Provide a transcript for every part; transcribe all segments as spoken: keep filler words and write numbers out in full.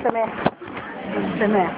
سماح سماح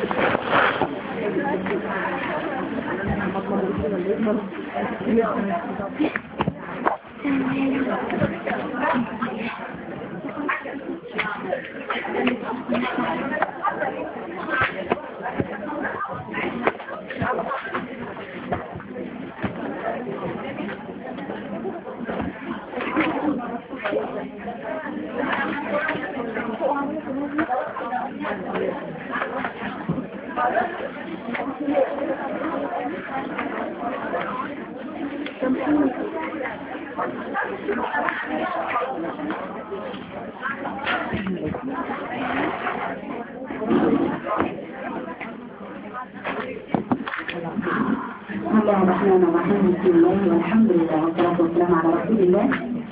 بسم الله الرحمن الرحيم. بسم الله والحمد لله والصلاة والسلام على رسول الله.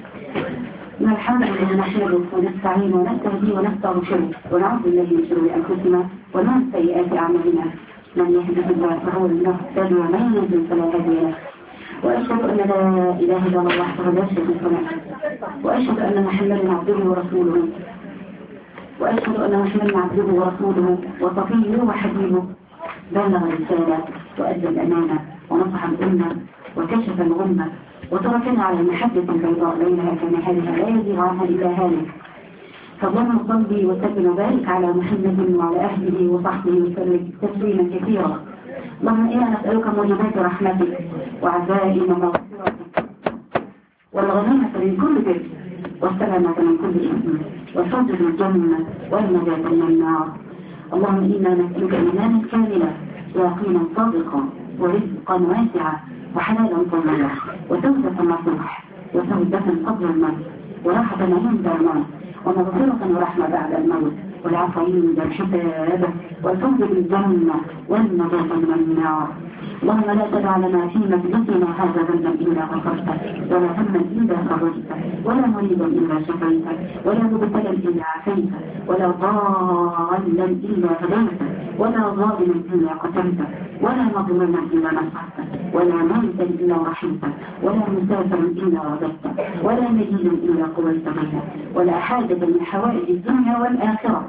إن الحمد لله نحمده ونستعين ونستهدي ونستغفره ونعوذ بالله من شرور أنفسنا ومن سيئات أعمالنا. من يهده الله فهو المهتدي ومن يضلل فلا هادي له. وأشهد أن لا إله إلا الله وحده لا شريك له. وأشهد أن محمدا عبده ورسوله. وأشهد أن محمدا عبده ورسوله وصفيه وحبيبه. بلغ الرسالة وأدى الأمانة ونصح الأمة وكشف الغمة وتركنا على المحجة البيضاء ليلها كنهارها لا يزيغ عنها إلا هالك. فاللهم صل وسلم وبارك على محمد وعلى أهله وصحبه وسلم تسليما كثيرا. اللهم إنا نسألك موجبات رحمتك وعزائم مغفرتك والغنيمة من كل بر والسلامة من كل إثم والفوز بالجنة والنجاة من النار. اللهم إنا نسألك إيمانا كاملا ويقينا صادقا ورزقا واسعا وحلالا طيبا وتوبة نصوح وتوبة قبل الموت وراحة عند الموت ومغفرة ورحمة بعد الموت والعفو عند الحساب والفوز بالجنة والنجاة من النار. اللهم لا تدع لنا في مجلسنا هذا ذنبا إلا غفرته ولا هما إلا فرجته ولا مريضا إلا شفيته ولا مبتلا إلا عافيته ولا ضالا إلا هديته ولا ظالما إلا قتلته ولا مظلوما إلا نصحته ولا ميتا إلا رحمته ولا مسافرا إلا رددته ولا مدينا إلا قويت به ولا حاجة من حوائج الدنيا والآخرة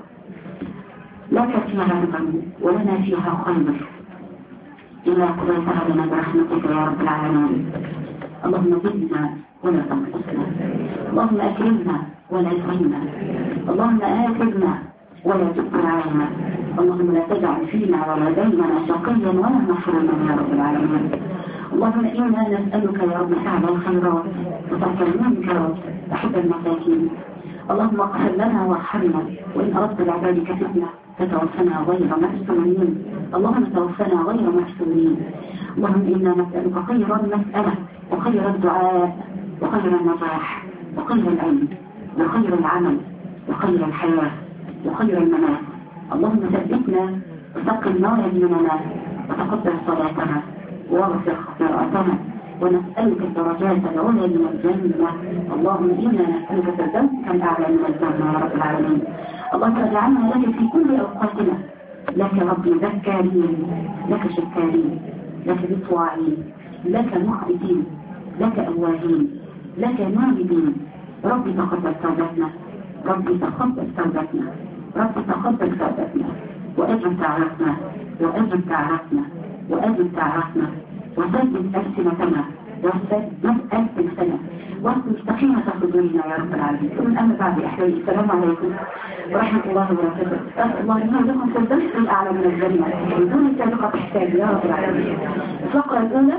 لك فيها رضا ولنا فيها خير إلا قضيتها لنا برحمتك يا رب العالمين. اللهم زدنا ولا تنقصنا. اللهم أكرمنا ولا تهنا. اللهم آثرنا ولا تؤثر علينا. اللهم لا تجعل فينا ولا بيننا شقيا ولا محروما يا رب العالمين. اللهم إنا نسألك يا رب فعل الخيرات وترك المنكرات وحب المساكين. اللهم اغفر لنا وارحمنا وإن أردت لعبادك فتنة فتوفنا غير مفتونين. اللهم توفنا غير مفتونين. اللهم إنا نسألك خير المسألة وخير الدعاء وخير النجاح وخير العلم وخير العمل وخير الحياة وخير الممات. اللهم ثبتنا وثقل نار ديننا وتقبل صلاتنا واغفر خطيئتنا ونسألك الدرجات العلى من الجنة. اللهم إنا نسألك الدرجات الأعلى من الجنة يا رب العالمين. اللهم اجعلنا لك في كل أوقاتنا لك ربي ذكارين لك شكارين لك مطواعين لك مخبتين لك أواهين لك نائبين. ربي تقبل توبتنا ربي تقبل توبتنا ربي تقبل توبتنا وأجب دعوتنا وأجب دعوتنا وأجب دعوتنا وسدد ألسنتنا وسدد ألسنتنا واستقيمة صدورنا يا رب العالمين. ثم أما بعد أحبابي السلام عليكم ورحمة الله وبركاته. أسأل الله أن يرزقكم في الدرس الأعلى من الجنة بدون سابقة تحتاج يا رب العالمين. الفقرة الأولى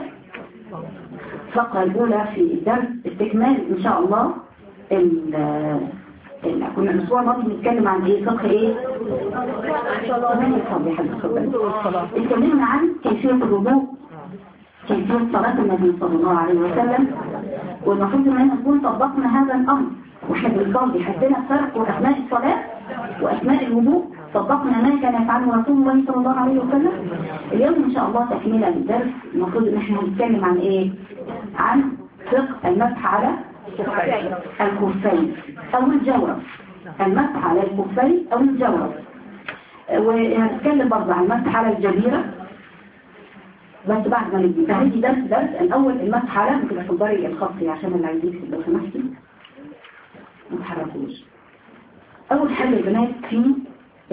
الفقرة الأولى في درس استكمال إن شاء الله. كنا الأسبوع الماضي بنتكلم عن إيه؟ فقه إيه؟ اتكلمنا عن كيفية الوضوء كيفية صلاة النبي صلى الله عليه وسلم. والمفروض ان نكون طبقنا هذا الامر واحنا بنصلي حدنا الفرق واثناء الصلاه واثناء الوضوء طبقنا ما كان يفعله رسول الله صلى الله عليه وسلم. اليوم ان شاء الله تكمله للدرس. المفروض ان احنا هنتكلم عن ايه؟ عن فقه المسح على الخفين او الجورب. المسح على الخفين او الجورب. وهنتكلم برضه عن المسح على الجبيره بس بعد ما نجي فهدي درس درس الأول المسح على ممكن تفضلي الخطي عشان اللي عايزين لو سمحتي ما تحركوش. أول حاجة البنات في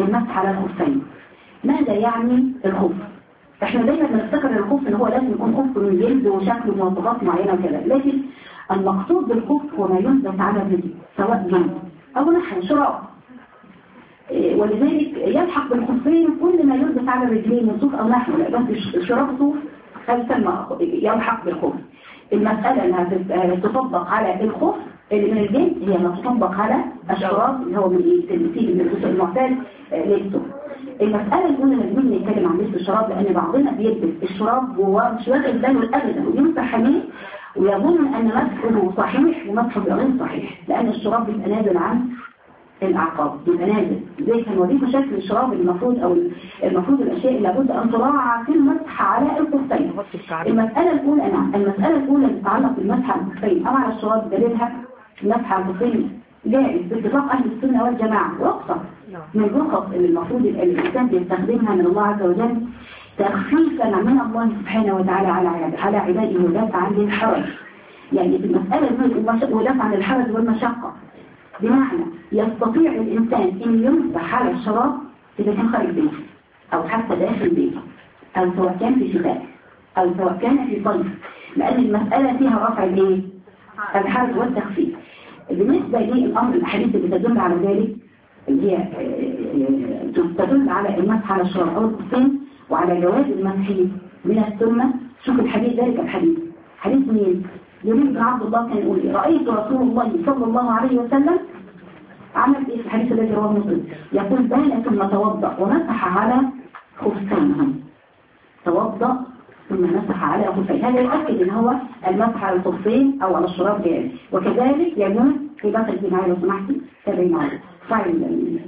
المسح على الخفين. ماذا يعني الخف؟ احنا دايما بنفتكر ان الخف ان هو لازم يكون خف من جلد وشكل ومواصفات معينه وكذا، لكن المقصود بالخف هو ما يلبس على الرجل سواء جلد او نحو شراب. إيه ولذلك يلحق بالخفين كل ما يلبس على الرجلين من صوف او نحو، لا بس الشراب صوف هيسمى يلحق بالخف. المساله انها تطبق على الخف اللي من الجلد هي ما تطبق على الشراب اللي هو من ايه التلبسين من المعتاد لبسه. المسألة الأولى لازم نتكلم عن لبس الشراب، لأن بعضنا بيلبس الشراب وهو مش واخد باله أبدا ويمسح عليه ويظن أن مسحه صحيح ومسحه غير صحيح، لأن الشراب بيبقى نازل عن الأعقاب، بيبقى نازل زي كان وظيفة شكل الشراب المفروض أو المفروض الأشياء اللي لابد أن تراعى في المسح على الخفين. المسألة الأولى نعم المسألة الأولى اللي تتعلق بالمسح على الخفين أو على الشراب دليلها المسح على الخفين جائز باتفاق أهل السنة والجماعة، رخصة من الرخص اللي المفروض الإنسان بيستخدمها من الله عز وجل تخفيفا من الله سبحانه وتعالى على على عباده ودافع عن الحرج. يعني في المسألة دي ودافع عن الحرج والمشقة، بمعنى يستطيع الإنسان أن يمسح على الشراب إذا كان خارج بيته أو حتى داخل بيته، أو سواء كان في شتاء أو سواء كان في صيف، لأن المسألة فيها رفع الإيه؟ الحرج والتخفيف. بالنسبة للأمر الأحاديث اللي تدل على ذلك اللي هي تدل على المسح على الشراب أو الخفين وعلى جواز المسح من السنة. شوف الحديث ذلك الحديث حديث مين؟ يريد بن عبد الله كان يقول رأيت رسول الله صلى الله عليه وسلم عمل ايه في الحديث الذي رواه مسلم؟ يقول بال ثم توضأ ومسح على خفينه، توضأ ثم مسح على خفين. هذا يؤكد ان هو المسح على الخفين او على الشراب جائز، وكذلك يجوز في بقى في معايا لو سمحتي تابعي معايا فاعل.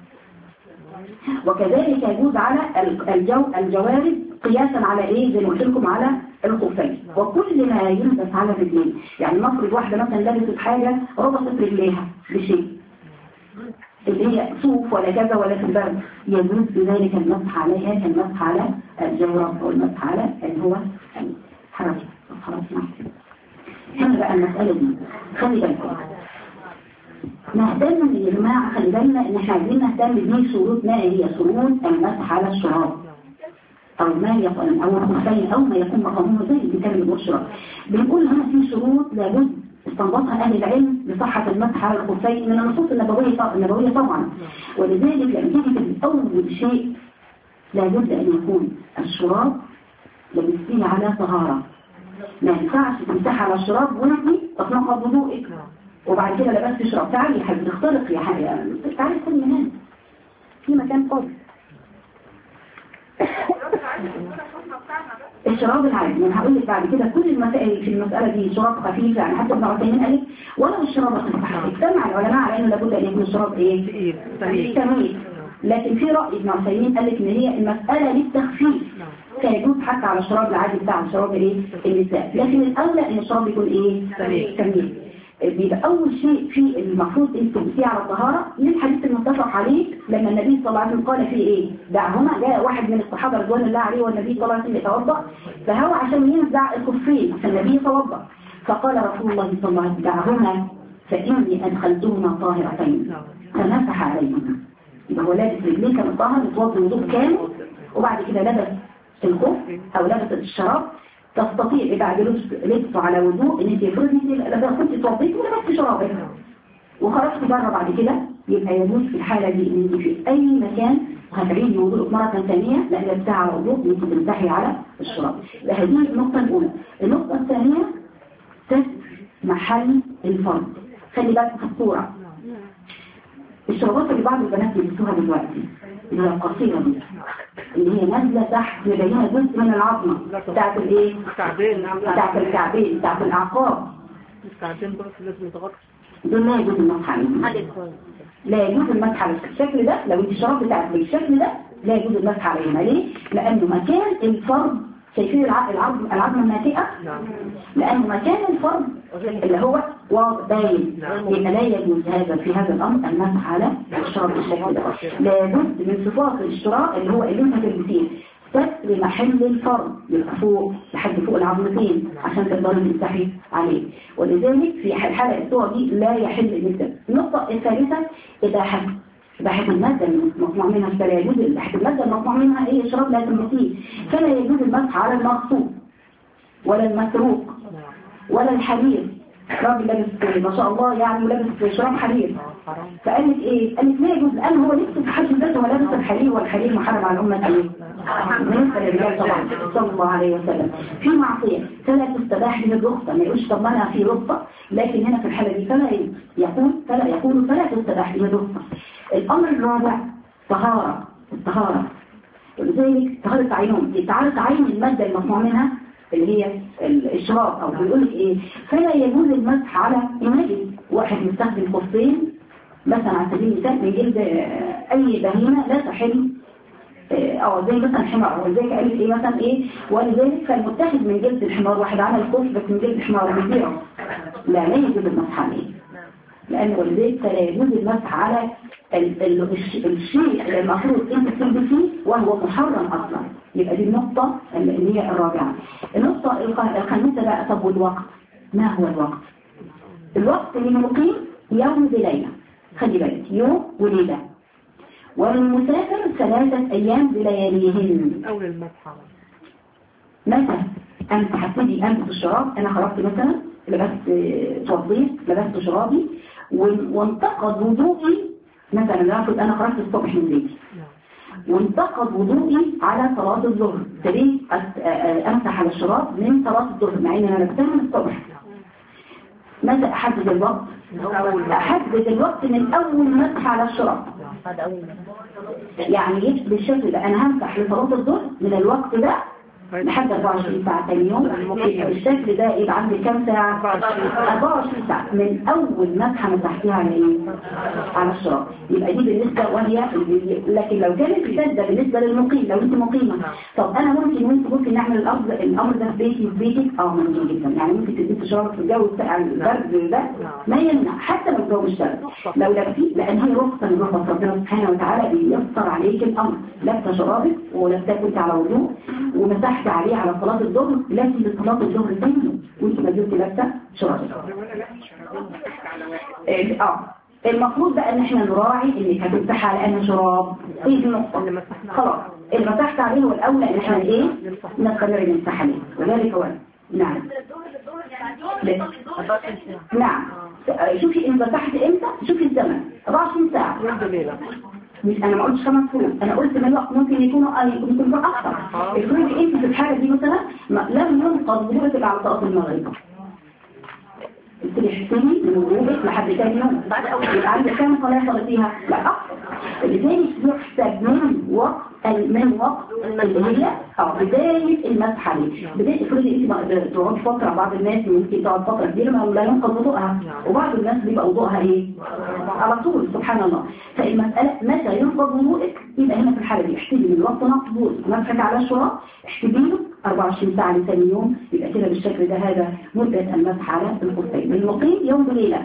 وكذلك يجوز على الجو الجوارب قياسا على ايه زي ما قلت لكم على الخفين، وكل ما يلبس على الرجلين. يعني نفرض واحده مثلا لبست حاجه ربطت رجليها بشيء اللي هي صوف ولا كذا ولا في البرد، يجوز بذلك المسح عليها كالمسح على الجورب او المسح على اللي هو الحركه. خلاص معاك هنا بقى المساله دي خلي بالكم نهتم يا جماعه، خلي بالنا ان احنا عايزين نهتم بشروط ما هي شروط المسح على الشراب او ما يكون او الخفين او ما يكون مقامه زي اللي كان بيقول الشراب. بنقول هنا في شروط لابد استنبطها اهل العلم لصحه المسح على الخفين من النصوص النبويه النبويه طبعا. ولذلك لما تيجي اول شيء لابد ان يكون الشراب لبسيه على طهاره، ما ينفعش تمسح على الشراب وانت تتنقض وضوءك وبعد كده لبست شراب. تعالي يا حبيبي اخترق يا حبيبي، تعالي خدي من هنا في مكان فاضي. الشراب العادي انا هقول لك بعد كده كل المسائل في المساله دي شراب خفيف، يعني حتى ابن عثيمين قال لك ولو الشراب خفيف اجتمع العلماء على انه لابد ان يكون الشراب ايه تمييز، لكن في راي ابن عثيمين قال لك ان هي المساله للتخفيف فيجوز حتى على الشراب العادي بتاع الشراب ايه النساء، لكن الاولى ان الشراب يكون ايه تمييز. بيبقى أول شيء في المفروض أن تمسيه على الطهارة من الحديث المتفق عليه لما النبي صلى الله عليه وسلم قال فيه إيه؟ دعهما. جاء واحد من الصحابة رضوان الله عليه والنبي صلى الله عليه وسلم يتوضأ فهو عشان ينزع الخفين فالنبي توضأ فقال رسول الله صلى الله عليه وسلم دعهما فإني أدخلتهما طاهرتين فمسح عليهما. يبقى هو لابس رجليه كان طاهر متوضأ وضوء كامل وبعد كده لبس الخف أو لبس الشراب تستطيع بعد لبسه على وضوء ان انت يفرضي لما كنت توضيتي ولبست شرابك وخرجت بره بعد كده يبقى يجوز في الحاله دي ان انت في اي مكان هتعيدي وضوءك مره ثانيه لان لبسها على وضوء انت تمسحي على الشراب. هذه النقطه الاولى. النقطه الثانيه ستر محل الفرد. خلي بالك في الصوره الشرابات اللي بعض البنات بيلبسوها دلوقتي اللي هي القصيره دي اللي هي نازله تحت مبينه جزء من العظمه بتاعت الايه بتاعت الكعبين بتاعت الاعقاب. الكعبين دول لازم يتغطوا، دول لا يجوز المسح عليهم، لا يجوز المسح على الشكل ده. لو انت الشراب بتاعك بالشكل ده لا يجوز المسح عليهم. ليه؟ لانه مكان الفرد شايفين العظم العظمه الناتئه، لانه مكان الفرد اللي هو واضح باين يبقى لا يجوز هذا في هذا الامر المسح على الشراب بالشكل ده. لابد من صفات الشراء اللي هو اللي انت تلبسيه ستر محل الفرد يبقى فوق لحد فوق العظمتين عشان تقدري تمسحي عليه. ولذلك في حالة الصور دي لا يحل جدا. النقطة الثالثة إباحة بحث المادة المصنوع منها فلا يجوز بحث المادة المصنوع منها ايه اشراب لا تنبسيه فلا يجوز المسح على المغصوب ولا المسروق ولا الحرير. راجل لابس ما شاء الله يعني ولابس شراب حرير فقالت ايه قالت لا يجوز قال هو لبس في حد ذاته هو لابس الحرير والحرير محرم على الامه ايه بالنسبه للرجال طبعا صلى الله عليه وسلم في معصيه فلا تستباح من الرخصه ما يقولش طب انا في رخصه لكن هنا في الحاله دي فلا يقول فلا يقول فلا تستباح من الرخصه. الامر الرابع طهاره الطهاره ولذلك طهاره عينهم طهاره عين الماده المصنوع منها اللي هي الشراب او بيقول لك ايه فلا يجوز المسح على النجس. واحد مستخدم خفين مثلا على سبيل المثال من جلد اي بهيمه لا تحل او زي مثلا حمار ولذلك قالت ايه مثلا ايه ولذلك فالمتخذ من جلد الحمار واحد عمل خف بس من جلد الحمار بيبيعه لا لا يجوز المسح عليه لان ولذلك فلا يجوز المسح على الشيء المفروض انت تلبس فيه وهو محرم اصلا. يبقى دي النقطة اللي هي الرابعة. النقطة الخامسة بقى طب والوقت ما هو الوقت؟ الوقت للمقيم يوم بليلة خلي بالك يوم وليلة وللمسافر ثلاثة أيام بلياليهن. أول المسحة مثلا أنت هتبتدي أنت في الشراب أنا خرجت مثلا لبست توضيت لبست شرابي وانتقد وضوئي مثلا ناخد أنا خرجت الصبح من بيتي وانتقد وضوئي على صلاة الظهر تريد أمسح على الشراب من صلاة الظهر مع أن أنا لبستها من الصبح. ماذا أحدد الوقت؟ أحدد الوقت من أول مسح على الشراب يعني يجب بالشكل ده أنا همسح لصلاة الظهر من الوقت ده لحد أربعة وعشرين ساعة ثاني يوم. الشكل ده يبقى عندي كام ساعة؟ أربعة وعشرين ساعة من أول مسحة مسحتها على إيه؟ على الشراب. يبقى دي بالنسبة وهي لكن لو كانت سادة بالنسبة للمقيم لو أنت مقيمة طب أنا ممكن وأنت ممكن نعمل الأمر الأمر ده في بيتي في بيتك أه ممكن جدا يعني ممكن تدي شرابك في الجو الساقع البرد ده ما يمنع حتى لو الجو مش برد لو لبسيه لأن هي رخصة من رخص ربنا سبحانه وتعالى بيسر عليك الأمر لابسة شرابك ولابسة كنت على وضوء ومسحت عليه على صلاة الظهر لكن لصلاة الظهر ثاني وانت ما جبت لابسه شراب. اه المفروض بقى ان احنا نراعي انك هتمسح على انه شراب ايه النقطه خلاص اللي مسحت عليه هو الاولى ان احنا ايه نستمر نمسح عليه وذلك هو نعم نعم شوفي ان مسحت امتى شوفي الزمن أربعة وعشرين ساعه مش انا ما قلتش خمس فروض انا قلت من الوقت ممكن يكونوا يكون يكون اكثر. الفروض انت في الحاله دي مثلا لم ينقض وضوءك على صلاه المغرب تحسني من وضوءك لحد ثاني يوم بعد اول يبقى عندك كام صلاه صليتيها لا اكثر لذلك يحسب من وقت من وقت اللي هي اه بدايه المسح عليه بدايه الفروض انت تقعد فتره بعض الناس ممكن تقعد فتره كبيره ما لا ينقض وضوءها وبعض الناس بيبقى وضوءها ايه على طول سبحان الله. فالمساله متى ينقض وضوءك يبقى هنا في الحاله دي احسبي من الوقت مقبول مسحك على الشراب احسبي له أربعة وعشرين ساعه لثاني يوم يبقى كده بالشكل ده هذا مده المسح على الخفين المقيم يوم وليله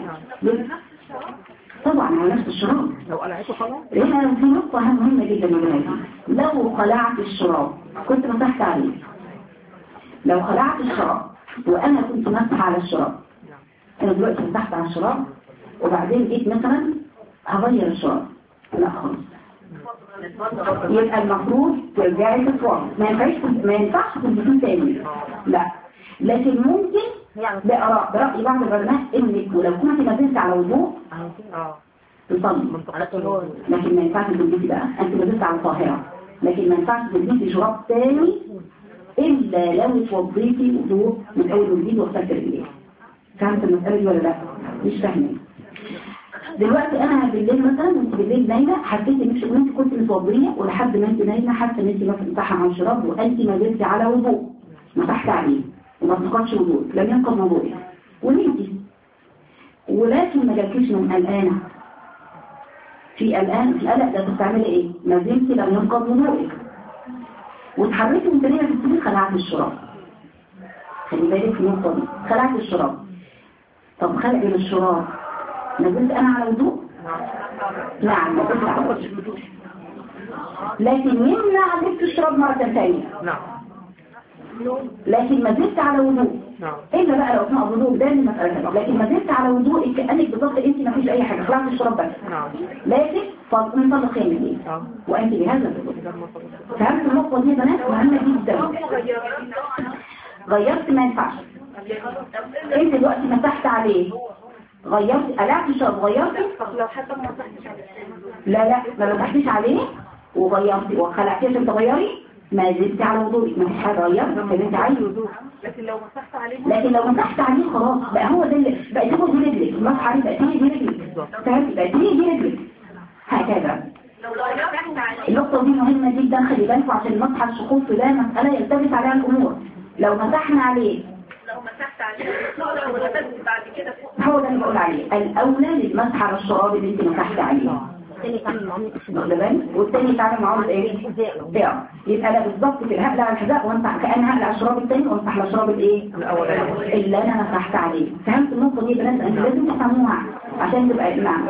طبعا على نفس الشراب. لو قلعته خلاص هنا في نقطة مهمة جدا لو خلعت الشراب كنت مسحت عليه لو خلعت الشراب وأنا كنت مسح على الشراب أنا دلوقتي مسحت على الشراب وبعدين جيت مثلا هغير الشراب لا خالص يبقى المفروض ترجعي تتوضي ما ينفعش ما ينفعش تلبسيه تاني لا لكن ممكن بقراء برأي بعض العلماء انك ولو كنت ما زلت على وضوء تصلي لكن ما ينفعش تلبسي بقى انت ما زلت على طاهرة لكن ما ينفعش تلبسي شراب تاني الا لو اتوضيتي وضوء من اول وجديد واغسلت رجليك. فهمت المسألة دي ولا لا؟ مش فاهمة. دلوقتي انا بالليل مثلا وانت بالليل نايمه حسيت انك انت كنت متوضيه ولحد ما انت نايمه حتى ان انت مثلا مسحه على الشراب وانت ما زلتي على وضوء مسحت عليه وما تنقضش وضوء لم ينقض وضوءك ونمتي ولكن ما جالكيش من قلقانه في قلقان في القلق ده بتعملي ايه؟ ما زلتي لم ينقض وضوءك واتحركتي وانت نايمه في السرير خلعت الشراب. خلي بالك في النقطه دي خلعت الشراب. طب خلع من الشراب ما زلت انا على وضوء؟ نعم ما زلت على وضوء لكن يمنع لبس الشراب مرة ثانية نعم لكن ما زلت على وضوء نعم إلا بقى لو اثناء وضوء ده المسألة لكن ما زلت على وضوء كأنك بالضبط انت ما فيش اي حاجة خلعت الشراب بس نعم لكن فنصلي قيام الليل وانت بهذا الوضوء. فهمت النقطه دي يا بنات؟ مهمه جدا. غيرت ما ينفعش. انت دلوقتي مسحت عليه، غيرت قلعت الشراب، غيرتي لو حتى ما مسحتش عليه. لا لا ما مسحتيش عليه وغيرتي وخلعتيه عشان تغيري، ما زلتي على وضوئك، ما فيش حاجه غيرت اللي انت عايزه. لكن لو مسحت عليه لكن لو مسحت عليه خلاص بقى هو ده اللي بقى تاخد دي رجلك، المسح عليه بقى تيجي دي رجلك، فهمتي؟ بقى تيجي دي رجلك هكذا. النقطه دي مهمه جدا، خلي بالكم عشان المسح على الشخوص ده مساله يلتبس عليها الامور. لو مسحنا عليه لو مسحت عليه ولبست بعد كده هو ده اللي بقول عليه الاولى للمسح على الشراب اللي انت مسحت عليه. الثاني يتعامل معامله بالك والثاني يتعامل معامله ايه؟ الحذاء. يبقى انا بالظبط في الهقله على الحذاء وامسح كأن هقله على الشراب الثاني وامسح على الشراب الايه؟ الاولاني اللي انا مسحت عليه. فهمت النقطه دي يا بنات؟ انتوا لازم تفهموها عشان تبقى المعنى.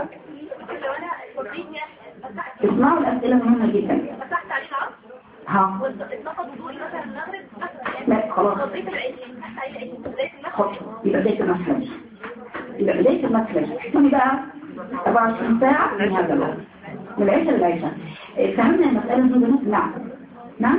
اسمعوا الاسئله مهمه جدا. مسحت عليه العصر ها اتنقض وضوء مثلا المغرب لا خلاص قضيت العيدين مسحت عليه العيدين بدايه خلاص يبقى بدايه المسح. يبقى بدايه المسح احسبي بقى أربعة وعشرين ساعه من هذا الوقت من العشاء للعشاء. فهمنا المساله دي بنات؟ نعم نعم.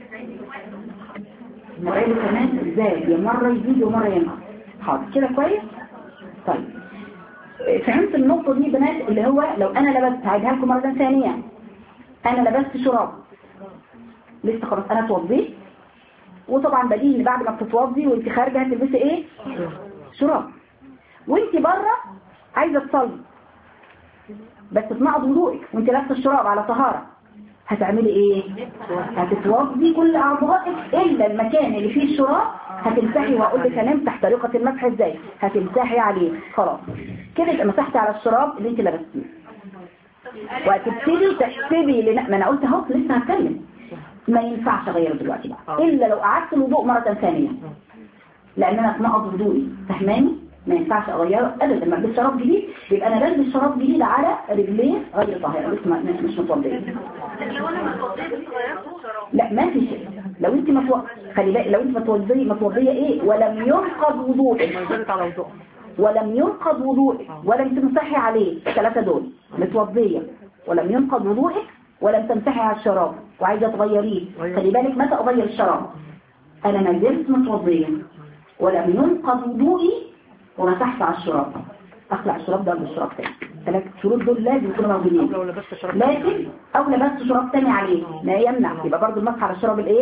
مراقبه كمان ازاي؟ يا مره يزيد ومره ينقص. حاضر كده كويس. طيب فهمت النقطه دي بنات؟ اللي هو لو انا لبست، هعيدها لكم مره ثانيه، انا لبست شراب لسه خلاص انا اتوضيت، وطبعا بديهي ان بعد ما بتتوضي وانت خارجه هتلبسي ايه؟ شراب. وانت بره عايزه تصلي بس تنقض وضوءك وانت لابسه الشراب على طهاره، هتعملي ايه؟ هتتوضي كل اعضائك الا المكان اللي فيه الشراب، هتمسحي. وهقول لك هنمسح طريقه المسح ازاي، هتمسحي عليه خلاص كده يبقى مسحتي على الشراب اللي انت لابستيه. وهتبتدي تحسبي لن... ما انا قلت اهو لسه هتكلم. ما ينفعش اغيره دلوقتي بقى الا لو قعدت الوضوء مره ثانيه، لان انا اتنقض وضوئي، فاهماني؟ ما ينفعش اغيره ابدا. لما البس شراب جديد يبقى انا بلبس شراب جديد على رجلين غير طاهره، لسه مش متوضيه. لو انا ما اتوضيت غيرت الشراب لا ما في شيء. لو انت متو... خلي بالك لو انت متوضيه متوضيه ايه ولم ينقض وضوءك على وضوء ولم ينقض وضوءك ولم تمسحي عليه، الثلاثه دول متوضيه ولم ينقض وضوءك ولم تمسحي على الشراب وعايزه تغيريه. خلي بالك متى اغير الشراب؟ انا ما زلت متوضيه ولم ينقض وضوئي ومسحت على الشراب، اخلع الشراب ده بالشراب تاني. ثلاث شروط دول لازم يكونوا موجودين. لكن او لبست شراب تاني عليه لا يمنع، يبقى برضه المسح على الشراب الايه؟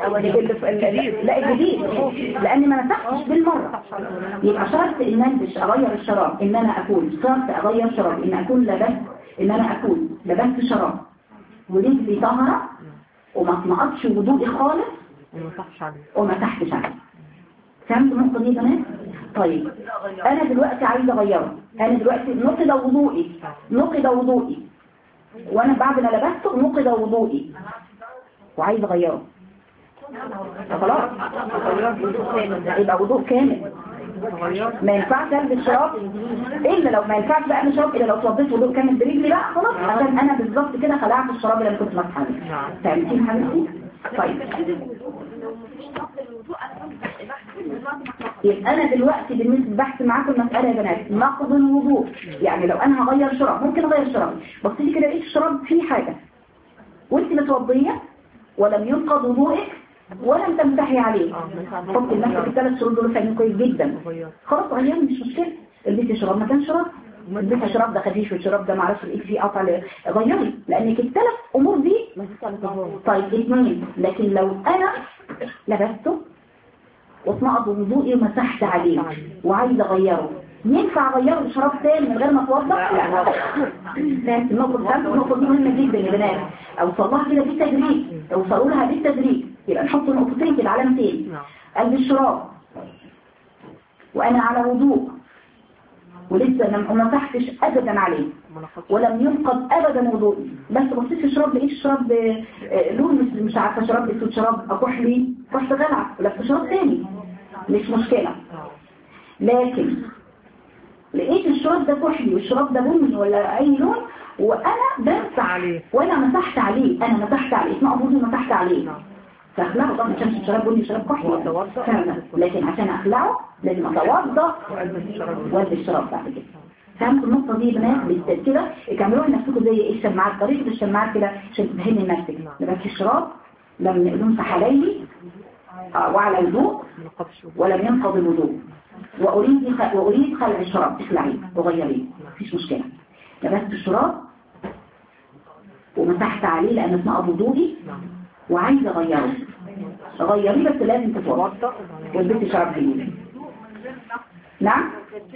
لا الجديد، لان ما مسحتش بالمره. يبقى شرط ان انا اغير الشراب ان انا اكون شرط اغير شراب ان اكون لبست ان انا اكون لبست شراب ورجلي طاهره وما اتنقضش وضوئي خالص وما مسحتش عليه. فهمت النقطه دي يا بنات؟ طيب انا دلوقتي عايزه اغيره. انا دلوقتي نقض وضوئي نقض وضوئي وانا بعد ما لبسته نقض وضوئي وعايزه اغيره، خلاص يبقى وضوء كامل. ما ينفعش البس شراب الا لو ما ينفعش بقى البس شراب الا لو اتوضيت وضوء كامل برجلي بقى خلاص، عشان انا بالظبط كده خلعت الشراب اللي انا كنت ماسحه عليه. فهمتين حبيبتي؟ طيب يبقى انا دلوقتي بالنسبه بحث معاكم المساله يا بنات نقض الوضوء. يعني لو انا هغير شراب ممكن اغير شراب، بصيتي كده لقيت الشراب فيه حاجه وانت متوضيه ولم ينقض وضوءك ولم تمسحي عليه، حطي لنفسك الثلاث شروط دول فاهمين كويس جدا. خلاص غيري مش مشكله، البسي شراب مكان شراب، البسي الشراب ده خفيف والشراب ده معرفش الايد فيه قطع، غيري لانك الثلاث امور دي. طيب اثنين، لكن لو انا لبسته واتنقض وضوئي ومسحت عليه وعايزه اغيره، ينفع اغيره بشراب تاني من غير ما اتوضا؟ لا. فهمت النقطه دي؟ النقطه دي مهمه جدا يا بنات، اوصلها كده بالتدريج، اوصلوا لها بالتدريج. يبقى نحط نقطتين كده علامتين، قلب الشراب وانا على وضوء ولسه ما مسحتش ابدا عليه ولم ينقض ابدا وضوئي، بس بصيت في الشراب لقيت الشراب لون مش مش عارفه شراب اسود شراب كحلي، رحت غلعه ولبست شراب تاني مش مشكله. لكن لقيت الشراب ده كحلي والشراب ده بني ولا اي لون وانا بمسح عليه وانا مسحت عليه انا مسحت عليه اتنقض وضوئي مسحت عليه، فاخلعه طبعا عشان الشراب بني شراب كحلي، لكن عشان اخلعه لازم اتوضا والبس الشراب بعد كده. فهمتوا النقطة دي يا بنات؟ بالذات كده اعملوا لنفسكم زي ايه الشماعات، طريقة الشماعات كده عشان تفهمي نفسك. نبقى في الشراب لم يمسح عليه وعلى الوضوء ولم ينقض الوضوء، وأريد خ... وأريد خلع الشراب، اخلعيه وغيريه مفيش مشكلة. لبست الشراب ومسحت عليه لأن اسمه وضوئي وعايزة أغيره، غيريه بس لازم تتوضأ والبس الشراب جديد. نعم؟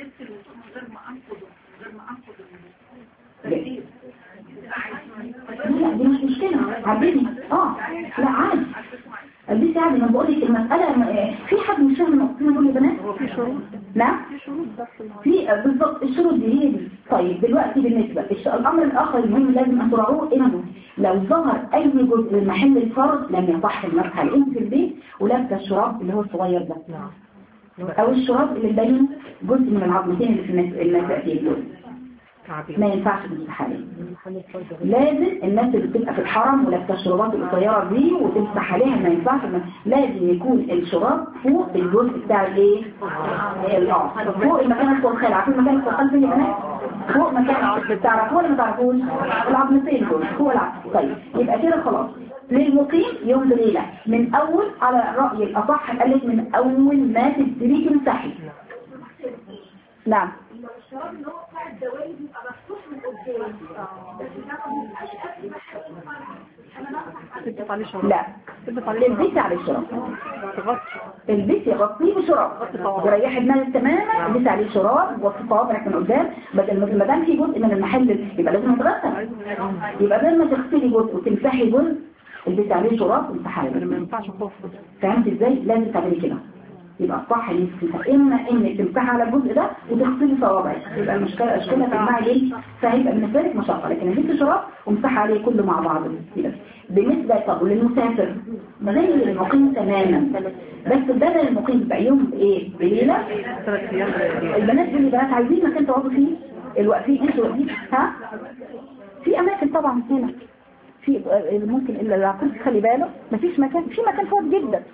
لا دي مش مشكلة عبيني. اه لا عادي البس عادي. انا بقول لك المسألة في حد مش فاهم النقطتين دول يا بنات؟ في شروط. نعم في شروط بس في بالضبط الشروط دي هي دي. طيب دلوقتي بالنسبة الأمر الآخر المهم لازم أن تراعوه إنه لو ظهر أي جزء من محل الفرد لم يصح المسح عليه في البيت، ولابسه الشراب اللي هو الصغير ده أو الشراب اللي بين جزء من العظمتين اللي في المساقين دول ما ينفعش تمسح عليه. لازم الناس اللي بتبقى في الحرم ولابسه الشرابات القصيره دي وتمسح عليها ما ينفعش. لازم يكون الشراب فوق الجزء بتاع الايه الارض، فوق المكان الخلخال. عارفين مكان الخلخال فين يا بنات؟ فوق مكان بتعرفوه ولا ما تعرفوش؟ العظمتين دول فوق العظم. طيب يبقى كده خلاص. للمقيم يوم ليله من اول على الراي الاصح قال لك من اول ما تبتدي تمسحي. نعم الشراب اللي هو بتاع الدوالي بيبقى مفتوح من قدام بس ده ما بيبقاش قد ما احنا لا البسي على الشراب، البسي غطيه بشراب وريحي دماغك تماما. البسي عليه شراب وفي صوابعك من قدام، بدل ما دام في جزء من المحل يبقى لازم يتغسل، يبقى بدل ما تغسلي جزء وتمسحي جزء البسي عليه شراب وامسحي عليه. ما ينفعش خالص. فهمت ازاي؟ لازم تعملي كده. يبقى الصح ان انت اما انك تمسحي على الجزء ده وتغسلي صوابعك، يبقى المشكله اشكالها تجمعي ليه، فهيبقى بالنسبه لك مشقه. لكن البسي شراب وامسحي عليه كله مع بعضه كده. بالنسبه طب للمسافر زي المقيم تماما، بس بدل المقيم بقى يوم ايه بليله ثلاث ايام. البنات دول بنات عايزين مكان تقعدوا فيه الواقفين انتوا واقفين. ها في اماكن طبعا هنا في ممكن الا العقل خلي باله مفيش مكان، في مكان فاضي جدا.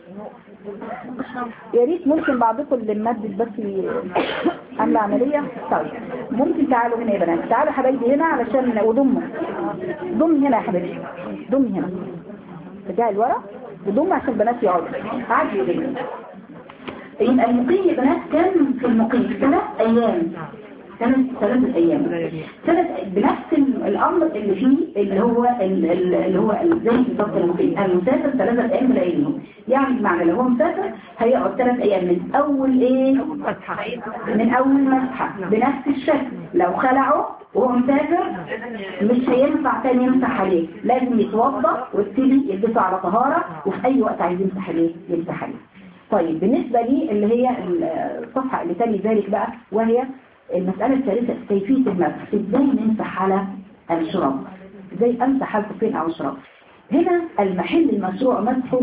يا ريت ممكن بعضكم اللي ممدد بس عامله عمليه. طيب ممكن تعالوا هنا يا بنات، تعالوا حبايبي هنا علشان وضموا ضم هنا يا حبايبي، ضم هنا رجعي لورا وضم عشان البنات يقعدوا عادي جدا. يبقى المقيم يا بنات كان في المقيم ثلاث ايام ثلاث ثلاث ايام ثلاث بنفس الامر اللي فيه اللي هو اللي هو زي بالظبط المقيم. المسافر ثلاثه ايام بلاقيهم، يعني بمعنى لو هو مسافر هيقعد ثلاث ايام من اول ايه من اول مسحه بنفس الشكل. لو خلعه وهو مسافر مش هينفع تاني يمسح عليه، لازم يتوضا ويبتدي يلبسه على طهاره وفي اي وقت عايز يمسح عليه يمسح عليه. طيب بالنسبه لي اللي هي الصفحه اللي تلي ذلك بقى وهي المسألة الثالثة كيفية المسح. ازاي نمسح على الشراب، ازاي امسح على الخفين او الشراب. هنا المحل المشروع مسحه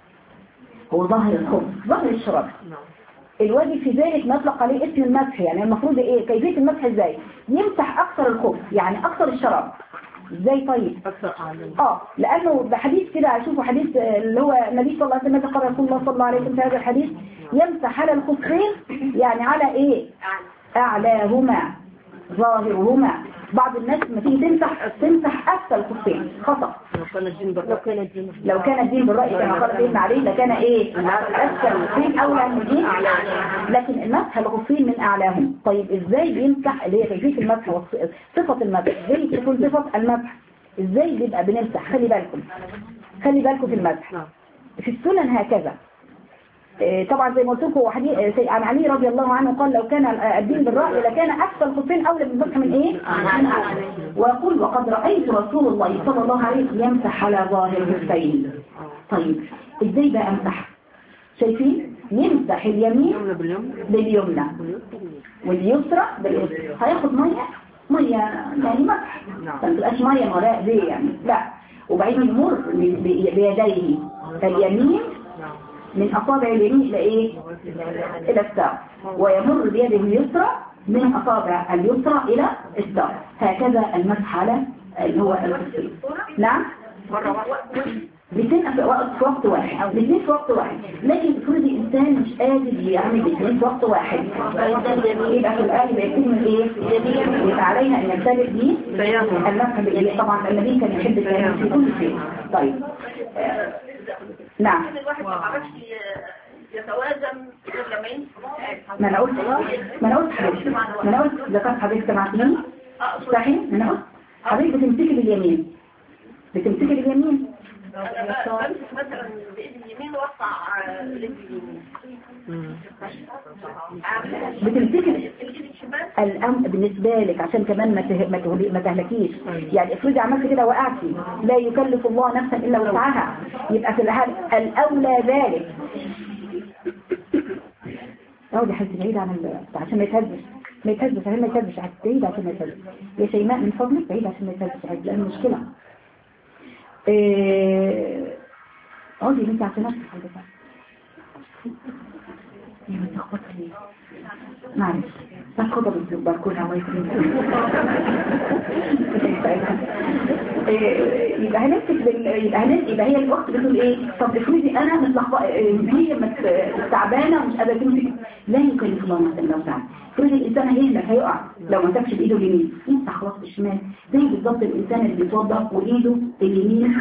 هو ظهر الخف، ظهر الشراب. الواجب في ذلك نطلق عليه اسم المسح. يعني المفروض ايه كيفية المسح؟ ازاي يمسح اكثر الخف يعني اكثر الشراب. ازاي؟ طيب اه لانه بحديث كده اشوفوا حديث اللي هو النبي صلى الله عليه وسلم قال رسول الله صلى الله عليه وسلم في هذا الحديث يمسح على الخفين يعني على ايه أعلاهما ظاهرهما. بعض الناس لما تيجي تمسح تمسح أسفل الخفين خطأ. لو كان الدين بالرأي لو كان الدين بالرأي كما قال سيدنا علي لكان ايه أسفل الخفين أولى من الدين، لكن المسح الخفين من أعلاهم. طيب ازاي يمسح اللي هي كيفية المسح وصفة المسح، ازاي تكون صفة المسح، ازاي بيبقى بنمسح. خلي بالكم خلي بالكم في المسح في السنن هكذا. طبعا زي ما قلت لكم حديث عن علي رضي الله عنه قال لو كان الدين بالرأي لكان أسفل الخفين أولى بالمسح من إيه؟ ويقول وقد رأيت رسول الله صلى الله عليه وسلم يمسح على ظاهر الخفين. طيب إزاي بقى أمسح؟ شايفين؟ يمسح اليمين باليمنى واليسرى باليسرى. هياخد مية مية يعني مسح ما تبقاش مية مراء دي يعني لا، وبعدين يمر بيديه اليمين من أصابع اليمين إلى إيه؟ إلى الساق، ويمر بيده اليسرى من أصابع اليسرى إلى الساق. هكذا المسح على اللي هو الخفين. نعم الاثنين في وقت في وقت واحد، الاثنين في وقت واحد، لكن افرضي انسان مش قادر يعمل الاثنين في وقت واحد، يبقى في الآية يكون ايه؟ يبقى علينا ان نبتدئ بيه المسح باليمين. طبعا النبي كان يحب التيمم في كل شيء. طيب آه. نعم. الواحد ما عرفش يتوازن لما يمسك. ما انا قلت ما انا قلت حضرتك ما انا قلت ذكرت حضرتك سمعتيني صحيح؟ ما انا قلت حضرتك بتمسكي باليمين بتمسكي باليمين بمسك مثلا بايد اليمين واقطع رجلي اليمين. بتمسكي الامر بالنسبه لك عشان كمان ما ته... ما, ته... ما تهلكيش. يعني افرضي عملت كده وقعتي، لا يكلف الله نفسا الا وسعها، يبقى في الحال الاولى ذلك. اه دي حته بعيده عن ال... عشان ما يتهزش ما يتهزش عشان ما يتهزش بعيد عشان ما يتهزش يا شيماء من فضلك بعيد عشان ما يتهزش لان المشكله اه دي انت عشان نفسك حضرتك يا ما تخبط ليه معلش تاخدها بالباركون الله يكرمك. يبقى هنمسك يبقى هنمسك يبقى هي الاخت بتقول ايه؟ طب افرضي انا متلخبطه هي تعبانه ومش قادره تمسك، لا يكلف الله نفسا الا وسعها. افرضي الانسان هيهلك هيقع لو ما مسكش بايده اليمين، يمسح خلاص بالشمال زي بالظبط الانسان اللي بيتوضا وايده اليمين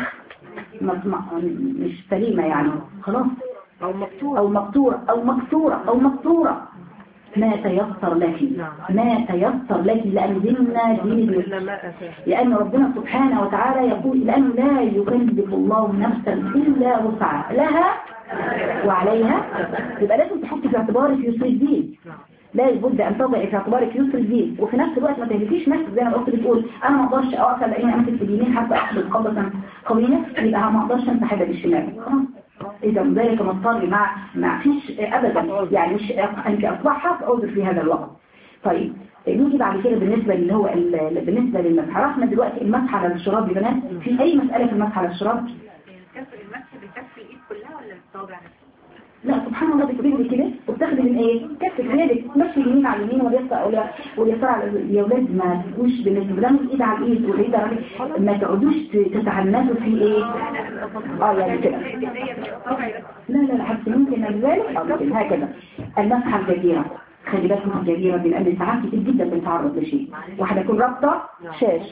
مش سليمه يعني خلاص او مقطوع او مقطوره او مكسوره او مقطوره ما تيسر لك ما تيسر لك لأن ديننا دين لأن ربنا سبحانه وتعالى يقول لأنه لا يكلف الله نفسا إلا وسعها لها وعليها. يبقى لازم تحطي في اعتبارك يسر الدين، لا بد أن تضعي في اعتبارك يسر الدين، وفي نفس الوقت ما تهلكيش نفسك زي ما الأخت بتقول أنا ما أقدرش أقفل لأني أمسك في اليمين حتى أقبل قبضة قوية، يبقى ما أقدرش أمسح حاجة بالشمال. إذا ذلك مضطر مع ما فيش أبدا يعني مش أنت أصبحها فأوزر في هذا الوقت. طيب نيجي بعد كده بالنسبة اللي هو بالنسبة للمسح. عرفنا دلوقتي المسح على الشراب يا بنات، في أي مسألة في المسح على الشراب؟ كف المسح بكف الإيد كلها ولا الصابع؟ لا سبحان الله بتقولي كده وبتاخدي من ايه؟ كف يدك مشي اليمين على اليمين واليسار واليسار على يا ولاد ما تقولوش بالنسبه لهم الايد على الايد والايد على ما تقعدوش تتعنتوا في ايه؟ اه يعني كده لا لا لا حتى ممكن ذلك اه هكذا. المسحه الجديره خلي بالك من الجديره لان ساعات كتير جدا بنتعرض لشيء واحده تكون رابطه شاش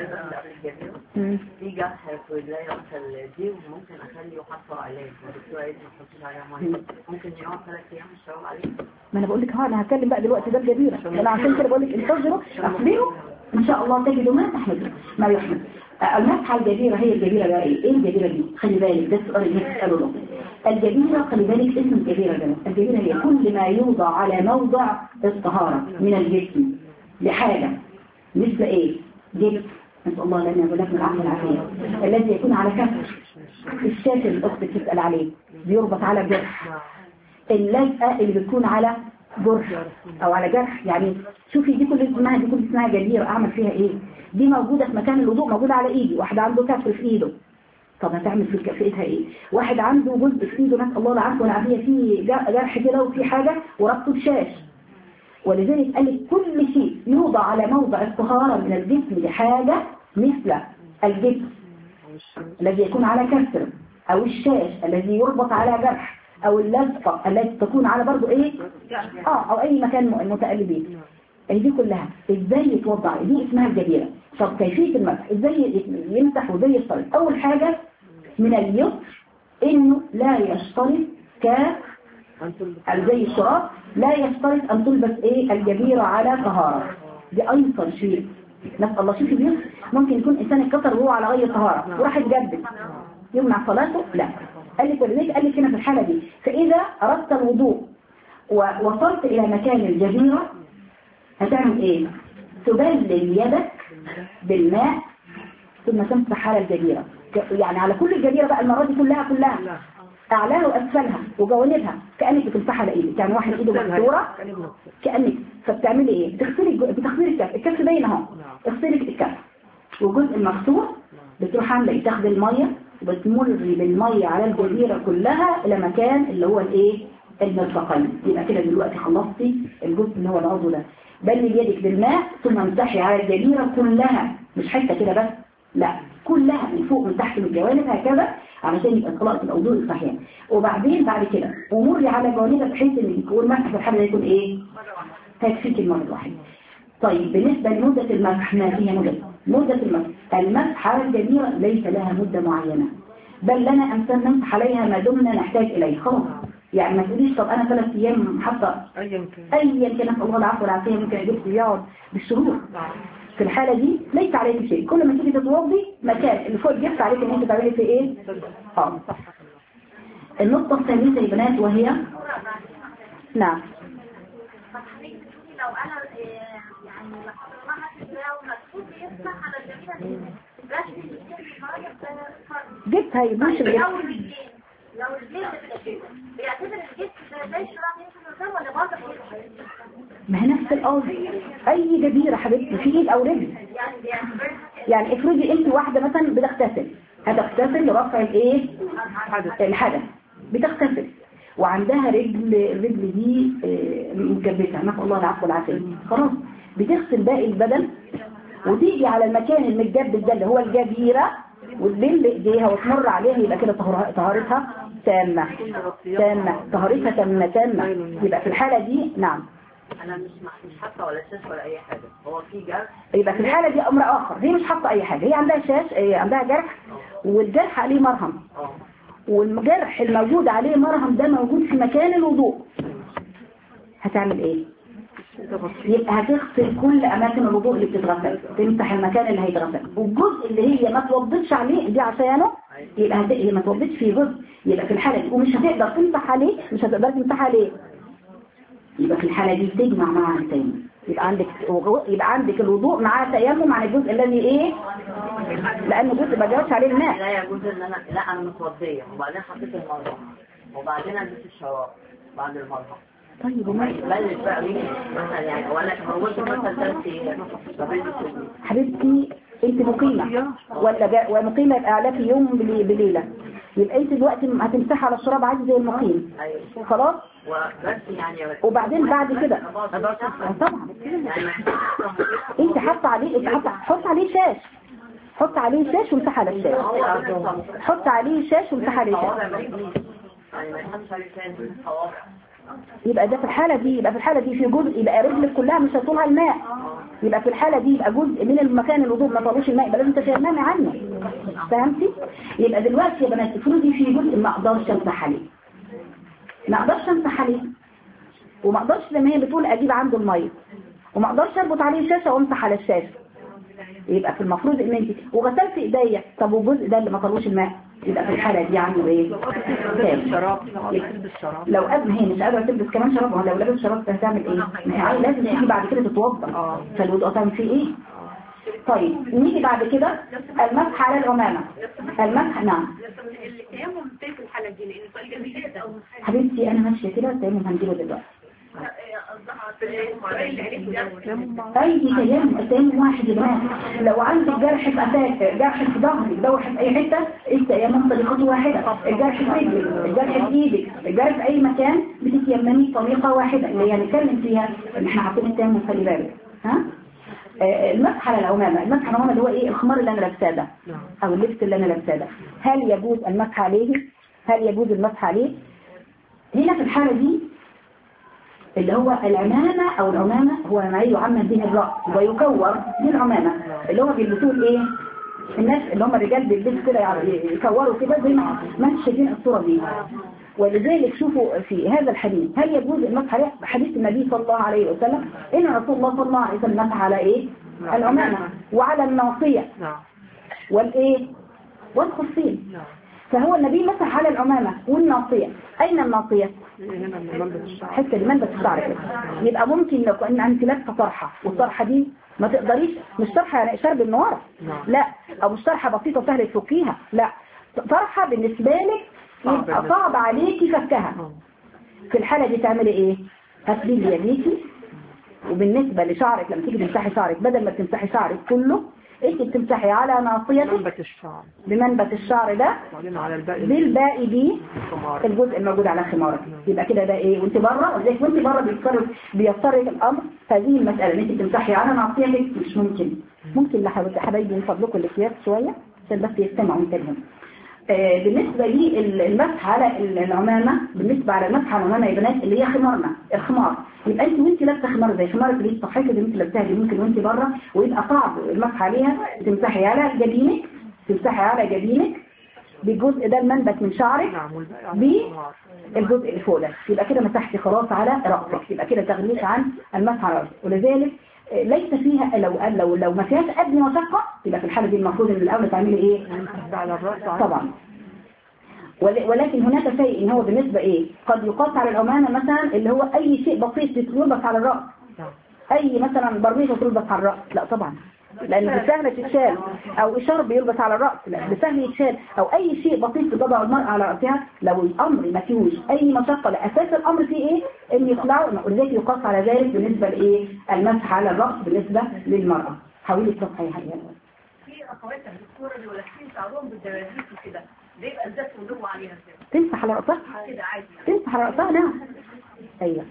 في جرح في رجلي مثلا دي وممكن اخلي يحطوا عليه الدكتوره قالت ما تحطش عليها ميه ممكن يقعد ثلاث ايام الشباب عليه. ما انا بقول لك ها انا هتكلم بقى دلوقتي ده الجديره انا عشان كده بقول لك انتظروا اصبروا ان شاء الله تجدوا ما تحمدوا ما يحمد. المسحه الجديره هي الجديره بقى ايه؟ ايه الجديره دي؟ خلي بالك ده السؤال اللي بتساله له. الجديره خلي بالك اسم الجديره ده الجديره هي كل ما يوضع على موضع الطهاره من الجسم لحاجه مثل ايه؟ جبس نسأل الله لنا ولكم العافية والعافية الذي يكون على كفر الشاة الأخت بتسأل عليه بيربط على جرح اللزقة اللي بتكون على جرح أو على جرح. يعني شوفي دي كل اسمها دي كل اسمها جديرة أعمل فيها إيه؟ دي موجودة في مكان الوضوء موجودة على إيدي. واحد عنده كفر في إيده طب هتعمل في كفئتها إيه؟ واحد عنده جزء في إيده نسأل الله العافية والعافية فيه جرح كده وفي حاجة وربطه بشاش. ولذلك قال لك كل شيء يوضع على موضع الطهارة من الجسم لحاجة مثل الجسم الذي يكون على كسر أو الشاش الذي يربط على جرح أو اللزقة التي تكون على برضو إيه آه أو أي مكان متقلبين. دي كلها إزاي يتوضع؟ دي اسمها الجديرة. طب كيفية المسح إزاي يمسح وإزاي يشترط؟ أول حاجة من اليسر إنه لا يشترط ك زي الشراب لا يشترط أن تلبس إيه الجبيرة على طهارة. دي أيسر شيء نسأل الله. شوفي اليسر ممكن يكون إنسان اتكسر وهو على غير طهارة وراح يتجدد يمنع صلاته لا. قال لك ولذلك قال لك هنا في الحالة دي فإذا أردت الوضوء ووصلت إلى مكان الجبيرة هتعمل إيه؟ تبلل يدك بالماء ثم تمسح على الجبيرة. يعني على كل الجبيرة بقى المرة دي كلها كلها أعلاها وأسفلها وجوانبها كأنك بتمسحها على إيدك. يعني واحد إيده مكسورة كأنك فبتعملي إيه؟ بتغسلي بتغسلي الكف الكف باين أهو اغسلي الكف والجزء المكسور بتروح عامله إيه؟ تاخدي المية وبتمري بالمية على الجزيرة كلها إلى مكان اللي هو الإيه؟ المرفقين. يبقى كده دلوقتي خلصتي الجزء اللي هو العضو ده. بلل يدك بالماء ثم امسحي على الجزيرة كلها مش حتة كده بس لا كلها من فوق من تحت من الجوانب هكذا علشان يبقى قراءة الوضوء صحيح. وبعدين بعد كده ومر على جوانبها بحيث ان يكون مسح في الحالة يكون ايه تكفيك المرة الواحدة. طيب بالنسبة لمدة المسح ما فيها مدة مدة المسح المسح على الجبيرة ليس لها مدة معينة، بل لنا أن نمسح عليها ما دمنا نحتاج إليه خلاص. يعني ما تقوليش طب أنا ثلاث أيام حتى ايا كان أيا كان الله العفو والعافية ممكن أجيب يقعد بالشهور. في الحالة دي ليس عليك شيء، كل ما تيجي تتوضي مكان اللي فوق جبت عليك ان انت تعملي في ايه؟ اه النقطة الثالثة يا بنات وهي نعم لو انا يعني ما حد ومكتوب يفتح على الجميع جبتها يبوش الجبت لو الجلد بيعتبر الجلد زي الشراب يمكن ولا بعض ما هي نفس الأرض أي جبيرة حبيبتي في إيد أو رجل. يعني افرضي أنت واحدة مثلا بتغتسل هتغتسل لرفع الإيه الحدث بتغتسل وعندها رجل الرجل دي متجبسة نسأل الله العفو والعافية خلاص بتغسل باقي البدن وتيجي على المكان المتجبس ده اللي هو الجبيرة وتبل ايديها وتمر عليها يبقى كده طهارتها تامة تامة طهارتها تامة تامة يبقى في الحالة دي نعم انا مش مش حاطه ولا شاش ولا اي حاجه هو في جرح يبقى في الحالة دي امر اخر هي مش حاطه اي حاجة هي عندها شاش هي عندها جرح والجرح عليه مرهم والجرح الموجود عليه مرهم ده موجود في مكان الوضوء هتعمل ايه يبقى هتغسل كل اماكن الوضوء اللي بتتغسل تمسح المكان اللي هيتغسل والجزء اللي هي ما توضتش عليه دي عشانه يبقى هت... هي ما توضتش فيه جزء يبقى في الحالة دي ومش هتقدر تمسح عليه مش هتقدر تمسح عليه يبقى في الحالة دي تجمع معها التيمم يبقى عندك يبقى عندك الوضوء مع تيمم عن الجزء الذي ايه لانه جزء ما جاوش عليه الماء لا يجوز ان انا لا انا متوضيه وبعدين حطيت المرهم وبعدين لبست الشراب بعد المرهم طيب وما بلش بقى مين مثلا يعني ولا موجود مثلا ثلاث ايام حبيبتي انت مقيمة ولا جا... ومقيمة يبقى عليكي يوم بليلة يبقى انت دلوقتي هتمسحي على الشراب عادي زي المقيم خلاص وبس يعني وبعدين بعد كده طبعا انت حط عليه انت حط حط عليه شاش حط عليه شاش وامسح على الشاش حط عليه شاش وامسح عليه شاش يبقى ده في الحالة دي يبقى في الحالة دي في جزء يبقى رجلك كلها مش هتطولها الماء يبقى في الحالة دي يبقى جزء من المكان الوضوء ما طالوش الماء يبقى لازم تشيلناه عنه فهمتي يبقى دلوقتي يا بنات افرضي في جزء ما اقدرش امسح عليه ما اقدرش امسح عليه وما اقدرش زي ما هي بتقول اجيب عنده الميه وما اقدرش اربط عليه شاشه وامسح على الشاشه يبقى في المفروض ان انت وغسلت ايديا طب والجزء ده اللي ما طالوش الماء يبقى في الحالة دي عنده ايه شراب لو قبل هي مش قادرة تلبس كمان شراب ولو لابس شراب هتعمل ايه لازم تيجي بعد كده تتوضا فالوضوء تعمل فيه ايه طيب نيجي بعد كده المسح على العمامة المسح نعم التيمم في الحالة دي لان الجميلات او حبيبتي انا ماشية كده التيمم هنجيبه دلوقتي اي تيمم التيمم واحد يا بنات لو عندك جرح في اساك جرح في ظهرك جرح في اي حته التيمم طريقته واحده الجرح في رجلك الجرح في ايدك الجرح في اي مكان بتتيممي طريقه واحده اللي هنتكلم فيها ان احنا عارفين التيمم خلي بالك ها المسح على العمامه المسح على العمامه اللي هو ايه الخمار اللي انا لابساه ده او اللبس اللي انا لابساه ده هل يجوز المسح عليه هل يجوز المسح عليه هنا في الحاله دي اللي هو العمامة او العمامة هو ما يعمم به الرأس ويكور بالعمامة اللي هو بيلبسوه ايه الناس اللي هم الرجال بيلبسوا كده يكوروا كده زي ما ما انتم شايفين الصورة دي ولذلك شوفوا في هذا الحديث هل يجوز المسح عليه حديث النبي صلى الله عليه وسلم ان رسول الله صلى الله عليه وسلم مسح على ايه العمامة وعلى الناصية والايه والخفين فهو النبي مسح على العمامة والناصية اين الناصية حتى لمنبت الشعر كده يبقى ممكن لو ان انت لابسه طرحه والطرحه دي ما تقدريش مش طرحه يعني شرب النوار لا او مش طرحه بسيطه سهل تفكيها لا طرحه بالنسبه لك يبقى صعب عليكي فكها في الحاله دي تعملي ايه هتبيلي يديكي وبالنسبه لشعرك لما تيجي تمسحي شعرك بدل ما تمسحي شعرك كله انت بتمسحي على ناصيتك بمنبت الشعر بمنبت الشعر ده على الباقي بالباقي دي الجزء الموجود على خمارك يبقى كده ده ايه وانت بره ولذلك وانت بره بيضطر بيضطرك الامر هذه المساله ان انت تمسحي على ناصيتك مش ممكن ممكن لحبايبي من فضلكم الاكياس شويه عشان بس يستمعوا انتبهوا آه بالنسبة لي المسح على العمامة، بالنسبة على المسح على العمامة يا بنات اللي هي خمارنا الخمار، يبقى انت وانت لابسه خمار زي خمارك اللي الصحيحه اللي انت لابساها دي ممكن وانت بره ويبقى صعب المسح عليها، تمسحي على جبينك، تمسحي على جبينك بالجزء ده المنبت من شعرك بالجزء اللي فوق ده، يبقى كده مسحتي خلاص على رأسك، يبقى كده تغنيك عن المسح على رأسك. ولذلك ليس فيها لو لو لو ما فيهاش ادنى مشقه، يبقى في الحاله دي المفروض ان الاول تعملي ايه على الرأس طبعا. ولكن هناك شيء ان هو بالنسبه ايه قد يقاس على العمامه مثلا اللي هو اي شيء بسيط يلبس على الراس، اي مثلا برنيطه تلبس على الراس، لا طبعا لان بسهل تتشال، او اشارب يلبس على الراس لا بسهل يتشال، او اي شيء بسيط تضع المرأة على راسها لو الامر ما فيهوش اي مشقه، لاساس الامر فيه ايه ان يطلعوا، ولذلك يقاس على ذلك بالنسبه لايه المسح على الراس بالنسبه للمراه. حاولي تصحي يا حبيبي في اخوات الدكتوره اللي ولكن شعرهم بالدبابيس وكده بيبقى الزفت ولو عليها كده تمسح على راسها كده عادي تمسح على راسها نعم ايوه.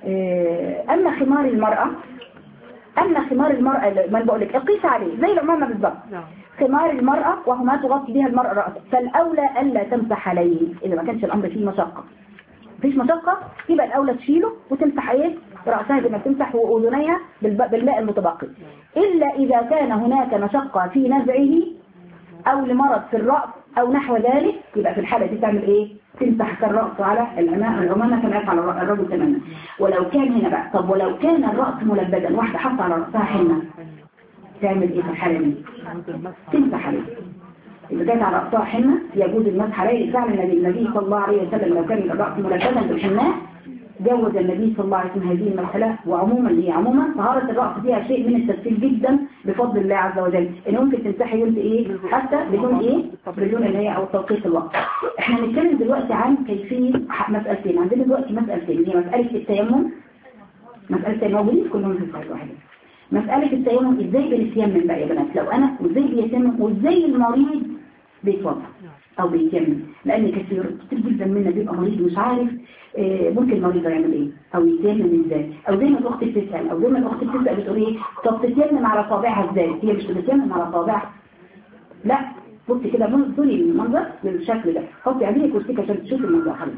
اما خمار المراه أما خمار المرأة ما بقول لك اقيس عليه زي العمامة بالضبط، خمار المرأة وهو ما تغطي بها المرأة رأسها، فالأولى ألا تمسح عليه إذا ما كانش الأمر فيه مشقة. مفيش مشقة يبقى الأولى تشيله وتمسح إيه رأسها زي ما تمسح وأذنيها بالماء المتبقي، إلا إذا كان هناك مشقة في نزعه أو لمرض في الرأس أو نحو ذلك، يبقى في الحالة دي تعمل إيه تمسح الرأس على العمامة كما يفعل الرجل تماما. ولو كان هنا بقى طب ولو كان الرأس ملبدا واحدة حط على رأسها حنة تعمل إيه في الحالة دي تمسح عليه. إذا كانت على رأسها حنة يجوز المسح عليه، فعل النبي النبي صلى الله عليه وسلم لو كان الرأس ملبدا بالحناء جوز النبي صلى الله عليه وسلم هذه المسألة. وعموما هي عموما طهارة الرأس فيها شيء من التسهيل جدا بفضل الله عز وجل، ان ممكن تمسحي وانت ايه حتى بدون ايه بدون اللي هي او توقيت الوقت. احنا هنتكلم دلوقتي عن كيفية مسألتين، عندنا دلوقتي مسألتين هي مسألة التيمم، مسألة التيمم كلهم في الصحيح واحدة. مسألة التيمم ازاي بنتيمم بقى يا بنات لو انا وازاي بيتيمم وازاي المريض بيتوضا او بيتيمم، لان كثير كتير جدا منا بيبقى مريض مش عارف إيه ممكن المريض يعمل ايه او يتيمم ازاي، او زي ما الاخت بتسال او زي ما الاخت بتسال بتقول ايه طب تتيمم على صابعها ازاي، هي مش بتتيمم على صابعها لا بصي كده منظري المنظر بالشكل ده، حطي عليه كرسيك عشان تشوفي المنظر حلو.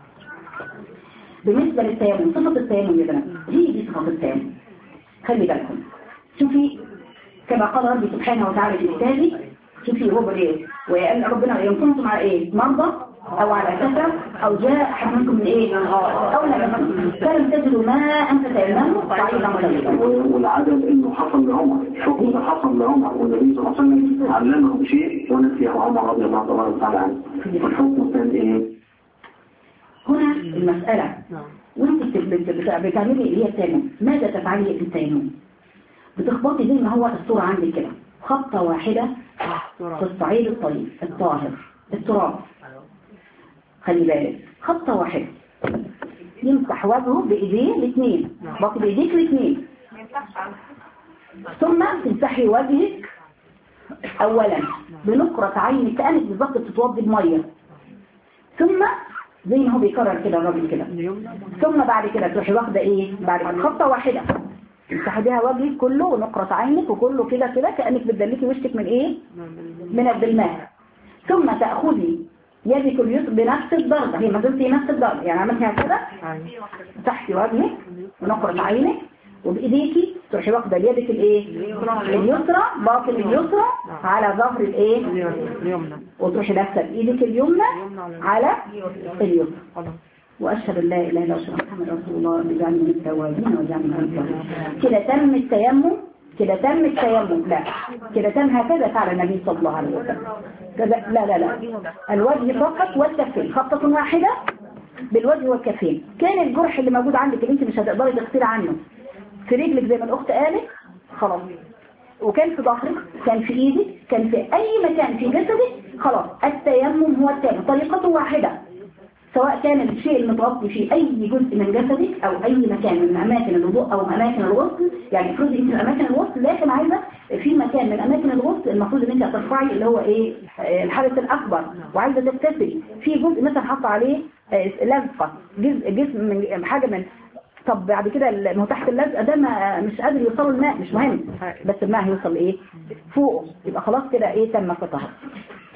بالنسبه للتيمم صفه التيمم يا بنات هي دي صفه التيمم، خلي بالكم شوفي كما قال ربي سبحانه وتعالى في كتابه، شوفي هو ايه وقال ربنا ان كنتم على ايه مرضى او على سفر او جاء احد منكم من ايه او لم كانوا تجدوا ماء فتيمموا صعيدا طيبا. والعدد انه حصل لعمر شوفوا حصل لعمر والنبي صلى الله عليه وسلم علمه بشيء ونسيه عمر رضي الله تعالى عنه، والحكم كان ايه هنا المسألة وانت بتعملي اللي هي التيمم ماذا تفعلي في التيمم؟ بتخبطي زي ما هو الصورة عندك كده خطة واحدة في الصعيد الطيب الطاهر التراب، خلي بالك خطة واحدة يمسح وجهه بإيديه الاثنين باقي بإيديك الاثنين، ثم تمسحي وجهك أولا بنقرة عينك كأنك بالظبط بتتوضي بمية، ثم زي ما هو بيكرر كده الراجل كده، ثم بعد كده تروحي واخده ايه بعد كده خطة واحدة تمسحي بيها وجهك كله ونقرة عينك وكله كده كده كأنك بتدلكي وشك من ايه من بالماء، ثم تأخذي يدك اليسرى بنفس الضربة، هي ما زلتي نفس الضربة يعني عملتها كده تحت وجهك ونقرة عينك وبايديكي تروحي واخده يدك الايه اليسرى باطن اليسرى على ظهر الايه اليمنى وتروحي لابسه بايدك اليمنى على اليسرى. واشهد ان لا اله الا الله محمد رسول الله بجعلنا من التوابين وجعلنا من المتطهرين. كده تم التيمم كده تم التيمم لا كده تم هكذا فعل النبي صلى الله عليه وسلم كذا لا لا لا الوجه فقط والكفين خطة واحدة بالوجه والكفين. كان الجرح اللي موجود عندك اللي انت مش هتقدري تغسلي عنه في رجلك زي ما الاخت قالت خلاص، وكان في ظهرك كان في ايدك كان في اي مكان في جسدك خلاص التيمم هو التيمم طريقته واحدة، سواء كان الشيء المتغطي في اي جزء من جسدك او اي مكان من اماكن الوضوء او اماكن الغسل، يعني افرضي انت اماكن الغسل لكن عايزه في مكان من اماكن الغسل المفروض ان انت هترفعي اللي هو ايه الحدث الاكبر وعايزه تغتسلي في جزء مثلا حط عليه لزقه جزء جسم من حاجه من، طب بعد كده ما هو تحت اللزقه ده ما مش قادر يوصله الماء مش مهم بس الماء هيوصل ايه فوقه، يبقى خلاص كده ايه تم الطهارة.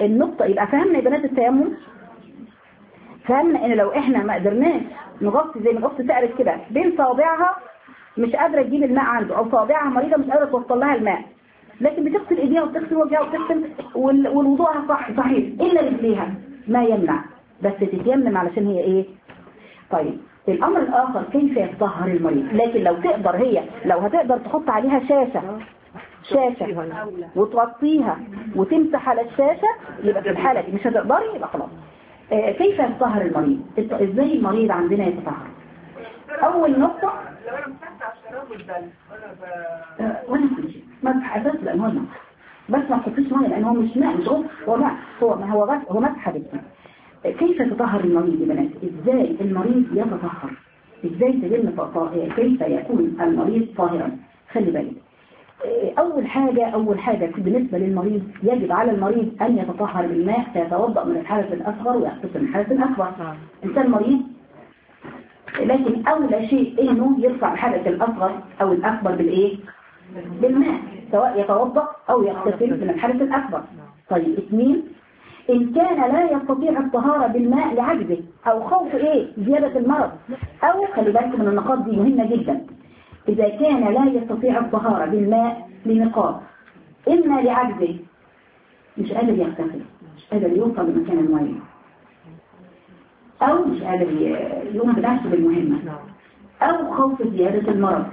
النقطة يبقى فهمنا يا بنات التيمم، فهمنا ان لو احنا ما قدرناش نغطي زي ما الاخت سألت كده بين صوابعها مش قادرة تجيب الماء عنده، او صوابعها مريضة مش قادرة توصل لها الماء، لكن بتغسل ايديها وبتغسل وجهها وبتغسل وال- والوضوءها صح صحيح الا رجليها ما يمنع، بس تتيمم علشان هي ايه. طيب الامر الاخر كيف يتطهر المريض، لكن لو تقدر هي لو هتقدر تحط عليها شاشة شاشة وتغطيها وتمسح على الشاشة يبقى في الحالة دي مش هتقدري يبقى خلاص. آه كيف يتطهر المريض، ازاي المريض عندنا يتطهر؟ اول نقطة لو انا مسحت على الشراب والبل آه وانا ماشي مسح اساس لان هو المسح بس ما تحطيش ميه لان هو مش ماء مش غسل، هو ماء هو ما هو غسل هو مسح بس. آه كيف يتطهر المريض يا بنات، ازاي المريض يتطهر، ازاي تجن كيف يكون المريض طاهرا؟ خلي بالك أول حاجة أول حاجة بالنسبة للمريض يجب على المريض أن يتطهر بالماء فيتوضأ من الحدث الأصغر ويغتسل من الحدث الأكبر. إنسان مريض لكن أول شيء إنه يرفع الحدث الأصغر أو الأكبر بالإيه؟ بالماء، سواء يتوضأ أو يغتسل من الحدث الأكبر. طيب اثنين، إن كان لا يستطيع الطهارة بالماء لعجزه أو خوف إيه؟ زيادة المرض، أو خلي بالكم من النقاط دي مهمة جدا. إذا كان لا يستطيع الطهارة بالماء لنقاط، إما لعجزه مش قادر يغتسل مش قادر يوصل لمكان المية، أو مش قادر يقوم بنفسه بالمهمة، أو خوف زيادة المرض.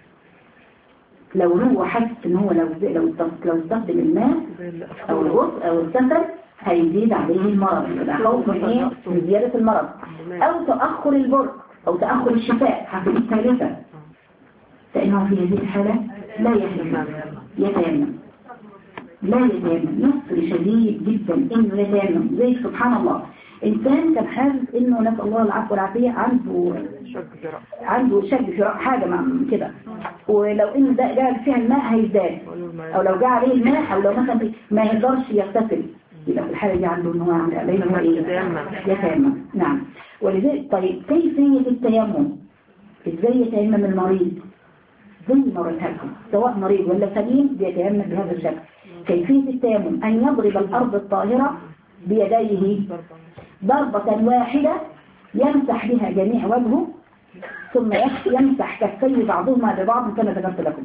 لو هو حس إن هو لو لو لو استخدم الماء أو الغسل أو الغسل هيزيد عليه المرض، يبقى خوف من إيه؟ من زيادة المرض، أو تأخر البرء أو تأخر الشفاء حسب الثالثة، فإنه في هذه الحالة لا يتيمم يتيمم لا يتيمم نصر شديد جدا إنه يتيمم. زي سبحان الله إنسان كان حاسس إنه نسأل الله العفو والعافية عنده عنده شك في حاجة كده، ولو إنه ده جاء فيها الماء هيزداد، أو لو جاء عليه الماء أو لو مثلا ما يقدرش يغتسل يبقى في الحالة دي عنده إنه عليه يتيمم. نعم. ولذلك طيب كيفية التيمم؟ إزاي يتيمم المريض؟ زي ما قلتها لكم سواء مريض ولا سليم بيتيمم بهذا الشكل. كيفية التيمم أن يضرب الأرض الطاهرة بيديه ضربة واحدة يمسح بها جميع وجهه، ثم يمسح كفيه بعضهما ببعض كما ذكرت لكم.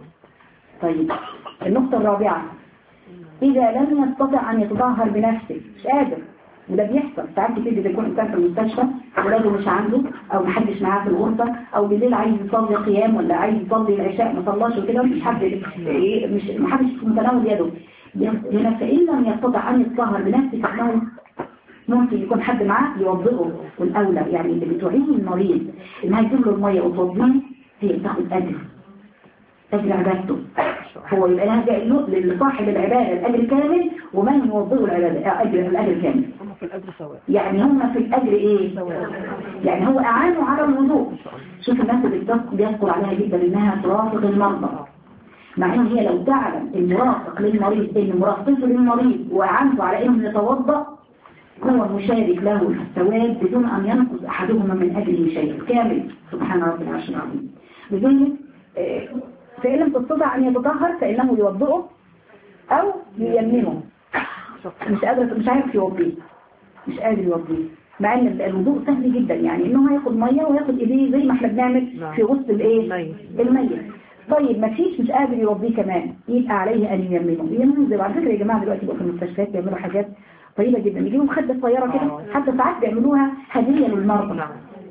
طيب النقطة الرابعة، إذا لم يستطع أن يتطهر بنفسه مش قادر، وده بيحصل ساعات كتير إذا يكون إنسان في المستشفى ولاده مش عنده أو محدش معاه في الغرفة، أو بالليل عايز يصلي قيام ولا عايز يصلي العشاء ما صلاش وكده مش حد مش محدش في متناول يده هنا، فإن لم يستطع أن يتطهر بنفسه فإنه ممكن يكون حد معاه يوضئه. والأولى يعني اللي بتعين المريض إنها تجيب له المية وتوضيه هي بتاخد أجر أجر عبادته، هو يبقى لها جاي لصاحب العبادة الأجر كامل، ومن يوضئه العبادة أجر الأجر كامل. يعني هم في الأجر إيه؟ يعني هو أعانوا على الوضوء. شوف الناس اللي بيذكر عليها جدا إنها ترافق المرضى، مع إن هي لو تعلم المرافق للمريض إن مرافقته للمريض وأعانته على إنه يتوضأ هو مشارك له في الثواب بدون أن ينقص أحدهما من أجله شيء كامل. سبحان رب العرش العظيم. لذلك فإن لم تستطع أن يتطهر فإنه يوضئه أو ييممه، مش قادر مش عارف يوضيه مش قادر يوضيه، مع ان الوضوء سهل جدا، يعني انه هياخد ميه وياخد ايديه زي ما احنا بنعمل في غسل الايه الميت. طيب ما فيش مش قادر يوضيه كمان يبقى عليه ان ييممه. ييممه زي على فكره يا جماعه دلوقتي بقوا في المستشفيات بيعملوا حاجات طيبه جدا، يجيبوا مخده صغيره كده، حتى ساعات بيعملوها هديه للمرضى،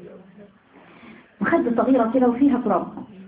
مخده صغيره كده وفيها تراب،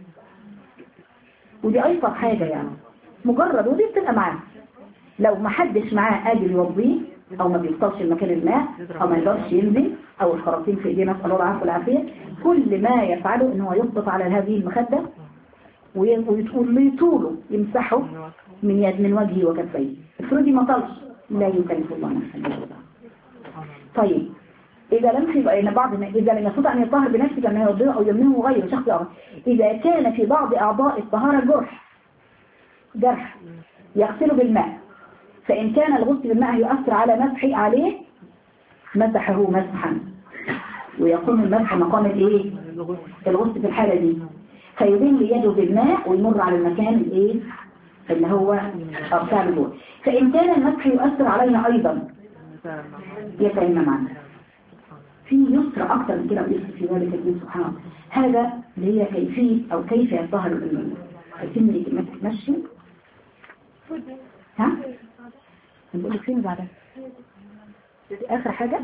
ودي ايسر حاجه يعني مجرد ودي بتبقى معاه. لو ما حدش معاه قادر يوضيه او ما بيوصلش لمكان الماء او ما يقدرش ينزل او الخراطيم في ايديه نسال الله العافيه والعافيه، كل ما يفعله ان هو يسقط على هذه المخده ويقول لي طوله يمسحه من يد من وجهه وكفيه. افرضي ما طلش لا يكلف الله نفسا الا وسعها. طيب إذا لم يبقى إن بعض إذا لم يستطع أن يطهر بنفسه كما يوضيه أو يمنه غيره شخص آخر، إذا كان في بعض أعضاء الطهارة جرح جرح يغسله بالماء، فإن كان الغسل بالماء يؤثر على مسحه عليه مسحه مسحا، ويقوم المسح مقام الإيه؟ الغسل في الحالة دي، فيبين يده بالماء ويمر على المكان الإيه؟ اللي هو بتاع البول. فإن كان المسح يؤثر علينا أيضا يتيمم عنه. في يسر أكثر من كده ويسر في ذلك الدين سبحانه. هذا اللي هي كيفية أو كيف يظهر السن ماشي. ها؟ نقول لك فين بعدها؟ آخر حاجة؟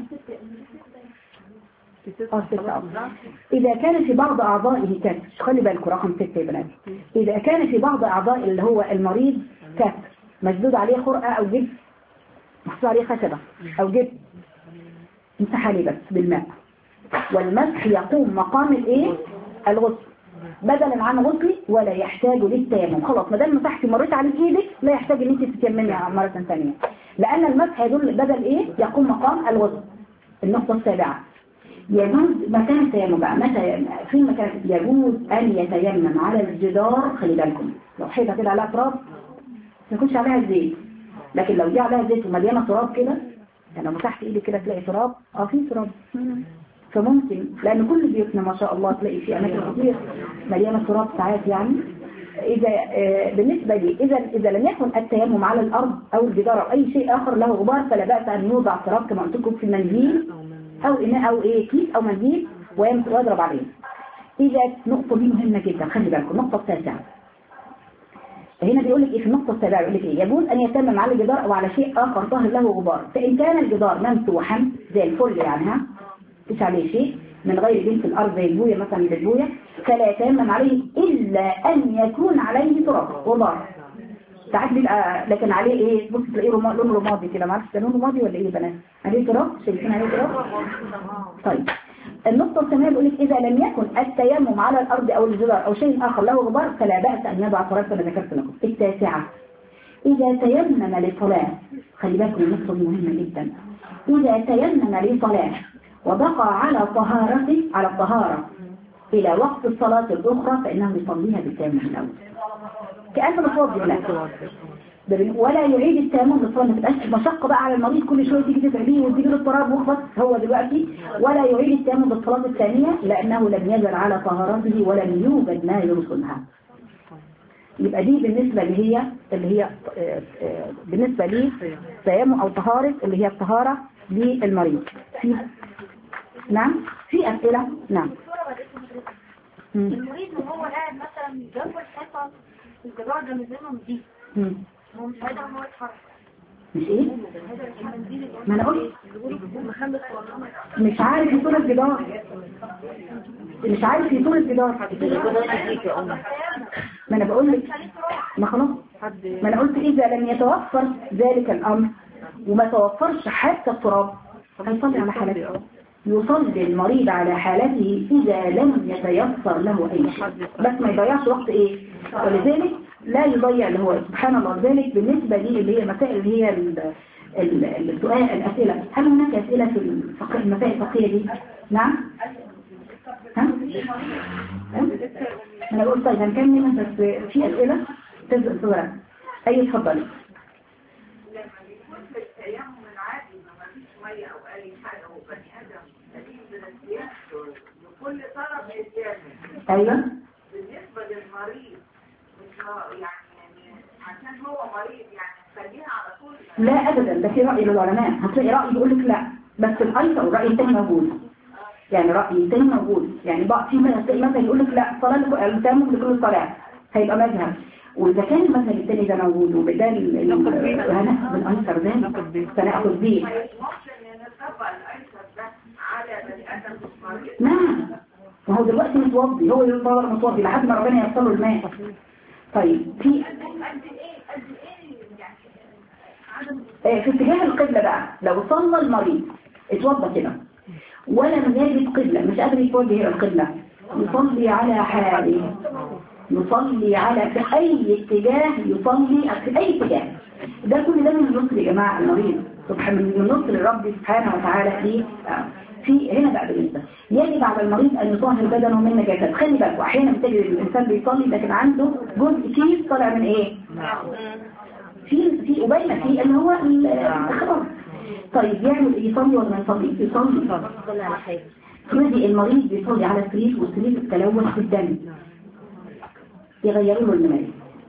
اه ستة أفضل. إذا كان في بعض أعضائه كسر، خلي بالكم رقم ستة يا بنات. إذا كان في بعض أعضاء اللي هو المريض كسر مشدود عليه خرقة أو جبس محطوط عليه خشبة أو جبس امسح عليه بس بالماء، والمسح يقوم مقام الايه؟ الغسل بدلا عن غسل ولا يحتاج للتيمم. خلاص ما دام مسحتي مريت على ايدك لا يحتاج ان انت تتيممي مرة ثانية، لأن المسح يدل بدل ايه؟ يقوم مقام الغسل. النقطة السابعة يجوز مكان التيمم بقى. متى في مكان يجوز أن يتيمم على الجدار. خلي بالكم لو حيطة كده عليها تراب ما يكونش عليها زيت، لكن لو جه عليها زيت ومليانة تراب كده يعني لو مسحت ايدك كده تلاقي تراب اه في تراب، فممكن لأن كل بيوتنا ما شاء الله تلاقي في أماكن كتير مليانة تراب ساعات يعني. إذا آه بالنسبة لي إذا إذا لم يكن التيمم على الأرض أو الجدار أو أي شيء آخر له غبار فلا بأس أن يوضع تراب كما قلت لكم في منديل أو إناء أو إيه كيس أو منديل ويضرب عليه. إذا نقطة دي مهمة جدا خلي بالكم. النقطة التاسعة هنا بيقول لك إيه في النقطة السابعة بيقول لك إيه؟ يجوز أن يتيمم على الجدار أو على شيء آخر ظاهر له غبار. فإن كان الجدار ممسوحا زي الفل يعني ها مفيش عليه شيء من غير بنت الأرض زي البوية مثلا بالبوية فلا يتيمم عليه إلا أن يكون عليه تراب غبار. ساعات بيبقى لكن عليه إيه؟ بص تلاقيه لون رمادي كده ما اعرفش ده لون رمادي ولا إيه يا بنات؟ عليه تراب شايفين عليه تراب؟ طيب النقطة الثانية بيقول لك إذا لم يكن التيمم على الأرض أو الجدار أو شيء آخر له غبار فلا بأس أن يضع تراب كما ذكرت لكم. التاسعة إذا تيمم لصلاة. خلي بالكم النقطة دي مهمة جدا. إذا تيمم لصلاة وبقى على طهارته على الطهارة إلى وقت الصلاة الأخرى فإنه يصليها بالتيمم الأول كأنه متوضئ لا، ولا يعيد التيمم للصلاة. ما تبقاش مشقة بقى على المريض كل شوية تيجي تتعبيه وتجيب له التراب وخلاص هو دلوقتي. ولا يعيد التيمم للصلاة الثانية لأنه لم يزل على طهارته ولم يوجد ما يرسلها. يبقى دي بالنسبة اللي هي اللي هي بالنسبة لي تيمم أو طهارة اللي هي الطهارة للمريض. في نعم في أسئلة. نعم المريض وهو قاعد مثلا جنب الحيطة الجدار ده مزينه نضيف هو مش هيقدر ان هو يتحرك. مش ايه؟ ما انا قلت مش عارف يطول الجدار مش عارف يطول الجدار ما انا بقول لك ما خلاص ما انا قلت اذا لم يتوفر ذلك الامر وما توفرش حتى التراب هيصلي على حالته. يصلي المريض على حالته إذا لم يتيسر له أي شيء بس ما يضيعش وقت إيه. ولذلك لا يضيع اللي هو سبحان الله. ذلك بالنسبة لي اللي هي مسائل اللي هي السؤال الأسئلة. هل هناك أسئلة في الفقه المسائل الفقهية دي؟ نعم ها؟ أنا أقول طيب هنكمل بس في أسئلة تبدأ صورة أي تفضلي. كل طلب يتجامل. ايوه بالنسبه للمريض مش يعني عشان هو مريض يعني خليها على طول. لا ابدا ده في راي للعلماء. هتلاقي راي يقول لك لا بس الايسر والراي الثاني موجود. يعني راي الثاني موجود يعني بقى في مثلا يقول لك لا صلاه التيمم لكل صلاه هيبقى مذهب. واذا كان المذهب الثاني ده موجود وبدال هناخد الايسر ده سناخد بيه. نعم ما هو دلوقتي متوضي هو يفضل متوضي لحد ما ربنا يوصل له الماء. طيب في في اتجاه القبلة بقى لو صلى المريض اتوضى كده ولم يجد قبلة مش قادر يتوجه الى القبلة يصلي على حاله. يصلي على في اي اتجاه يصلي في اي اتجاه. ده كل ده من النصر يا جماعة المريض سبحان من النصر الرب سبحانه وتعالى في في هنا بقى بالنسبة يجب على المريض أن يطهر بدنه من نجاسات. خلي بالك وأحيانا بتجد الإنسان بيصلي لكن عنده جزء كيس طالع من إيه؟ في في أبينا في اللي هو الخلاص. طيب يعمل يصلي ولا ما يصلي؟ يصلي. فرضي المريض بيصلي على سرير والسرير التلوث في الدم يغيروا له الماء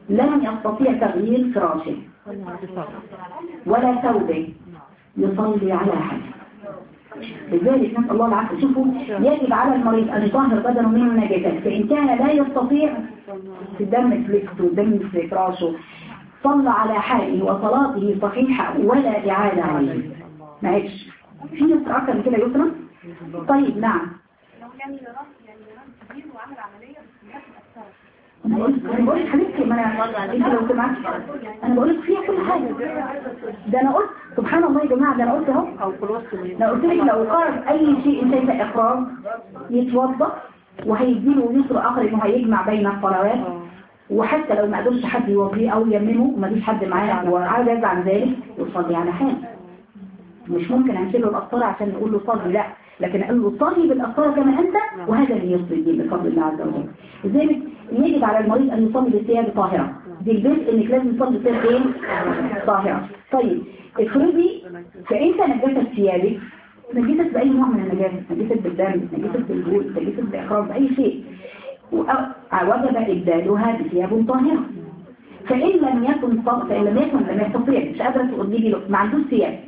لم يستطيع تغيير فراشه ولا ثوبه يصلي على حاله. لذلك نسأل الله العافية. شوفوا يجب على المريض أن يطهر بدنه من النجاسات، فإن كان لا يستطيع في الدم في لبسه والدم في فراشه صلى على حاله وصلاته صحيحة ولا إعادة عليه. ما عيش في يسرى أكثر من كده يسرى. طيب نعم. لو يعني رأس يعني رأس كبير وعمل عملية بس الناس مأثرة. أنا بقول لك حبيبتي، ما أنا أنت لو سمعت أنا بقول لك فيها كل حاجة. ده أنا قلت سبحان الله يا جماعة، ده أنا قلت أهو. أنا قلت لك لو قارن أي شيء شايفة إخراج يتوضأ وهيديله يسر آخر إنه هيجمع بين الصلوات، وحتى لو ما قدرش حد يوضيه أو يمنه وما فيش حد معاه وعايز عن ذلك يصلي على حاله. مش ممكن هنشيله القسطرة عشان نقول له صلي، لا، لكن قال له صلي بالقسطرة كما أنت، وهذا اللي يصلي به بفضل الله عز وجل. لذلك يجب على المريض أن يصلي بثياب طاهرة. دي البيت إنك لازم تصلي بثياب إيه؟ طاهرة. طيب افرضي فأنت نجست ثيابك، نجست بأي نوع من النجاسة، نجست بالدم، نجست بالبول، نجست بإخراج بأي شيء، وجب إبدالها بثياب طاهرة. فإن لم يكن فإن لم يكن لم يستطيع، مش قادرة تقولي له ما عندوش ثياب،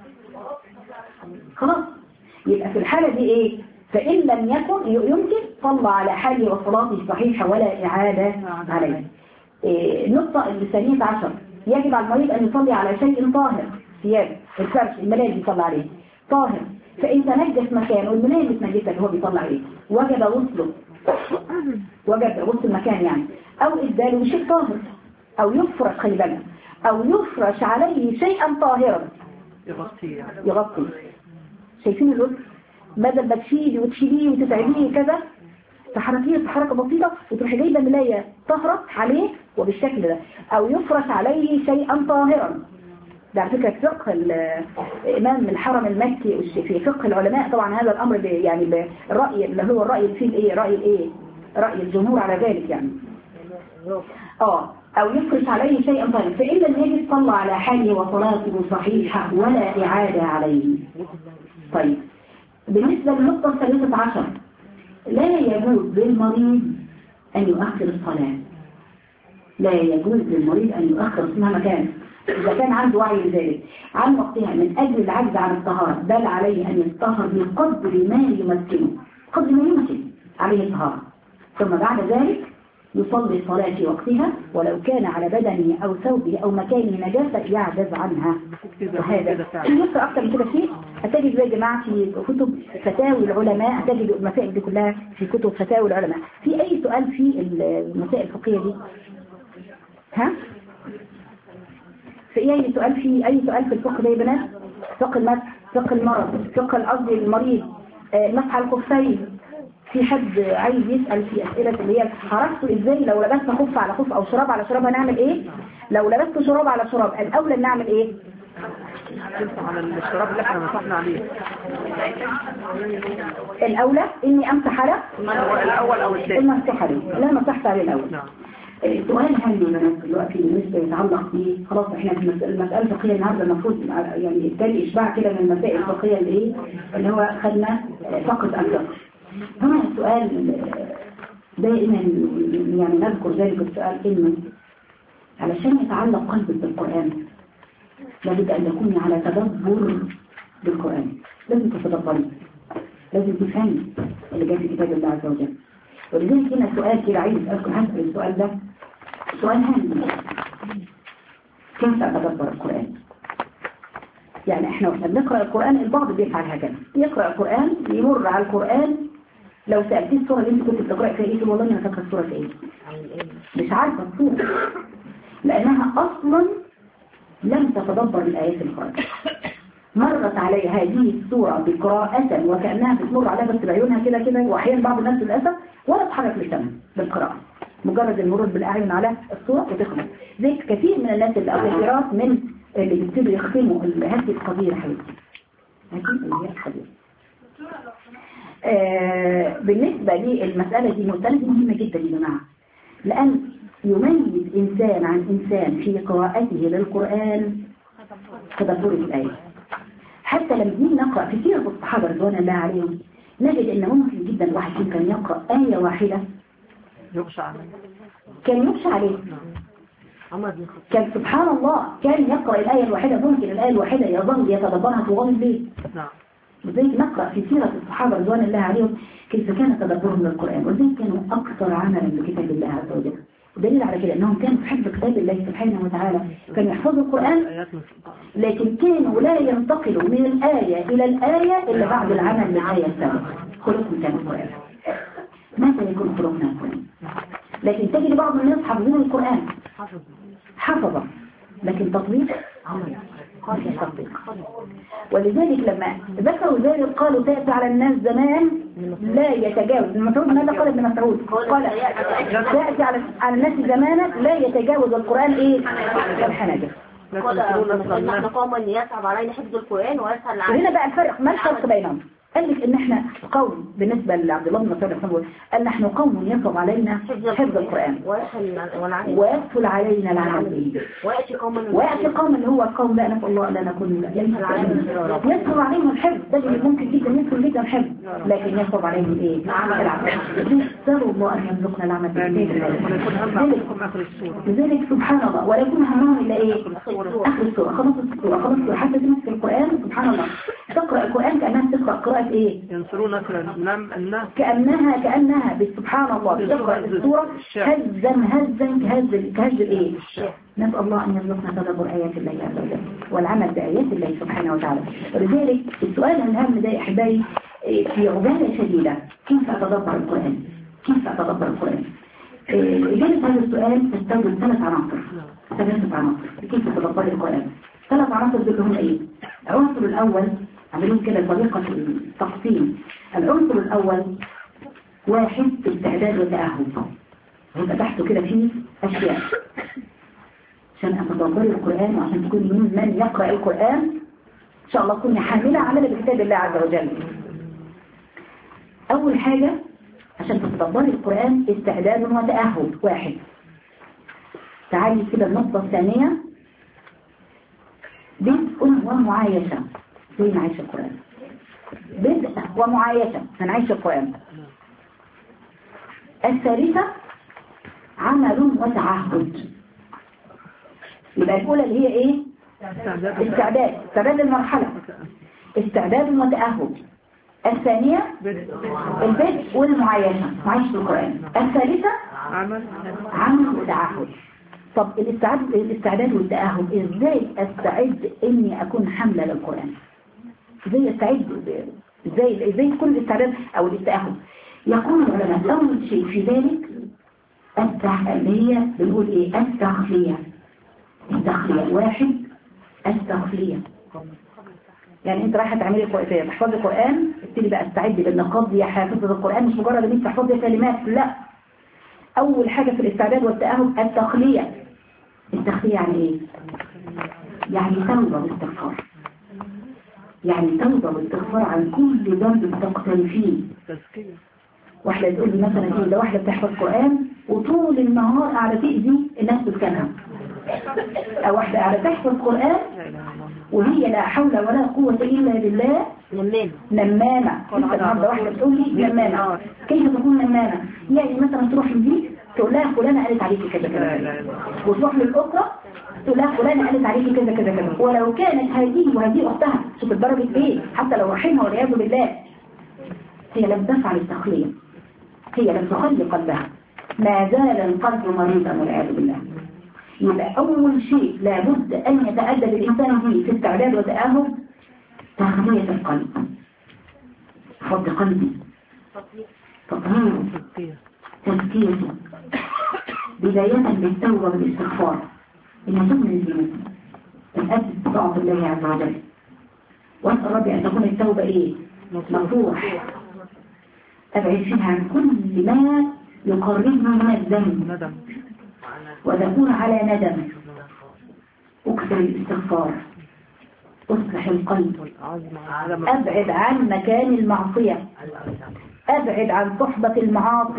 خلاص يبقى في الحالة دي ايه؟ فإن لم يكن يمكن صلى على حاله وصلاته صحيحة ولا إعادة عليه. إيه النقطة الثانية عشر، يجب على المريض أن يصلي على شيء طاهر، ثياب الفرش الملاذ يصلي عليه طاهر، فإن تنجس مكانه والملاذ يتنجس اللي هو بيصلي عليه وجب غسله، وجب غسل المكان يعني، أو إبداله بشيء طاهر، أو يفرش خلي بالك، أو يفرش عليه شيئا طاهرا يغطيه يغطي. شايفين اللطف؟ بدل ما تشيلي وتشيليه وتتعبيه كذا تحركيه حركة بسيطة وتروحي جايبه ملاية طاهرة عليه وبالشكل ده، أو يفرش عليه شيئا طاهرا. ده على فكرة فقه الإمام الحرم المكي في فقه العلماء طبعا هذا الأمر يعني الرأي اللي هو الرأي اللي فيه الإيه رأي الإيه رأي الجمهور على ذلك يعني. آه أو يفرش عليه شيئا طاهرا، فإن لم يجد صلى على حاله وصلاته صحيحة ولا إعادة عليه. طيب بالنسبة للنقطة الثالثة عشر، لا يجوز للمريض أن يؤخر الصلاة. لا يجوز للمريض أن يؤخر مهما كان، إذا كان عنده وعي بذلك عن وقتها من أجل العجز عن الطهارة، بل عليه أن يطهر بقدر ما يمكنه، قدر ما يمكن عليه الطهارة، ثم بعد ذلك يصلي الصلاة في وقتها ولو كان على بدنه أو ثوبه أو مكانه نجاسة يعجز عنها. وهذا يذكر أكثر من كده شيء هتجد يا جماعة في كتب فتاوي العلماء، هتجد المسائل دي كلها في كتب فتاوي العلماء. في أي سؤال في المسائل الفقهية دي؟ ها؟ في أي سؤال في أي سؤال في الفقه ده يا بنات؟ فقه المسح، فقه المرض، فقه القصد المريض، مسح الخفين. في حد عايز يسأل في أسئلة اللي هي حركته إزاي لو لبست خف على خف أو شراب على شراب هنعمل إيه؟ لو لبست شراب على شراب الأولى نعمل إيه؟ تمسح على الشراب اللي احنا مسحنا عليه. الأولى إني أمسح على الأول أو الثاني المسح عليه، لا مسحت عليه الأول. السؤال هل بنات دلوقتي بالنسبة يتعلق به خلاص احنا في المسألة الفقهية النهاردة المفروض يعني يبتدي إشباع كده من المسائل الفقهية اللي ايه اللي هو خدنا فقط الفقه. هنا السؤال دائما يعني نذكر ذلك السؤال إنه علشان يتعلق قلبك بالقرآن لابد أن يكون على تدبر بالقرآن، لازم تتدبري، لازم تفهمي اللي جاء في كتاب الله عز وجل. ولذلك هنا سؤال كده عايز أذكر هسأل السؤال ده سؤال هام، كيف أتدبر القرآن؟ يعني احنا واحنا بنقرأ القرآن البعض بيفعل هكذا، يقرأ القرآن يمر على القرآن، لو سألتيه السورة اللي انت كنت بتقرأ فيها ايه تقول والله انا فاكره السورة في ايه؟ مش عارفة السورة لأنها أصلا لم تتدبر الآيات القرآن. مرت علي هذه السورة بقراءة وكأنها بتمر عليها بس بعيونها كده كده، وأحيانا بعض الناس للأسف ولا تحرك لسانها بالقراءة، مجرد المرور بالأعين على السورة وتخلص. زي كثير من الناس اللي أول قراءات من اللي بيبتدوا يختموا هذه القضية حبيبتي، هذه القضية. آه بالنسبة للمسألة دي مسألة مهمة جدا يا جماعة، لأن يميز إنسان عن إنسان في قراءته للقرآن تدبره الآية. حتى لما نيجي نقرأ في سيرة الصحابة رضوان الله عليهم نجد إن ممكن جدا واحد كان يقرأ آية واحدة يغشى عليه كان يغشى عليه كان سبحان الله كان يقرأ الآية الواحدة، ممكن الآية الواحدة يظل يتدبرها طوال الليل. نعم. وزيك نقرأ في سيرة الصحابة رضوان الله عليهم كيف كان تدبرهم للقرآن، وزيك كانوا أكثر عملا بكتاب الله عز وجل. ودليل على كده أنهم كانوا يحبوا كتاب الله سبحانه وتعالى، كانوا يحفظوا القرآن لكن كانوا لا ينتقلوا من الآية إلى الآية إلا بعد العمل بالآية السابقة. خلقهم كان القرآن. ماذا يكون خلقنا القرآن؟ لكن تجد بعض الناس حفظون القرآن حفظا لكن تطبيق قاسي تطبيق. ولذلك لما ذكروا ذلك قالوا تأتي على الناس زمان لا يتجاوز ابن مسعود. ماذا قال ابن مسعود؟ قال تأتي على على الناس زمانا لا يتجاوز القرآن ايه الحناجر. قال نحن قوم يصعب علينا حفظ القرآن ويسهل علينا. هنا بقى الفرق، ما الفرق بينهم؟ قال لك ان احنا قوم بالنسبة لعبد الله بن مسعود قال نحن قوم يصعب علينا حفظ القرآن ويسهل علينا العمل به. ويأتي قوم ويأتي قوم اللي هو القوم لا نسأل الله لا نكون يسهل عليهم الحفظ. ده اللي ممكن جدا يسهل جدا الحفظ لكن يصعب عليهم ايه العمل. نسأل الله ان يرزقنا العمل به. لذلك سبحان الله ولا يكون همهم الا ايه اخر السورة خلاص السورة خلاص حتى تمسك القرآن سبحان الله تقرأ القرآن كأنها تقرأ قراءة ايه ينصرون الناس كأنها كأنها سبحان الله تقرأ السورة هزا هزا كهز كهز الايه. نسأل الله أن يرزقنا تدبر آيات الله عز وجل والعمل بآيات الله سبحانه وتعالى. ولذلك السؤال الهام ده يا أحبائي في عجالة شديدة كيف أتدبر القرآن؟ كيف أتدبر القرآن؟ إجابة هذا السؤال تستخدم ثلاث عناصر ثلاثة عناصر كيف تتدبر القرآن. ثلاث عناصر دول هم إيه؟ العنصر الأول عملون كده طريقة التقسيم. العنصر الأول واحد استعداد وتأهب، هيبقى تحته كده فيه أشياء عشان أتدبري القرآن وعشان تكوني من من يقرأ القرآن إن شاء الله تكوني حاملة عمل بكتاب الله عز وجل. أول حاجة عشان تتدبري القرآن استعداد وتأهب واحد. تعالي كده النقطة الثانية بدء ومعايشة زي نعيش القرآن. بدء ومعايشة هنعيش القرآن. الثالثة عمل وتعهد. يبقى الأولى اللي هي ايه استعداد استعداد المرحلة استعداد وتأهب. الثانية البدء والمعايشة معيشة القرآن. الثالثة عمل وتعهد. طب الاستعداد الاستعداد والتأهب ازاي استعد اني اكون حاملة للقرآن؟ ازاي استعد ازاي ازاي يكون الاستعداد او التأهب؟ يقول العلماء اول شيء في ذلك اللي هي بنقول ايه التخلية. التخلية واحد التخلية يعني انت رايحه تعملي قراءه تحفظي القرآن ابتدي بقى استعد بالنقاط يا حافظة القرآن مش مجرد ان انت تحفظي كلمات لا. اول حاجة في الاستعداد والتأهب التخلية. التخلية يعني ايه؟ يعني توبة واستغفار. يعني توبة واستغفار عن كل ذنب تقترفيه. واحدة تقول لي مثلا ايه ده واحدة بتحفظ قرآن وطول النهار قاعدة تأذي الناس بتكلمها. او واحدة قاعدة تحفظ قرآن وهي لا حول ولا قوة إلا بالله نمامة. نمامة النهارده واحدة بتقول لي نمامة. كيف تكون نمامة؟ يعني مثلا تروح لدي تقول لها فلانة قالت عليكي كذا كذا وتروح للأخرى تقول لها فلانة قالت عليكي كذا كذا كذا ولو كانت هذه وهذه أختها شوف الدرجة ايه حتى لو رحمها والعياذ بالله هي لم تفعل التخلية. هي لم تخلي قلبها ما زال القلب مريضا والعياذ بالله. يبقى أول شيء لابد أن يتأدب الإنسان فيه في استعداد وتأهب تخلية القلب. فض قلبي تطهيره تزكيته بداية بالتوبة والاستغفار إن تكون الزينة الأدب بطاعة الله عز وجل. وأسأل ربي أن تكون التوبة إيه؟ مفتوح. أبعد فيها عن كل ما يقربني من الذنب وتكون على ندم. أكثر الاستغفار أصلح القلب. أبعد عن مكان المعصية. أبعد عن صحبة المعاصي.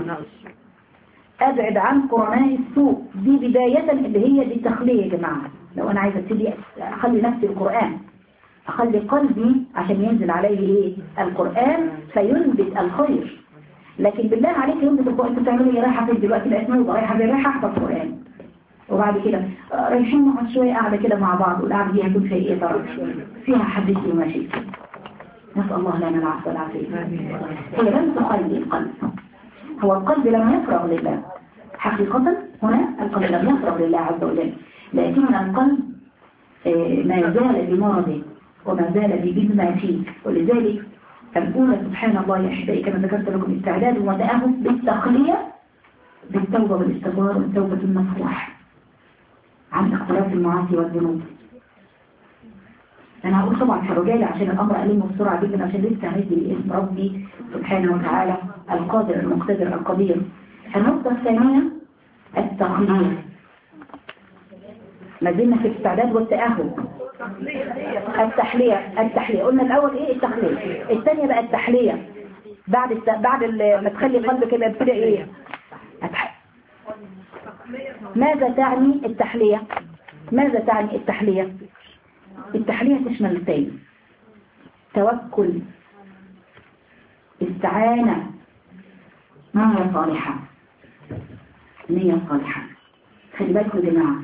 أبعد عن قرناء السوء. دي بداية اللي هي دي التخلية يا جماعة. لو أنا عايزة ابتدي أخلي نفسي القرآن أخلي قلبي عشان ينزل عليه إيه؟ القرآن فينبت الخير. لكن بالله عليك ينبت القرآن. أنت بتعملي رايحة في دلوقتي بقت نوبة رايحة في رايحة أحفظ القرآن وبعد كده رايحين نقعد شوية قاعدة كده مع بعض، والقعدة دي هيكون فيها ايه ترى؟ فيها حديث وما شئت. نسأل الله لنا العفو والعافية. هي لم تخلي القلب، هو القلب لم يفرغ لله حقيقة، هنا القلب لم يفرغ لله عز وجل، لكن القلب ما زال بمرضه وما زال بما فيه. ولذلك الأولى سبحان الله يا أحبائي كما ذكرت لكم استعداد وتأهب بالتخلية بالتوبة والاستغفار والتوبة النصوح عن اقتراف المعاصي والذنوب. أنا هقول طبعا في الرجال عشان الأمر ألمه بسرعة جدا، عشان لسه هندي اسم ربي سبحانه وتعالى القادر المقتدر القدير. النقطة الثانية التخلية، ما زلنا في الاستعداد والتأهب. التحلية التحلية قلنا الأول إيه؟ التخلية. الثانية بقى التحلية بعد الت... بعد ما تخلي قلبك يبقى يبتدي إيه؟ أتح... ماذا تعني التحلية؟ ماذا تعني التحلية؟ التحلية تشمل التالي: توكل، استعانة، نية صالحة. نية صالحة خلي بالكم يا جماعة،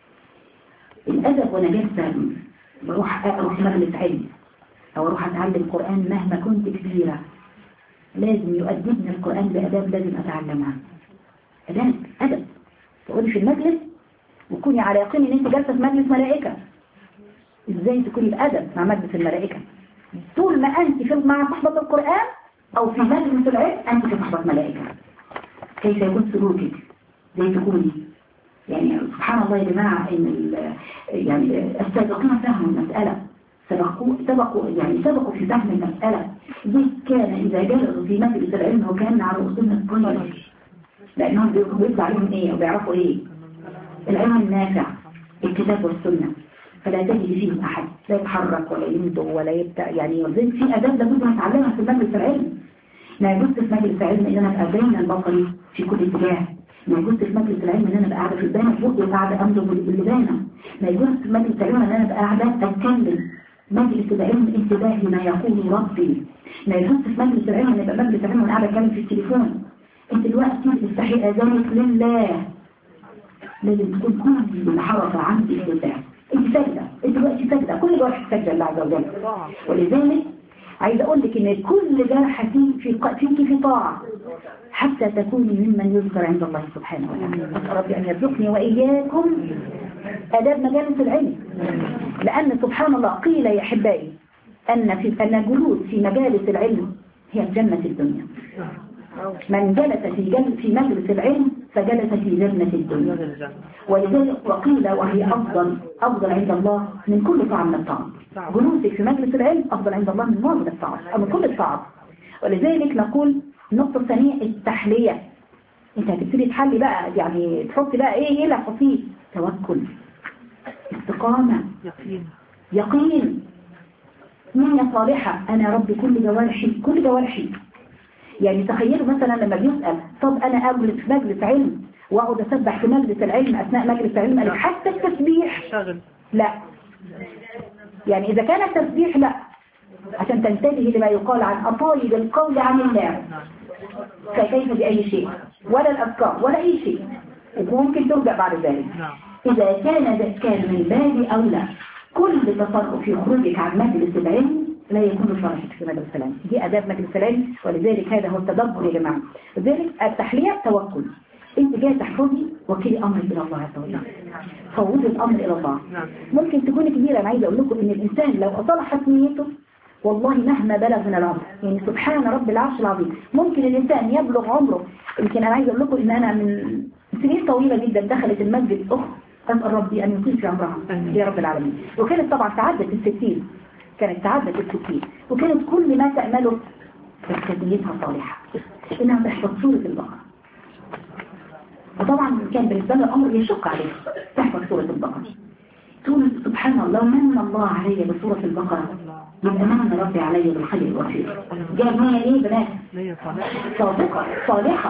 الأدب وأنا جالسة بروح أقرأ في مجلس علم أو أروح أتعلم قرآن مهما كنت كبيرة، لازم يؤدبني القرآن بأداب لازم أتعلمها. أدب أدب تقولي في المجلس وكوني على يقين إن أنت جالسة في مجلس ملائكة. إزاي تكوني بأدب مع مجلس الملائكة؟ طول ما أنت في مع صحبة القرآن أو في مجلس العلم أنت في صحبة ملائكة. كيف يكون سلوكك؟ زي تكوني يعني سبحان الله يا جماعة إن يعني السابقين فهموا المسألة، سبقوا سبقوا يعني سبقوا في فهم المسألة. دي كان إذا جلسوا في مجلس العلم وكان على أصولنا الطيب، لأنهم بيطلع عليهم إيه وبيعرفوا إيه؟ العلم النافع، الكتاب والسنة، فلا تجد فيهم أحد لا يتحرك ولا يندب ولا يبدأ يعني. وزين في أداب لابد نتعلمها في مجلس العلم. ما يجوز في مجلس العلم إن أنا أبقى بين البصري في كل اتجاه. ما يجوز في مجلس العلم ان انا ابقى قاعده في البانه فوق وقاعده امضغ باللبانه. ما يجوز في مجلس العلم ان انا ابقى قاعده اتكلم. مجلس العلم انتباه لما يقول ربي. ما يجوز في مجلس العلم ان يبقى مجلس العلم وانا قاعده اتكلم في التليفون. انت دلوقتي تستحي اذانك لله، لازم تكون كل الحركه عندك لله. انت ساجده، انت دلوقتي ساجده، كل جرح ساجده لله عز وجل. ولذلك عايز اقول لك ان كل جرح فيك في في طاعه حتى تكوني ممن يذكر عند الله سبحانه وتعالى. أسأل ربي أن يرزقني وإياكم آداب مجالس العلم، لأن سبحان الله قيل يا أحبائي أن في أن الجلوس في مجالس العلم هي جنة الدنيا. من جلس في جل في مجلس العلم فجلس في جنة الدنيا. ولذلك وقيل وهي أفضل أفضل عند الله من كل طعم من الطعام. جلوسك في مجلس العلم أفضل عند الله من معظم الطعام أو من كل الطعام. ولذلك نقول النقطة الثانية التحلية. انت هتبتدي تحلي بقى يعني تحطي بقى ايه ايه اللي هتحطيه؟ توكل، استقامة، يقين يقين نية صالحة. انا يا رب كل جوارحي كل جوارحي يعني تخيلوا مثلا لما بيسأل طب انا اجلس في مجلس علم واقعد اسبح في مجلس العلم اثناء مجلس العلم قال حتى التسبيح لا، يعني اذا كان التسبيح لا، عشان تنتبه لما يقال عن أطايب القول عن الله فكيف بأي شيء ولا الأذكار ولا أي شيء وممكن ترجع بعد ذلك. إذا كان ذلك كان من باب أولى كل تصرف في خروجك عن مجلس العلم لا يكون صالحك في مجلس العلم. دي أداب مجلس العلم. ولذلك هذا هو التدبر يا جماعة. لذلك التحلية توكل، انت جاي تحفظي وكلي امر الى الله عز وجل، فوضي الامر الى الله. ممكن تكون كبيرة. انا عايزه اقول لكم ان الانسان لو اصلحت نيته والله مهما بلغ من العمر يعني سبحان رب العرش العظيم ممكن الانسان يبلغ عمره. يمكن انا عايزه اقول لكم ان انا من سنين طويله جدا دخلت المسجد اخت اسال ربي ان يطيل في عمرها يا رب العالمين، وكانت طبعا تعدت الستين، كانت تعدت الستين وكانت كل ما تأمله بس نيتها صالحه انها تحفظ سوره البقره. وطبعا كان بالنسبه لها الامر يشق عليها تحفظ سوره البقره. تقول سبحان الله من الله علي بسوره البقره يبقى من ربي علي بالخير الوفير. جاب نية ايه بنات؟ صادقة صالحة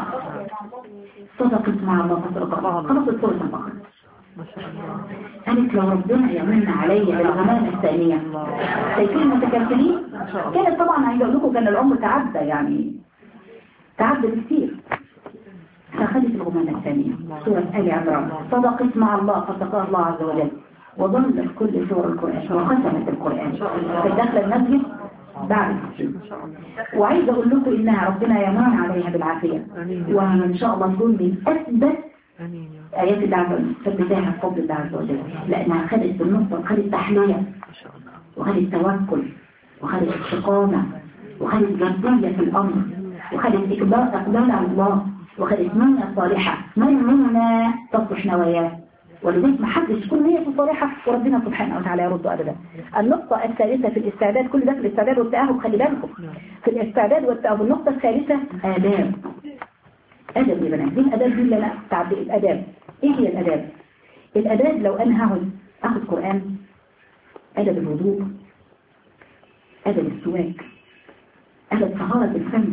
صدقت مع الله فصدقة خلصت سورة البقرة. قالت لو ربنا يمن علي بالغمامة الثانية شايفين المتكفلين. كانت طبعا عايزة اقول لكم كان العمر تعدى يعني تعدى بكثير. فخذت الغمامة الثانية سورة آل عمران، صدقت مع الله فاتقاها الله عز وجل، وظلت كل سورة القرآن وختمت القرآن فدخل المسجد بعد التسليم. وعايزة أقول لكم إنها ربنا يمان عليها بالعافية، وإن شاء الله تكون من أثبت آيات الله عز وجل فبداها بفضل الله عز وجل، لأنها خدت بالنصر، خدت تحلية وخدت توكل وخدت استقامة وخدت جدية في الأمر وخدت إقبال على الله وخدت نية صالحة. من منا تصلح نواياه؟ ولذلك ما حدش يكون نيته صالحة وربنا سبحانه وتعالى يرد أبدا. النقطة الثالثة في الاستعداد، كل ده في الاستعداد والتأهب، خلي بالكم في الاستعداد والتأهب. النقطة الثالثة آداب. أدب يا بنات، دي الأداب دي اللي لا تعدي الأداب. إيه هي الأداب؟ الأداب لو أنا هقعد أخذ قرآن، أدب الوضوء، أدب السواك، أدب طهارة الفم،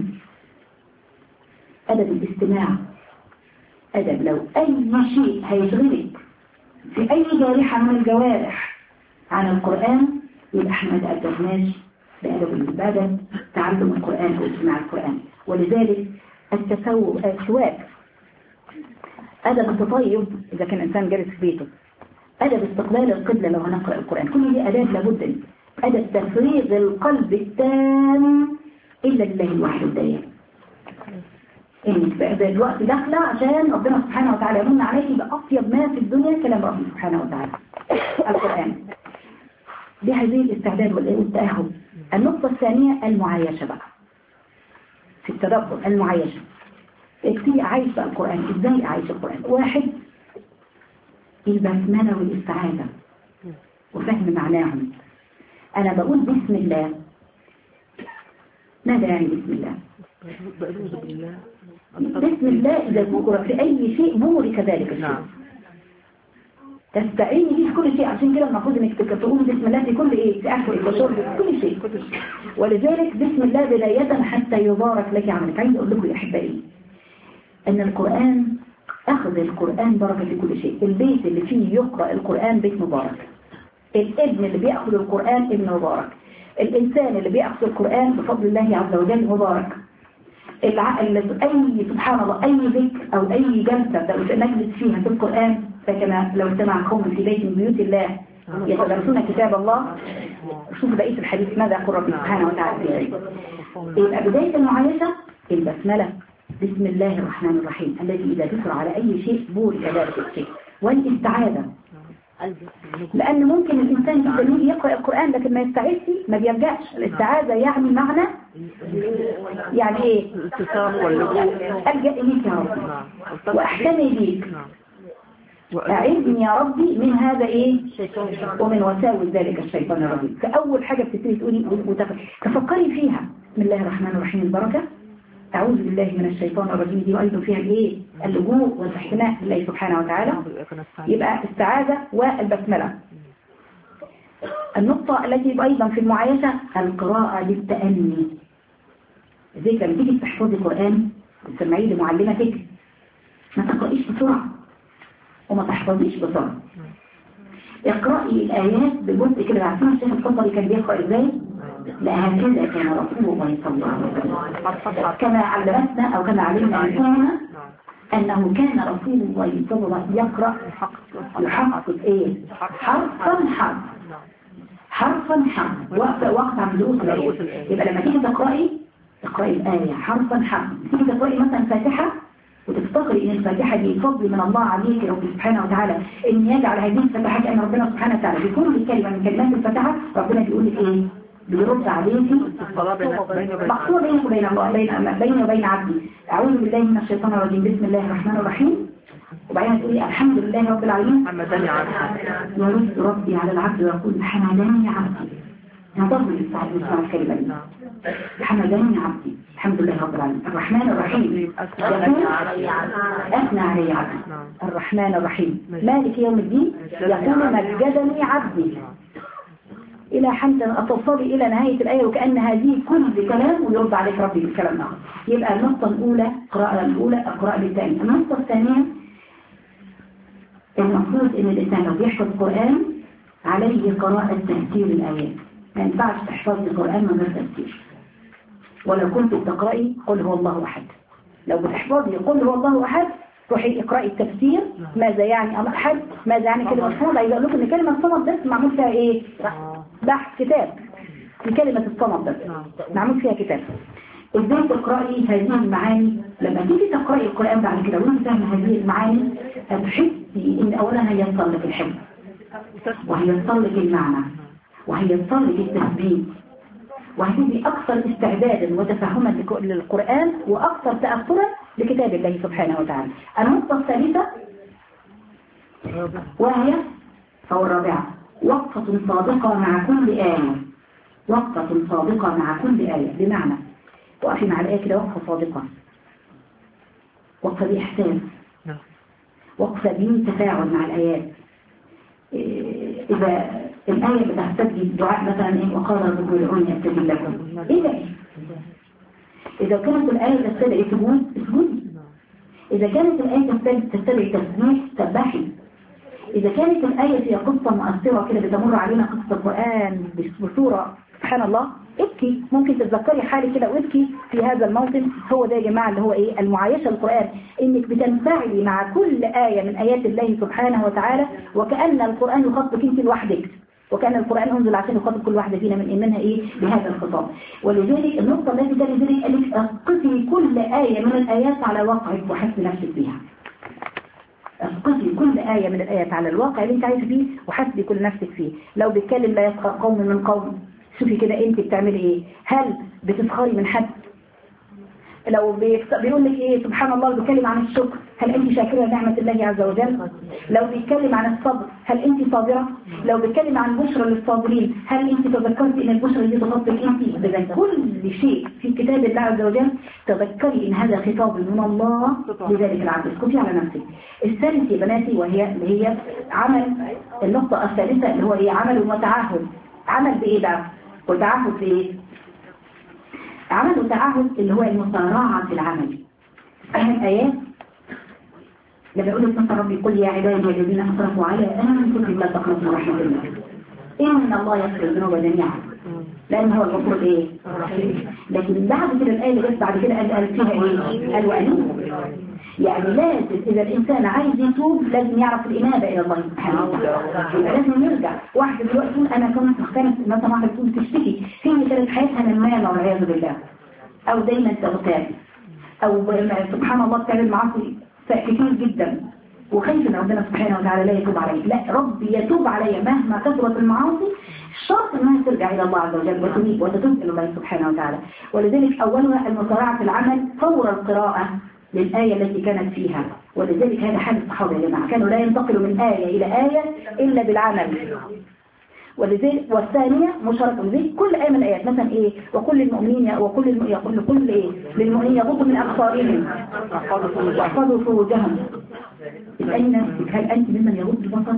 أدب الاستماع، أدب لو أي شيء هيشغلك في أي جارحة من الجوارح عن القرآن يبقى احنا ما تأدبناش بأدب الإبادة، تعلم القرآن واستماع القرآن. ولذلك السواك، أدب التطيب إذا كان إنسان جالس في بيته، أدب استقبال القبلة لو هنقرأ القرآن، كل دي أداب لابد. أدب تفريغ القلب التام إلا لله الواحد الديان. إنك بقى الوقت داخله عشان ربنا سبحانه وتعالى يمن عليك بأطيب ما في الدنيا كلام ربنا سبحانه وتعالى القرآن. دي هذه الاستعداد والتأهب. النقطة الثانية المعايشة بقى في التدبر، المعايشة. كتير أعيش بقى القرآن. إزاي أعيش القرآن؟ واحد، البسملة والاستعاذة وفهم معناهم. أنا بقول بسم الله، ماذا يعني بسم الله؟ بسم الله إذا ذكر في أي شيء بورك ذلك الشيء، تستعيني به في كل شيء. عشان كده المفروض انك تقول بسم الله في كل ايه، في اكل وشرب في كل شيء. ولذلك بسم الله بداية حتى يبارك لك عملك. عايز اقول لكم يا احبائي ان القرآن، اخذ القرآن بركة في كل شيء. البيت اللي فيه يقرأ القرآن بيت مبارك، الابن اللي بيأخذ القرآن ابن مبارك، الانسان اللي بيأخذ القرآن بفضل الله عز وجل مبارك. العقل أي سبحان الله أي ذكر أو أي جلسة نجلس فيها في القرآن، فكما لو اجتمع قوم في بيت من بيوت الله يتدرسون كتاب الله. شوف بقية الحديث ماذا يقول ربنا سبحانه وتعالى فيه. يبقى بداية المعايشة البسملة، بسم الله الرحمن الرحيم الذي إذا ذكر على أي شيء بورك ذلك الشيء. والاستعاذة، لأن ممكن الإنسان جدا يجي يقرأ القرآن لكن ما يستعيذش، ما بيرجعش. الاستعاذة يعني معنى يعني إيه؟ ألجأ إليك يا رب وأحتمي بيك، أعذني يا ربي من هذا إيه؟ ومن وساوس ذلك الشيطان الرجيم. فأول حاجة بتبتدي تقولي تفكري فيها بسم الله الرحمن الرحيم البركة، أعوذ بالله من الشيطان الرجيم، دي أيضا فيها الإيه؟ اللجوء والاحتماء لله سبحانه وتعالى. يبقى استعاذة والبسملة. النقطة التي أيضا في المعايشة القراءة للتأني. زي كما تيجي تحفظي القرآن تسمعيه لمعلمتك، ما تقرأيش بسرعة وما تحفظيش بسرعة. اقرأي الآيات بجزء كده. عارفين الشيخ القطري كان بيقرأ إزاي؟ لا هكذا كان رسول الله صلى الله عليه وسلم، كما علمتنا أو كما علمنا عننا أنه كان رسول الله صلى الله عليه وسلم يقرأ يحفظ إيه؟ حرفا حرف حرفا حرف وقت وقت عن دروس الآيات. يبقى لما تيجي تقرأي تقرأي الآية حرفا حرف. تيجي تقرأي مثلا فاتحة وتفتكري ان الفاتحة دي فضل من الله عليك رب سبحانه وتعالى ان يجعل هذه الفاتحة كأن ربنا سبحانه وتعالى بكل كلمة من كلمات الفاتحة ربنا بيقول لك ايه؟ بيرد عليكي مقصود بينك وبين الله، بين بيني وبين عبدي. اعوذ بالله من الشيطان الرجيم، بسم الله الرحمن الرحيم، وبعدين تقولي الحمد لله رب العالمين، حمدني عبدي، يرد ربي على العبد ويقول حمدني عبدي. نضرب للساعة نسمع الكلمة دي، حمدني عبدي الحمد لله رب العالمين. الرحمن الرحيم أثنى علي عبدي. الرحمن الرحيم مالك يوم الدين يقول مجدني عبدي إلى حمد أتصلي إلى نهاية الآية وكأن هذه كل كلام ويرد عليك ربي بالكلام آخر. يبقى النقطة الأولى قراءة الأولى القراءة بالثانية. النقطة الثانية المفروض إن الإنسان لو بيحفظ القرآن عليه قراءة تفسير الآيات. ما ينفعش تحفظ القرآن من غير تفسير. ولو كنت بتقرأي قل هو الله أحد لو بتحفظي قل هو الله أحد روحي اقرأي التفسير ماذا يعني أحد، ماذا يعني كلمة صمد. عايز أقول لكم إن كلمة صمد بس معمول فيها إيه؟ بحث كتاب في كلمة الصمد بس معمول فيها كتاب. ازاي تقرأي هذه المعاني؟ لما تيجي تقرأي القرآن بعد كده وانت فاهم هذه المعاني هتحسي ان اولا هيصل لك الحفظ وهيصل لك المعنى وهيصل لك التثبيت وهتبقي اكثر استعدادا وتفهما للقرآن واكثر تأثرا لكتاب الله سبحانه وتعالى. النقطة الثالثة وهي او الرابعة وقفة صادقة مع كل آية. وقفة صادقة مع كل آية بمعنى وقفي مع الآية كده وقفة صادقة، وقفة بإحساس، وقفة بتفاعل مع الآيات. إذا الآية بتحتاج دعاء مثلا إيه وقال ربكم ادعوني أستجب لكم، إيه ده؟ إذا كانت الآية تستدعي سجود اسجدي، إذا كانت الآية تستدعي تسبيح سبحي، إذا كانت الآية فيها قصة مؤثرة كده بتمر علينا قصة القرآن بصورة سبحان الله ابكي، ممكن تتذكري حالي كده وابكي في هذا الموطن. هو ده يا جماعة اللي هو ايه المعايشة القرآن، انك بتنفعلي مع كل آية من آيات الله سبحانه وتعالى وكأن القرآن يخاطبك انت لوحدك، وكأن القرآن انزل عشان يخاطب كل واحدة فينا من منها ايه بهذا الخطاب. ولذلك النقطة التي كان ذلك قال لك اسقطي كل آية من الآيات على واقعك وحسن نفسك بها. اسقطي كل آية من الآيات على الواقع اللي انت عايش فيه وحسبي كل نفسك فيه. لو بيتكلم لا يسخر قوم من قوم، شوفي كده انت بتعملي ايه؟ هل بتسخري من حد؟ لو بيقول لك ايه سبحان الله بيتكلم عن الشكر، هل انت شاكره نعمة الله عز وجل؟ لو بيتكلم عن الصبر هل انت صابرة؟ لو بيتكلم عن بشرى للصابرين هل انت تذكرتي ان البشرى دي تخاطبك انت؟ اذا كل شيء في كتاب الله عز وجل تذكري ان هذا خطاب من الله لذلك العبد. اسكتي على نفسك. الثالث يا بناتي وهي اللي هي عمل النقطة الثالثة اللي هو ايه عمل وتعهد. عمل بايه بقى؟ وتعهد بايه؟ عمل وتعهد اللي هو المسارعة في العمل. فهم الآيات لما يقول لك مثلا ربي قل يا عبادي الذين أسرفوا على أنفسهم لا تقنطوا من رحمة الله إن الله يغفر الذنوب جميعا لأن هو الغفور إيه؟ لكن بعد كده الآية اللي جت بعد كده قال فيها إيه؟ قال وأنوب. يعني لازم إذا الإنسان عايز يتوب لازم يعرف الإنابة إلى الله سبحانه وتعالى، لازم يرجع. واحد دلوقتي يقول أنا كنت مختلف مثلا واحدة تكون تشتكي هي كانت حياتها نمامة والعياذ بالله أو دايما تغتاب أو سبحان الله بتعمل معاصي كتير جدا وخايف ان ربنا سبحانه وتعالى لا يتوب عليه. لا، ربي يتوب علي مهما كثرت المعاصي، الشرط انها ترجع الى الله عز وجل وتنيب وتتوب الى الله سبحانه وتعالى. ولذلك اولها المسارعه في العمل فور القراءه للآية التي كانت فيها. ولذلك هذا حال الصحابة يا جماعة، كانوا لا ينتقلوا من آية إلى آية إلا بالعمل. ولذلك والثانية مشاركة زي كل آية من الآيات مثلا إيه وكل المؤمنين وكل الم... يقول كل إيه للمؤمنين يغضوا من أبصارهم واحفظوا فروجهم. أين هل أنت ممن يغض البصر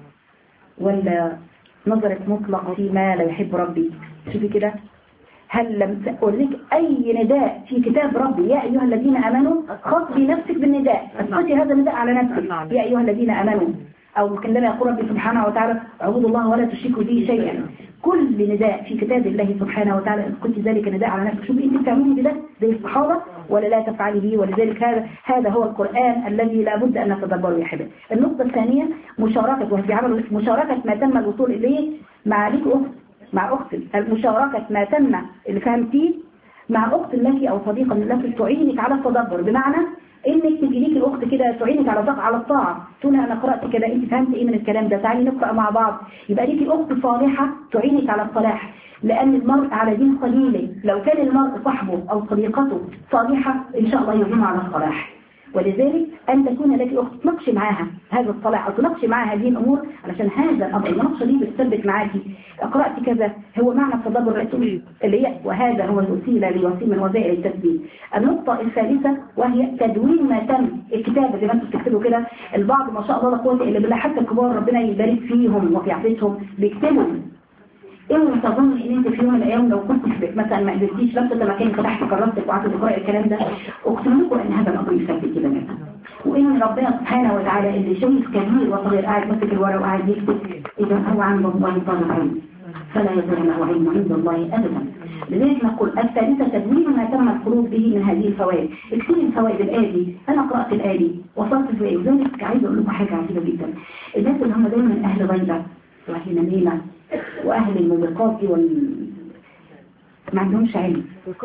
ولا نظرك مطلق فيما لا يحب ربي؟ شوفي كده، هل لم تقول لك أي نداء في كتاب ربي يا أيها الذين أمنوا خطي نفسك بالنداء، أسقطي هذا النداء على نفسك يا أيها الذين أمنوا. أو عندما يقول ربي سبحانه وتعالى اعبدوا الله ولا تشركوا به شيئا، كل نداء في كتاب الله سبحانه وتعالى اسقطي ذلك نداء على نفسك. شوفي أنت بتعملي بده زي الصحابة ولا لا تفعلي به. ولذلك هذا هذا هو القرآن الذي لا بد أن نتدبره يا حبيبي. النقطة الثانية مشاركة وفي عمل مشاركة ما تم الوصول إليه مع ليك أخت مع أخت مشاركة ما تم اللي فهمتيه مع أخت لك أو صديقة لك تعينك على التدبر، بمعنى انك تجي ليك الاخت كده تعينك على ضغط على الطاعه، تقول انا قرات كده انت فهمت ايه من الكلام ده، تعالي نقرا مع بعض. يبقى ليكي اخت صالحه تعينك على الصلاح، لان المرء على دين قليله. لو كان المرء صاحبه او صديقته صالحه ان شاء الله يعين على الصلاح. ولذلك أن تكون لك أخت تناقشي معاها هذا الصلاح أو تناقشي معاها هذه الأمور، علشان هذا الأمر المناقشة دي بتثبت معاكي قرأت كذا هو معنى التدبر الرسولي اللي هي وهذا هو الوسيلة لوسيلة من وسائل التثبيت. النقطة الثالثة وهي تدوين ما تم الكتاب زي ما انتم بتكتبوا كده. البعض ما شاء الله لا قوة إلا بالله حتى الكبار ربنا يبارك فيهم وفي عافيتهم بيكتبوا. إيه تظن إن أنت في يوم من الأيام لو كنت مثلا ما قدرتيش لم تتمكني فتحت كرامتك وقعدت تقرأي الكلام ده، أقسم لكم إن هذا الأمر يثبت كده مثلا، وإن ربنا سبحانه وتعالى اللي شايف كبير وصغير قاعد ماسك الورق وقاعد يكتب إذا هو عند الله طالب علم فلا يزال له علم عند الله أبدا. لذلك نقول الثالثة تدوين ما تم الخروج به من هذه الفوائد. اكتب الفوائد الآدي، أنا قرأت الآدي وصلت الفوائد. وذلك عايز أقول لكم حاجة عجيبة جدا. الناس اللي هم دايما أهل غيبة وأهل نميمة وأهل الموبقات وال ما عندهمش علم،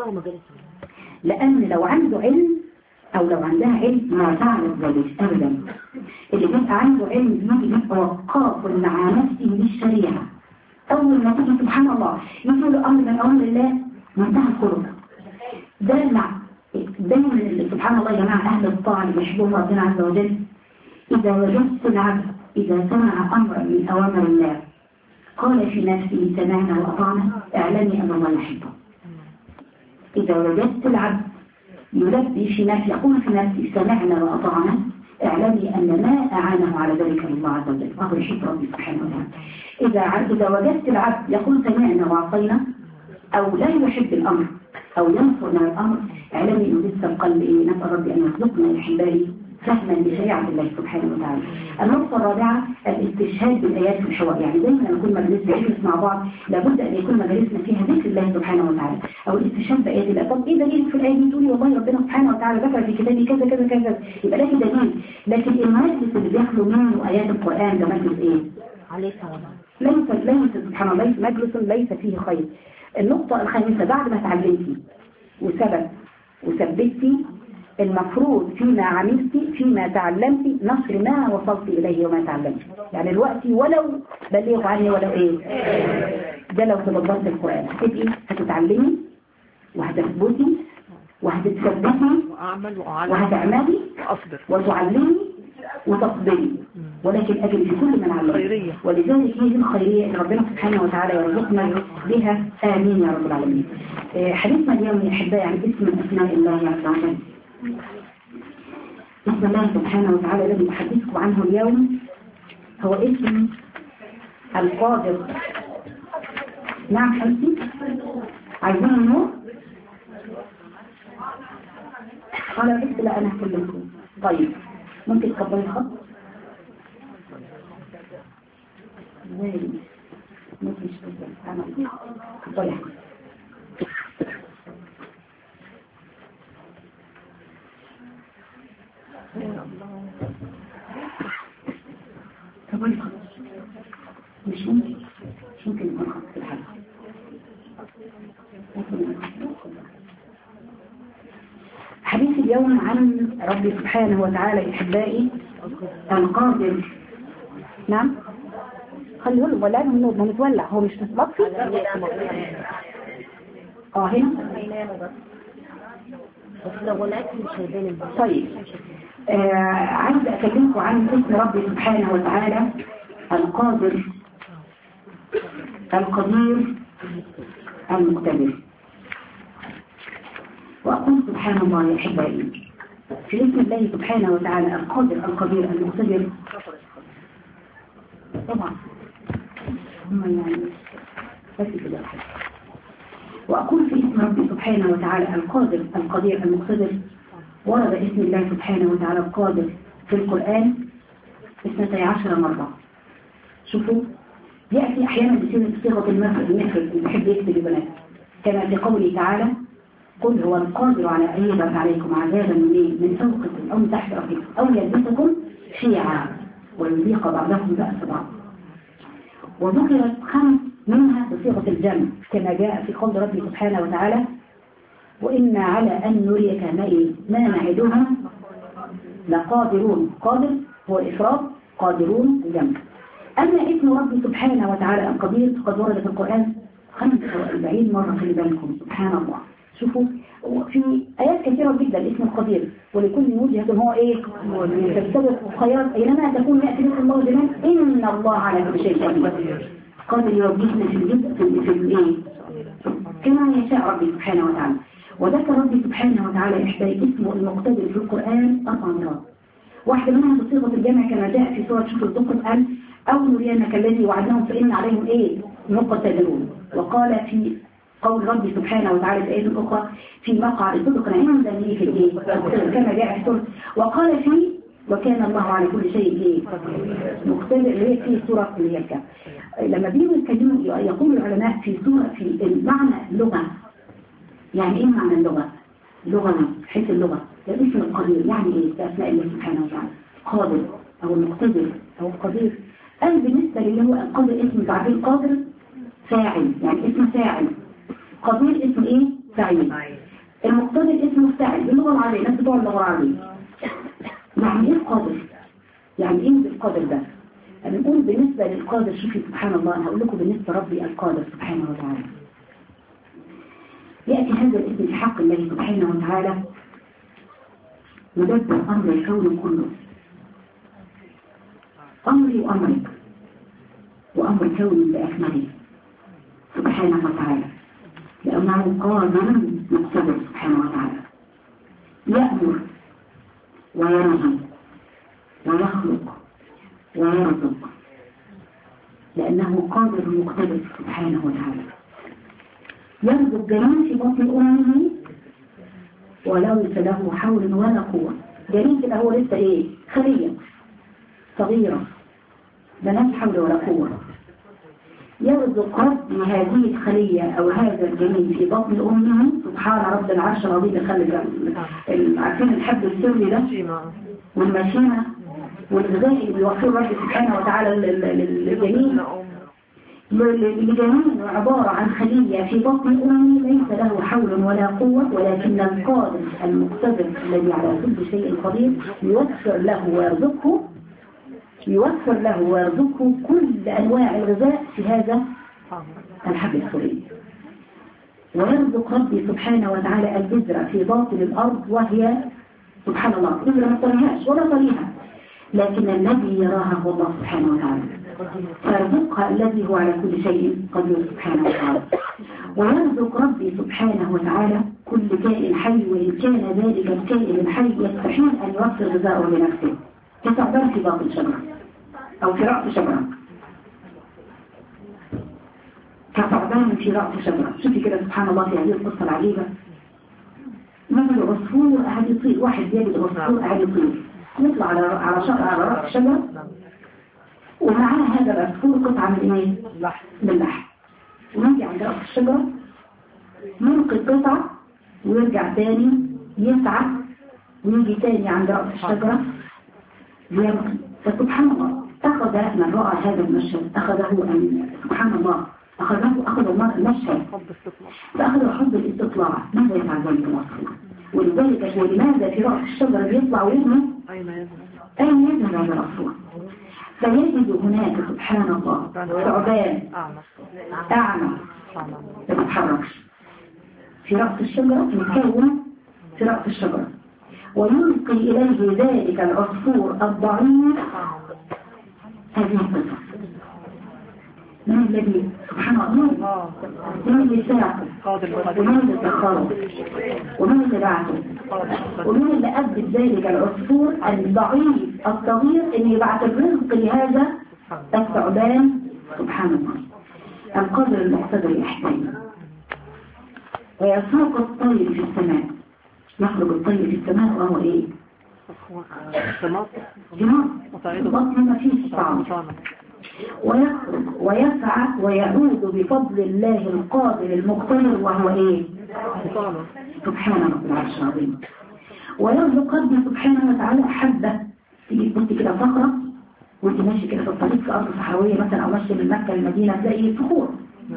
لأن لو عنده علم أو لو عندها علم ما تعرف ذلك أبدا. اللي بيبقى عنده علم يجي يبقى وقاف مع نفسه بالشريعة. أول ما تيجي سبحان الله يقول أمر من أمر الله منتهى الخلق. دلع دايما سبحان الله يا جماعة أهل الطاعة اللي بيحبهم ربنا عز وجل، إذا وجدت العبد إذا سمع أمرا من أوامر الله قال في نفسه سمعنا وأطعنا اعلمي أن الله يحبه. إذا وجدت العبد يلبي في نفسه يقول في نفسه سمعنا وأطعنا اعلمي أن ما أعانه على ذلك الله عز وجل وهو يحب ربي سبحانه وتعالى. إذا إذا وجدت العبد يقول سمعنا وأعطينا أو لا يحب الأمر أو ينفر من الأمر اعلمي أنه لسه القلب إيه نسأل ربي أن يرزقنا الحباري فهما لشريعة الله سبحانه وتعالى. النقطة الرابعة الاستشهاد بالآيات في الحوار. يعني دايما نكون مجلسنا نجلس مع بعض لابد أن يكون مجلسنا فيها ذكر الله سبحانه وتعالى أو الاستشهاد بآيات الله. طب إيه دليل في الآية دي؟ تقولي والله ربنا سبحانه وتعالى ذكر في كتابه كذا كذا كذا يبقى لك دليل. لكن المجلس اللي بيخلو منه آيات القرآن ده مجلس إيه؟ عليه السلام. ليس ليس سبحان الله ليس مجلس ليس فيه خير. النقطة الخامسة بعد ما تعلمتي وثبت وثبتي المفروض فيما عملتي فيما تعلمتي نشر ما وصلت إليه وما تعلمتي. يعني الوقت ولو بلغ عني ولو إيه ده لو تبضلت القرآن هتبقي هتتعلمي وهتثبتي وهتتثبتي وهتعملي وتعلمي وتصبري ولكن أجل في كل من علمه. ولذلك هي الخيرية اللي ربنا سبحانه وتعالى يرزقنا بها آمين يا رب العالمين. حديثنا اليوم يا أحبائي عن اسم من أسماء الله عز وجل. اسم الله سبحانه وتعالى الذي أحدثكم عنه اليوم هو اسم القادر. نعم حبيبتي عايزين النور؟ قال بس لا أنا هكلمكم. طيب ممكن تقبل الخط؟ ممكن تقبل قبل قبل الخط مش ممكن مش ممكن يكون خط في الحلقة. حديث اليوم عن ربي سبحانه وتعالى إحبائي القادر. نعم خليه له ولا النور ما متولع هو مش مطفي. اه هنا طيب آه عايز أكلمكم عن اسم ربي سبحانه وتعالى القادر القدير المقتدر. وأقول سبحان الله يا أحبائي في اسم الله سبحانه وتعالى القادر القدير المقتدر. طبعا هم يعني بس كده. وأقول في اسم ربي سبحانه وتعالى القادر القدير المقتدر ورد اسم الله سبحانه وتعالى القادر في القرآن اثنتي عشر مرة. شوفوا يأتي أحيانا بصيغة المفرد المفرد اللي بيحب يكتب البنات كما في قوله تعالى قل هو القادر على أن يبعث عليكم عذابا من من فوقكم أو من تحت أرضكم أو يلبسكم شيعا ويذيق بعضكم بأس بعض. وذكرت خمس منها بصيغة الجمع كما جاء في قول ربي سبحانه وتعالى وإنا على أن نريك ما نعدها لقادرون. قادر هو الإفراد قادرون الجمع. أما اسم ربي سبحانه وتعالى القدير قد ورد في القرآن خمسة وأربعين مرة. خلي بالكم سبحان الله. شوفوا في آيات كثيرة جدا اسم القدير ولكل وجهة هو إيه تستبق الخيرات أينما تكون يأتي بك الله جمال إن الله على كل شيء قدير. قادر يوجهنا في الجزء في الإيه كما يشاء ربي سبحانه وتعالى. وذكر ربي سبحانه وتعالى إحدى اسمه المقتدر في القرآن أربع مرات. واحدة منها بصيغة الجمع كما جاء في سورة شوف الزخرف قال أو نرينك الذي وعدناهم فإن عليهم إيه مقتدرون. وقال في قول ربي سبحانه وتعالى في آية أخرى في مقعد صدق عند مليك الإيه كما جاء في سورة. وقال في وكان الله على كل شيء ايه مقتدر، اللي هي في سورة اللي هي الكهف. لما بيجوا يتكلموا يقول العلماء في سورة في المعنى اللغة، يعني ايه معنى اللغة؟ لغة حيث اللغة اسم القدير، يعني ايه بأسماء الله سبحانه وتعالى؟ قادر او المقتدر او القدير. قال بالنسبة اللي هو القادر اسم تعبير قادر فاعل، يعني اسم فاعل. قدير اسم ايه؟ فاعل. المقتدر اسمه فاعل باللغة العربية، الناس بتوع اللغة العربية. يعني ايه قادر؟ يعني ايه القادر ده؟ بنقول بالنسبة للقادر، شوفي سبحان الله، انا هقول لكم بالنسبة ربي القادر سبحانه وتعالى. يأتي هذا الاسم في حق الله سبحانه وتعالى مدبر أمر الكون كله، أمري وأمرك، وأمر كوني بأكمله سبحانه وتعالى، لأنه قادر مقتدر سبحانه وتعالى، يأمر ويرزق ويخلق ويرزق، لأنه قادر مقتدر سبحانه وتعالى. يرزق جنين في بطن أمه وليس له حول ولا قوة. جنين كده هو لسه ايه؟ خلية صغيرة ملهاش حول ولا قوة. يرزق ربي هذه الخلية أو هذا الجنين في بطن أمه سبحان رب العرش العظيم. خلي عارفين الحبل السري ده والمشيمة والغذاء اللي بيوفر رب سبحانه وتعالى للجنين. الجنين عبارة عن خلية في بطن أمه ليس له حول ولا قوة، ولكن القادر المقتدر الذي على كل شيء قدير يوفر له ويرزقه يوفر له ويرزقه كل أنواع الغذاء في هذا الحبل السري. ويرزق ربي سبحانه وتعالى البذرة في باطن الأرض، وهي سبحان الله بذرة ما طريهاش ولا طريها، لكن الذي يراها هو الله سبحانه وتعالى، فيرزقها الذي هو على كل شيء قدير سبحانه وتعالى. ويرزق ربي سبحانه وتعالى كل كائن حي، وإن كان ذلك الكائن الحي يستحيل أن يوفر غذاءه لنفسه، كثعبان في باطن شجرة أو في رأس شجرة، كثعبان في رأس شجرة. شوفي كده سبحان الله في هذه القصة العجيبة، نجد عصفور قاعد يطير، واحد يجد عصفور قاعد يطير يطلع على على شجرة على رأس شجرة، ومعاه هذا العصفور قطعة من ايه؟ من اللحم، ونجي عند رأس الشجرة يلقي القطعة ويرجع تاني يسعى ويجي تاني عند رأس الشجرة يرقي. فسبحان الله أخذ من رأى هذا المشهد أخذه أن سبحان الله أخذه أخذ المشهد فأخذ حب الاستطلاع، ماذا يفعل ذلك العصفور؟ ولذلك ولماذا في رأس الشجرة بيطلع ويرمي؟ أين يذهب هذا العصفور؟ فيجد هناك سبحان الله ثعبان أعمى ما يتحركش في رأس الشجرة، متكون في رأس الشجرة، ويلقي إليه ذلك العصفور الضعيف هذه القصة. من الذي سبحان الله من اللي ساعده ومن اللي سخره ومن اللي بعته ومن اللي أدت ذلك العصفور الضعيف الصغير اللي يبعث الرزق لهذا الثعبان سبحان الله. القدر المقتدر الإحسان. ويسوق الطير في السماء، يخرج الطير في السماء وهو ايه؟ جماع بطن ما فيه طعام، ويخرج ويسعى ويعود بفضل الله القادر المقتدر وهو ايه؟ سبحان رب العرش العظيم. ويرزق ربي سبحانه وتعالى حبة، تيجي تبص كده صخرة وانت ماشي كده في الطريق في ارض صحراوية مثلا او ماشي من مكة للمدينة تلاقي صخور،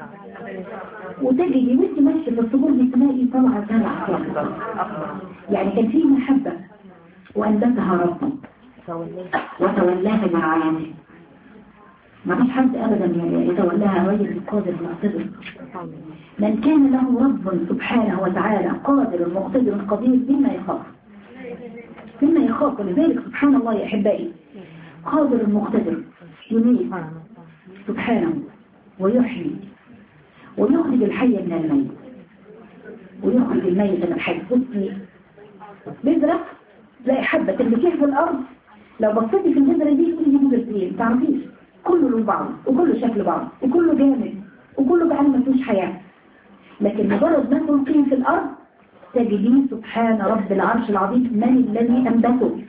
وتجي وانت ماشي في الصخور دي تلاقي طلعة زرع، يعني كان فيه محبة وأنبتها ربي وتولاها برعايته. ما فيش حد أبدا يتولاها غير القادر المقتدر. من كان له رب سبحانه وتعالى قادر مقتدر قدير مما يخاف مما يخاف. ولذلك سبحان الله يا أحبائي قادر المقتدر يميت سبحانه ويحيي ويخرج الحي من الميت ويخرج الميت من الحي. بصي بذرة تلاقي حبة تلبكيه في الأرض، لو بصيتي في البذرة دي تقولي بذرة ايه؟ متعرفيش، كله له بعض وكله شكل بعض وكله جامد وكله بقى ما فيهوش حياة، لكن مجرد ما تلقيه في الأرض الساجدين سبحان رب العرش العظيم من الذي أنبته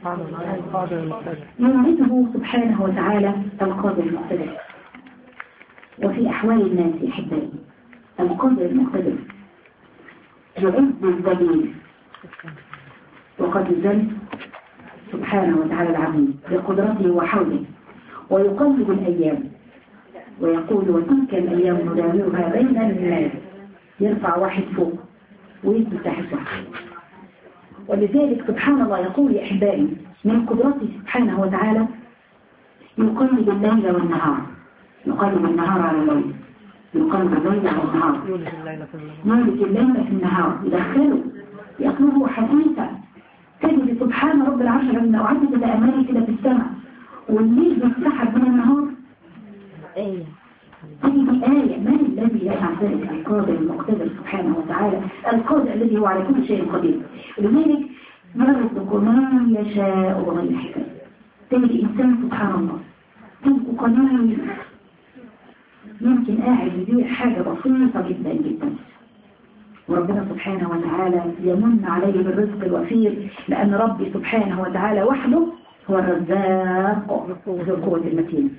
ينبته سبحانه وتعالى القادر المقتدر. وفي أحوال الناس أحبائي القادر المقتدر يعز الذليل وقد يزل سبحانه وتعالى العظيم بقدرته وحوله ويقلب الأيام ويقول وتلك الأيام نداولها بين الناس يرفع واحد فوق ويثبت تحت واحد. ولذلك سبحان الله يقول يا أحبائي من قدرته سبحانه وتعالى يقلب الليل والنهار يقلب النهار على الليل يقلب الليل على النهار يولد الليل في النهار يدخله يطلبه حديثا تجد سبحان رب العرش لما وعدت الأماني كده في السماء والليل بيتسحب من النهار آية هذه آية من الذي يفعل ذلك القادر المقتدر سبحانه وتعالى القادر الذي هو على كل شيء قدير. لذلك يرزق من يشاء بغير حساب. تجد إنسان سبحان الله تجد قليل يمكن قاعد يبيع حاجة بسيطة جدا جدا وربنا سبحانه وتعالى يمن عليه بالرزق الوفير لأن ربي سبحانه وتعالى وحده هو الرزاق ذو القوة المتين.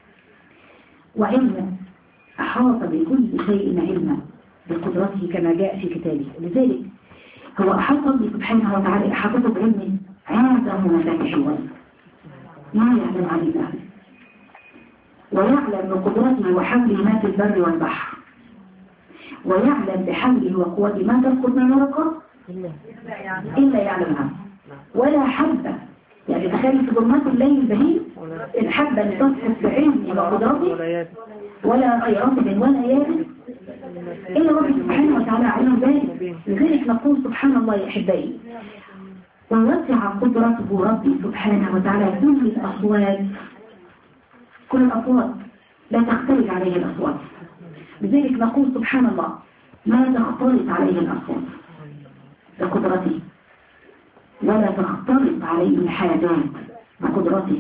وعلما أحاط بكل شيء علما بقدرته كما جاء في كتابه. لذلك هو أحاط به سبحانه وتعالى أحاطته بعلمه عنده مفاتيح الغيب ما يعلم عن الله ويعلم بقدرته وحوله ما في البر والبحر ويعلم بحوله وقوته ما تسقط من ورقة إلا يعلمها ولا حبة يعني تخيل في ظلمات الليل البهيم الحبة اللي تسقط بعلمه وقدرته ولا أي رطب ولا يابس إلا رب سبحانه وتعالى علم ذلك. لذلك نقول سبحان الله يا أحبائي ووسع قدرته ربي سبحانه وتعالى كل الأصوات كل الأصوات لا تختلف عليه الأصوات. لذلك نقول سبحان الله ما تختلط عليه الأصوات بقدرته ولا تختلط عليه الحاجات بقدرته.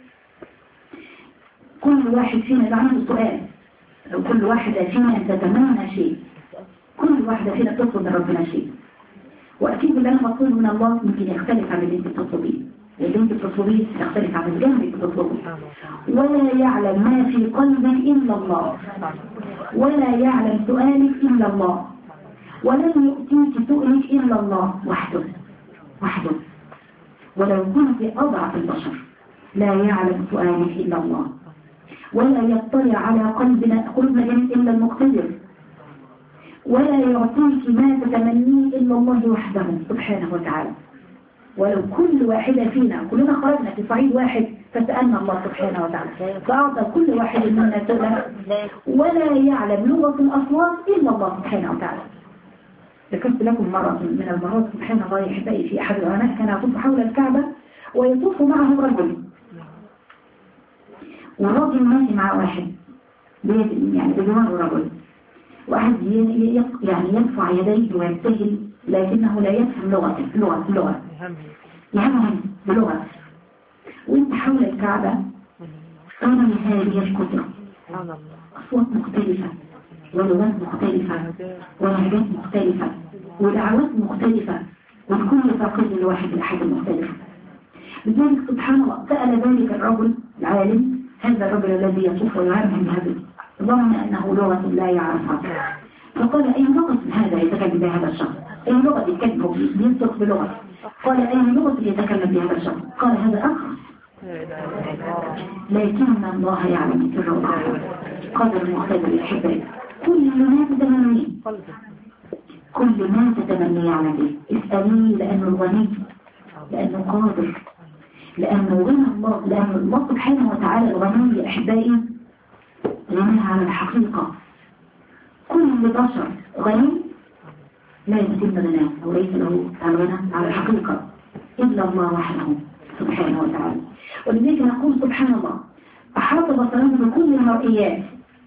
كل واحد فينا ده عنده سؤال لو كل واحدة فينا تتمنى شيء كل واحدة فينا تطلب من ربنا شيء وأكيد اللي أنا مطلوب من الله يمكن يختلف عن اللي انت بتطلبيه اللي انت بتطلبيه يختلف عن اللي انت بتطلبه ولا يعلم ما في قلبك إلا الله ولا يعلم سؤالك إلا الله ولن يؤتيك سؤلك إلا الله وحده وحده ولو كنت أضعف البشر لا يعلم سؤالك إلا الله ولا يطلع على قلبنا قلبنا إلا المقتدر ولا يعطيك ما تتمنيه إلا الله وحده سبحانه وتعالى. ولو كل واحدة فينا كلنا خرجنا في صعيد واحد فسألنا الله سبحانه وتعالى فأعطى كل واحد منا سؤلا ولا يعلم لغة الأصوات إلا الله سبحانه وتعالى. ذكرت لكم مرة من المرات سبحان الله يا أحبائي في أحد العلماء كان يطوف حول الكعبة ويطوف معه رجل والراجل ماشي مع واحد يعني بجوار رجل واحد يعني يرفع يديه ويبتهل لكنه لا يفهم لغته لغة لغة يفهم بلغة وانت حول الكعبة أنا هذه القدرة أصوات مختلفة ولغات مختلفة ولهجات مختلفة ودعوات مختلفة والكل فاقد الواحد الأحد المختلف. لذلك سبحان الله سأل ذلك الرجل العالم هذا الرجل الذي يطوف ويعلم هذا ظن أنه لغة لا يعرفها فقال أي لغة هذا يتكلم بهذا الشخص أي لغة يتكلم ينطق بلغة قال أي لغة يتكلم بهذا الشخص قال هذا أخرس لكن الله يعلم سر وأخرس قدر مختلف الحباب كل ما تتمنيه كل ما تتمنيه على به اسأليه لأنه غني لأنه قادر لأنه غنى الله لأن الله سبحانه وتعالى الغني أحبائي غنى على الحقيقة كل بشر غني لا يتم غناه أو ليس له الغنى على الحقيقة إلا الله وحده سبحانه وتعالى. ولذلك نقول سبحان الله أحاط بصره بكل المرئيات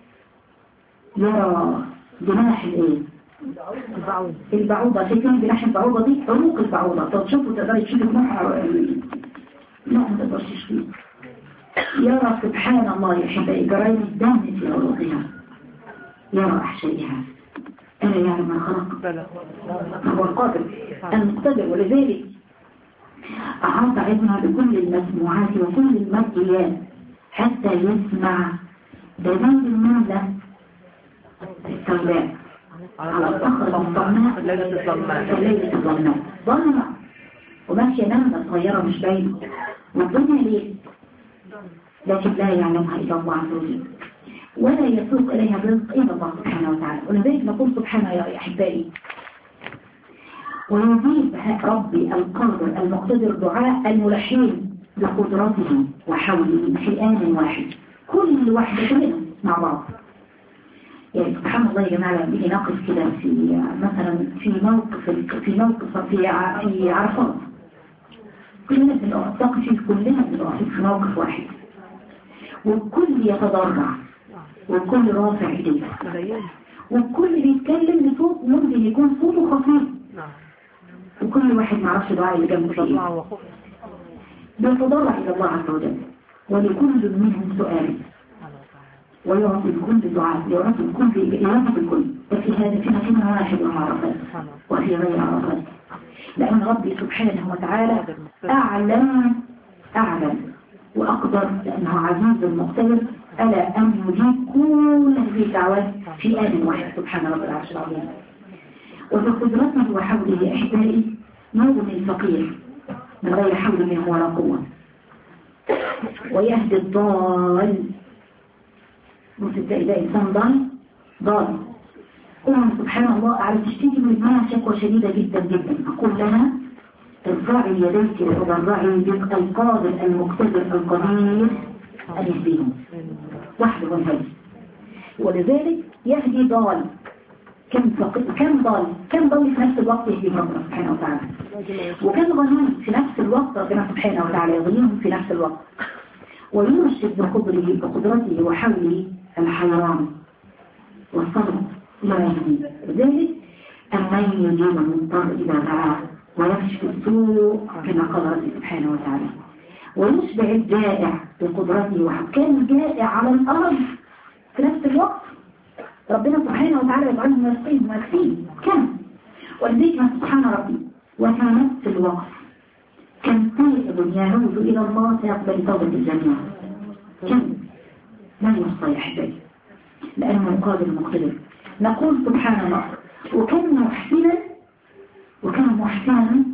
يرى جناح الايه البعوضة شايفين جناح البعوضة دي عروق البعوضة طب شوفوا تقدري تشوفوا جناحها لا ما تقدرش تشوفيه يرى سبحان الله يا حبايبي جرائم الدم في عروقها يرى أحشائها ألا يعلم من خلق بلى هو القادر المقتدر. ولذلك أعطى ابنها بكل المسموعات وكل المرئيات حتى يسمع دليل النملة السوداء على الصخرة الظلماء كليلة الظلماء ظلمة وماشية نملة صغيرة مش باينة والدنيا ليه لكن لا يعلمها إلا الله عز وجل ولا يسوق إليها الرزق إلا الله سبحانه وتعالى. ولذلك نقول سبحانه يا أحبائي ويجيب ربي القادر المقتدر دعاء الملحين بقدرته وحوله في آن واحد كل واحدة كلنا مع بعض. يعني سبحان الله يا جماعة بيجي نقف كده في مثلا في موقف في موقف في في عرفات كلنا بنقف في كلنا بنقف في موقف واحد والكل يتضرع والكل رافع ايديه والكل بيتكلم بصوت ممكن يكون صوته خفيف وكل واحد ما يعرفش دعاء اللي جنبه فيه بيتضرع الى الله عز وجل ولكل منهم سؤال ويعطي الكل دعاء يعطي الكل يعطي الكل وفي هذا في مكان واحد وعرفات وفي غير عرفات لأن ربي سبحانه وتعالى أعلم أعلم وأقدر لأنه عزيز المقتدر ألا أن يجيب كل هذه الدعوات في آن واحد سبحان رب العرش العظيم. وبقدرته وحوله إحبائي يغني الفقير من غير حول منه ولا قوة ويهدي الضال وتبدأ ده إنسان ضال ضال قوم سبحان الله على تشتكي من ابنها شكوى شديدة جدا جدا أقول لها ارفعي يديك وضرعي يدك القادر المقتدر القدير أن يهديهم وحده والهدي. ولذلك يهدي ضال كم كم ضال كم ضال في نفس الوقت يهدي ربنا سبحانه وتعالى وكم غني في نفس الوقت ربنا سبحانه وتعالى يغنيهم في نفس الوقت ويرشد بقدره بقدرته وحوله الحيران والصبر لا يهدي. لذلك أمن يجيب المضطر إذا دعاه ويكشف السوء كما قال ربي سبحانه وتعالى ويشبع الجائع بقدرته وكان الجائع على الأرض في نفس الوقت ربنا سبحانه وتعالى يجعلهم يسقين ويكفين كم ولذلك سبحان ربي وفي نفس الوقت كم تائب يعود إلى الله سيقبل توبة الجميع كم لا يحصى يحتاج لأنه قادر مقتدر. نقول سبحان الله وكان محسنا وكان محسنا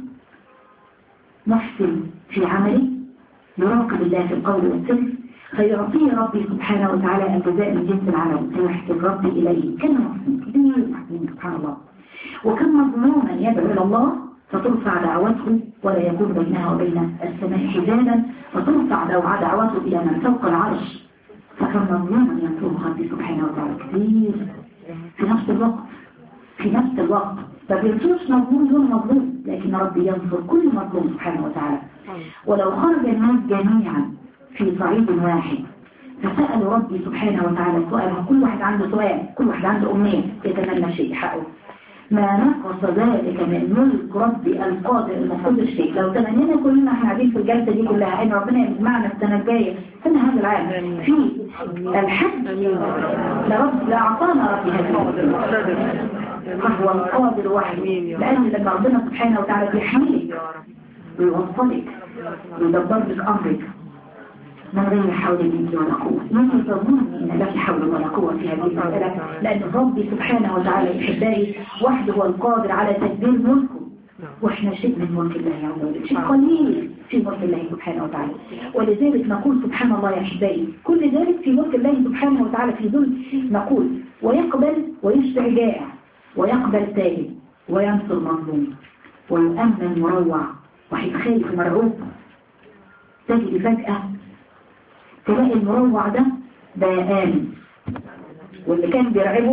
محسن في عمله يراقب الله في القول والسر فيعطيه ربي سبحانه وتعالى الجزاء من جنس العمل فيحسن ربي إليه. كان محسن كبير محسن سبحان الله وكان مظلوما يدعو إلى الله فترفع دعوته ولا يكون بينها وبين السماء حجابا فترفع دعوته إلى من فوق العرش فكان مظلوما ينصره ربي سبحانه وتعالى كثير في نفس الوقت في نفس الوقت ما بينصرش مظلوم دون مظلوم لكن ربي ينصر كل مظلوم سبحانه وتعالى. ولو خرج الناس جميعا في صعيد واحد فسألوا ربي سبحانه وتعالى سؤال كل واحد عنده سؤال كل واحد عنده أمنية يتمنى شيء حقه ما نقص ذلك من ملك ربي القادر المقتدر شيء. لو تمنينا كلنا احنا قاعدين في الجلسة دي كلها ان ربنا يجمعنا السنة الجاية سنة هذا العام في الحج لرب لأعطانا ربي هذا فهو القادر وحده لأن لما ربنا سبحانه وتعالى بيحميك ويوصلك ويدبر لك أمرك من غير حول منك ولا قوة. من يظن أن لا حول ولا قوة في هذه المسألة لأن ربي سبحانه وتعالى إحبائي وحده هو القادر على تدبير ملكه وإحنا شيء من ملك الله عز وجل شيء قليل في ملك الله سبحانه وتعالى. ولذلك نقول سبحان الله يا إحبائي كل ذلك في ملك الله سبحانه وتعالى في ذل نقول ويقبل ويشبع جائع ويقبل تائب وينصر مظلوم ويؤمن مروع وحيد خايف مرعوب تجد فجأة تلاقي المروع ده بقى آمن واللي كان بيرعبه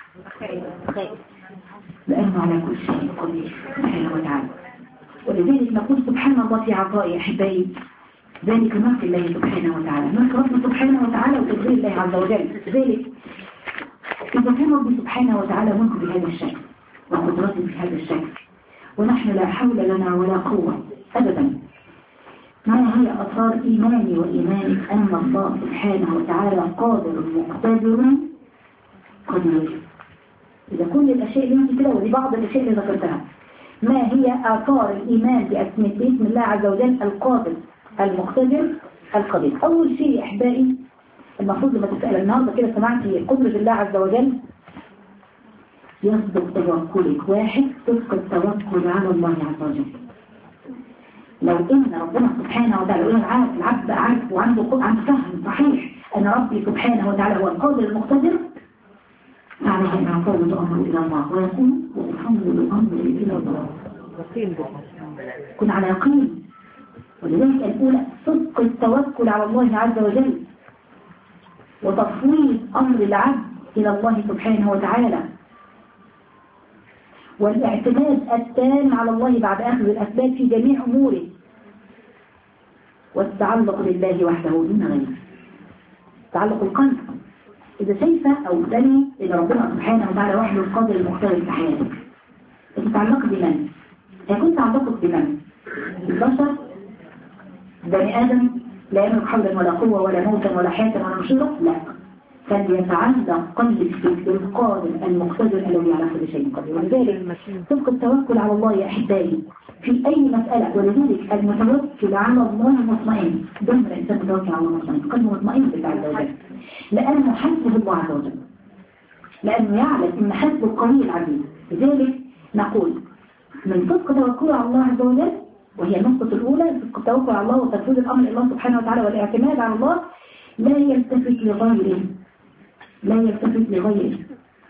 لأنه على كل شيء قدير سبحانه وتعالى. ولذلك نقول سبحان الله في عطائي أحبائي ذلك ملك الله سبحانه وتعالى ملك ربنا سبحانه وتعالى وتدبير الله عز وجل. ذلك إذا كان ربي سبحانه وتعالى ملك بهذا الشكل وقدرته بهذا الشكل ونحن لا حول لنا ولا قوة أبدا ما هي أثار إيماني وإيمانك أن الله سبحانه وتعالى قادر مقتدر قدير إذا كل الأشياء اللي انت كده، ودي بعض الأشياء اللي ذكرتها. ما هي آثار الإيمان بأسم باسم الله عز وجل القادر المقتدر القدير؟ أول شيء أحبائي المفروض لما تسأل النهارده كده سمعتي قدرة الله عز وجل، يصدق توكلك. واحد، صدق التوكل على الله عز وجل. لو إن ربنا سبحانه وتعالى يقول عارف العبد عارف وعنده عنده فهم صحيح أن ربي سبحانه وتعالى هو القادر المقتدر، عليه أن يفوض أمره إلى الله ويقول وأفوض أمري إلى الله. كن على يقين. ولذلك الأولى صدق التوكل على الله عز وجل وتفويض أمر العبد إلى الله سبحانه وتعالى، والاعتماد التام على الله بعد أخذ الأسباب في جميع أموره، والتعلق بالله وحده دون غيره. تعلق القلب إذا شايفة أو دلي إذا ربنا سبحانه وتعالى وحده القادر المختلف في حياتك، تتعلق بمن؟ يكون تعلقك بمن؟ البشر، بني آدم لا يملك حولا ولا قوة ولا موتا ولا حياة ولا نشيرة؟ لا، فليتعلق قلبك بالقادر المقتدر الذي على كل شيء قدير. ولذلك صدق التوكل على الله يا أحبائي في أي مسألة. ولذلك المتوكل على الله مطمئن. دائما الإنسان متوكل على الله مطمئن، قلبه مطمئن بالله عز وجل، لأنه حسبه الله عز وجل، لأنه يعلم أن حسبه قوي العزيز. لذلك نقول من صدق توكل على الله عز وجل، وهي النقطة الأولى صدق التوكل على الله وتفويض الأمر إلى الله سبحانه وتعالى والاعتماد على الله، لا يلتفت لغيره، لا يلتفت لغيره،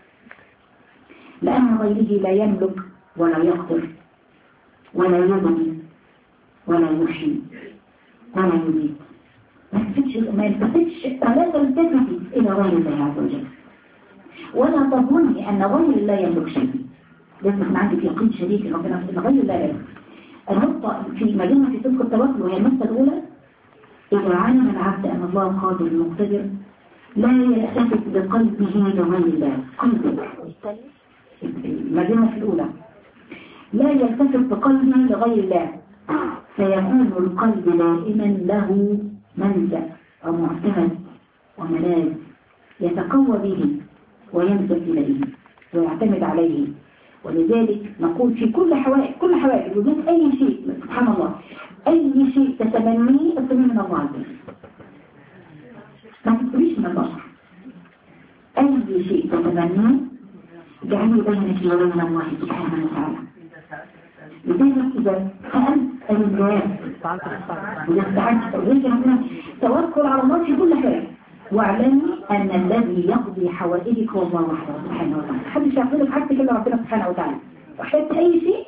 لأن غيره لا يملك ولا يقدر ولا يبني ولا يحيي ولا يميت. ما يلتفتش، فلا تلتفتي إلى غير الله عز وجل، ولا تظني أن غير الله يملك شيء. لازم يكون عندك يقين شديد ان ربنا ان غير الله يملك. النقطة في مجمع في صدق التوكل وهي النقطة الأولى، إذا علم العبد أن الله قادر مقتدر لا يلتفت بقلبه لغير الله. قلبه المجمع في الأولى لا يلتفت بقلبه لغير الله، فيكون القلب دائما له ملجأ أو معتمد وملاذ يتقوى به ويمسك إليه ويعتمد عليه. ولذلك نقول في كل حوائج كل حوائج وجود أي شيء، سبحان الله، أي شيء تتمنيه اطلبيه من الله عز وجل، ما تطلبيش من البشر. أي شيء تتمنيه اجعليه بينك وبين الله سبحانه وتعالى. لذلك إذا سألت الله وإذا استعنت توكل على الله في كل حاجة، واعلمي أن الذي يقضي حوائجك هو الله وحده سبحانه وتعالى. محدش يعطي لك حاجتك إلا ربنا سبحانه وتعالى. واحتجت أي شيء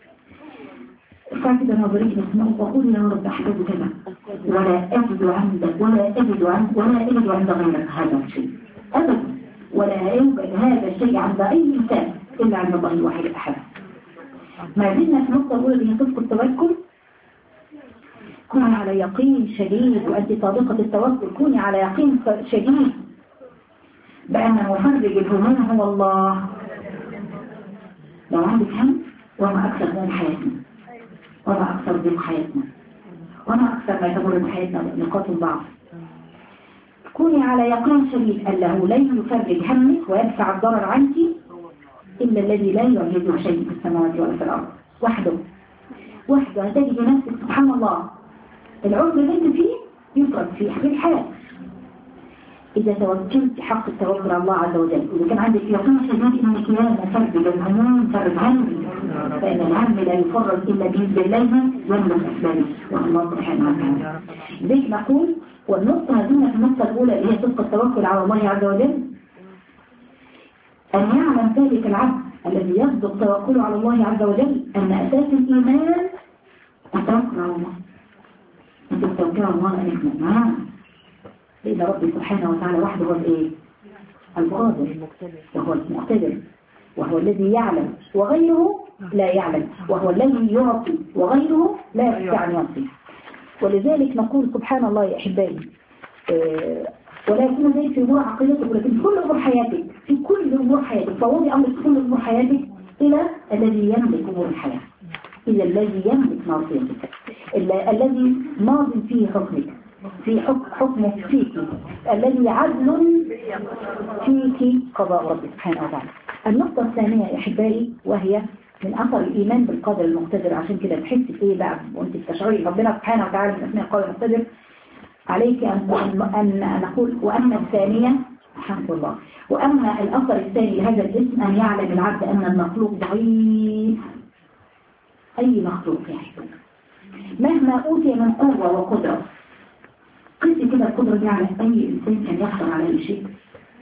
فاكد نظريك نسمعه وقول يا رب أحتاج كذا ولا أجد عندك ولا أجد عندك ولا أجد عند غيرك هذا الشيء أبدا، ولا يوجد هذا الشيء عند أي إنسان إلا عند الله الواحد الأحد. ما زلنا في النقطة الأولى اللي هي صدق التوكل. كوني على يقين شديد وأنت صادقة التوكل، كوني على يقين شديد بأن مفرج الهموم هو الله. لو عندك هم وما أكثر من حياتنا وما أكثر ضيق حياتنا وما أكثر ما يتمر بحياتنا نقاط الضعف، كوني على يقين شديد أنه لن يفرج همك ويدفع الضرر عنك إلا الذي لا يعجزه شيء في السماوات ولا في الأرض، وحده وحده. هتجد نفسك سبحان الله العذر اللي انت فيه يفرج في حبيب الحياة إذا توكلت حق التوكل على الله عز وجل. إذا كان عندك يقين شديد إنك يا مفرج الهموم فرج همي، فإن الهم لا يفرج إلا بيد الله يملك أسبابه والله سبحانه وتعالى. لذلك نقول والنقطة هذه في النقطة الأولى اللي هي صدق التوكل على الله عز وجل، أن يعلم ذلك العبد الذي يصدق توكله على الله عز وجل أن أساس الإيمان التوكل على الله. أنت تتوكل على الله أنك مؤمن، لأن ربي سبحانه وتعالى وحده هو الإيه؟ القادر وهو المقتدر وهو الذي يعلم وغيره لا يعلم، وهو الذي يعطي وغيره لا يستطيع أن يعطي. ولذلك نقول سبحان الله يا أحبائي، آه ولا يكون ذلك في أمور عقيدتك ولكن في كل أمور حياتك، في كل أمور حياتك. فوضي أمر كل أمور حياتك إلى الذي يملك أمور الحياة، إلى الذي يملك معصيتك، الذي ماض فيه حكمك، في حكم حكمه فيك، الذي عدل فيك قضاء ربك سبحانه وتعالى. النقطة الثانية يا أحبائي وهي من أثر الإيمان بالقدر المقتدر. عشان كده تحس بإيه بقى وأنت بتشعري ربنا سبحانه وتعالى من أسماء القدر المقتدر عليك أن, أن, أن نقول وأما الثانية الحمد لله وأما الأثر الثاني لهذا الاسم أن يعلم العبد أن المخلوق ضعيف. أي مخلوق يا أحبائي مهما أوتي من قوة وقدرة قلت كده القدرة دي على أي إنسان كان يحصل على أي شيء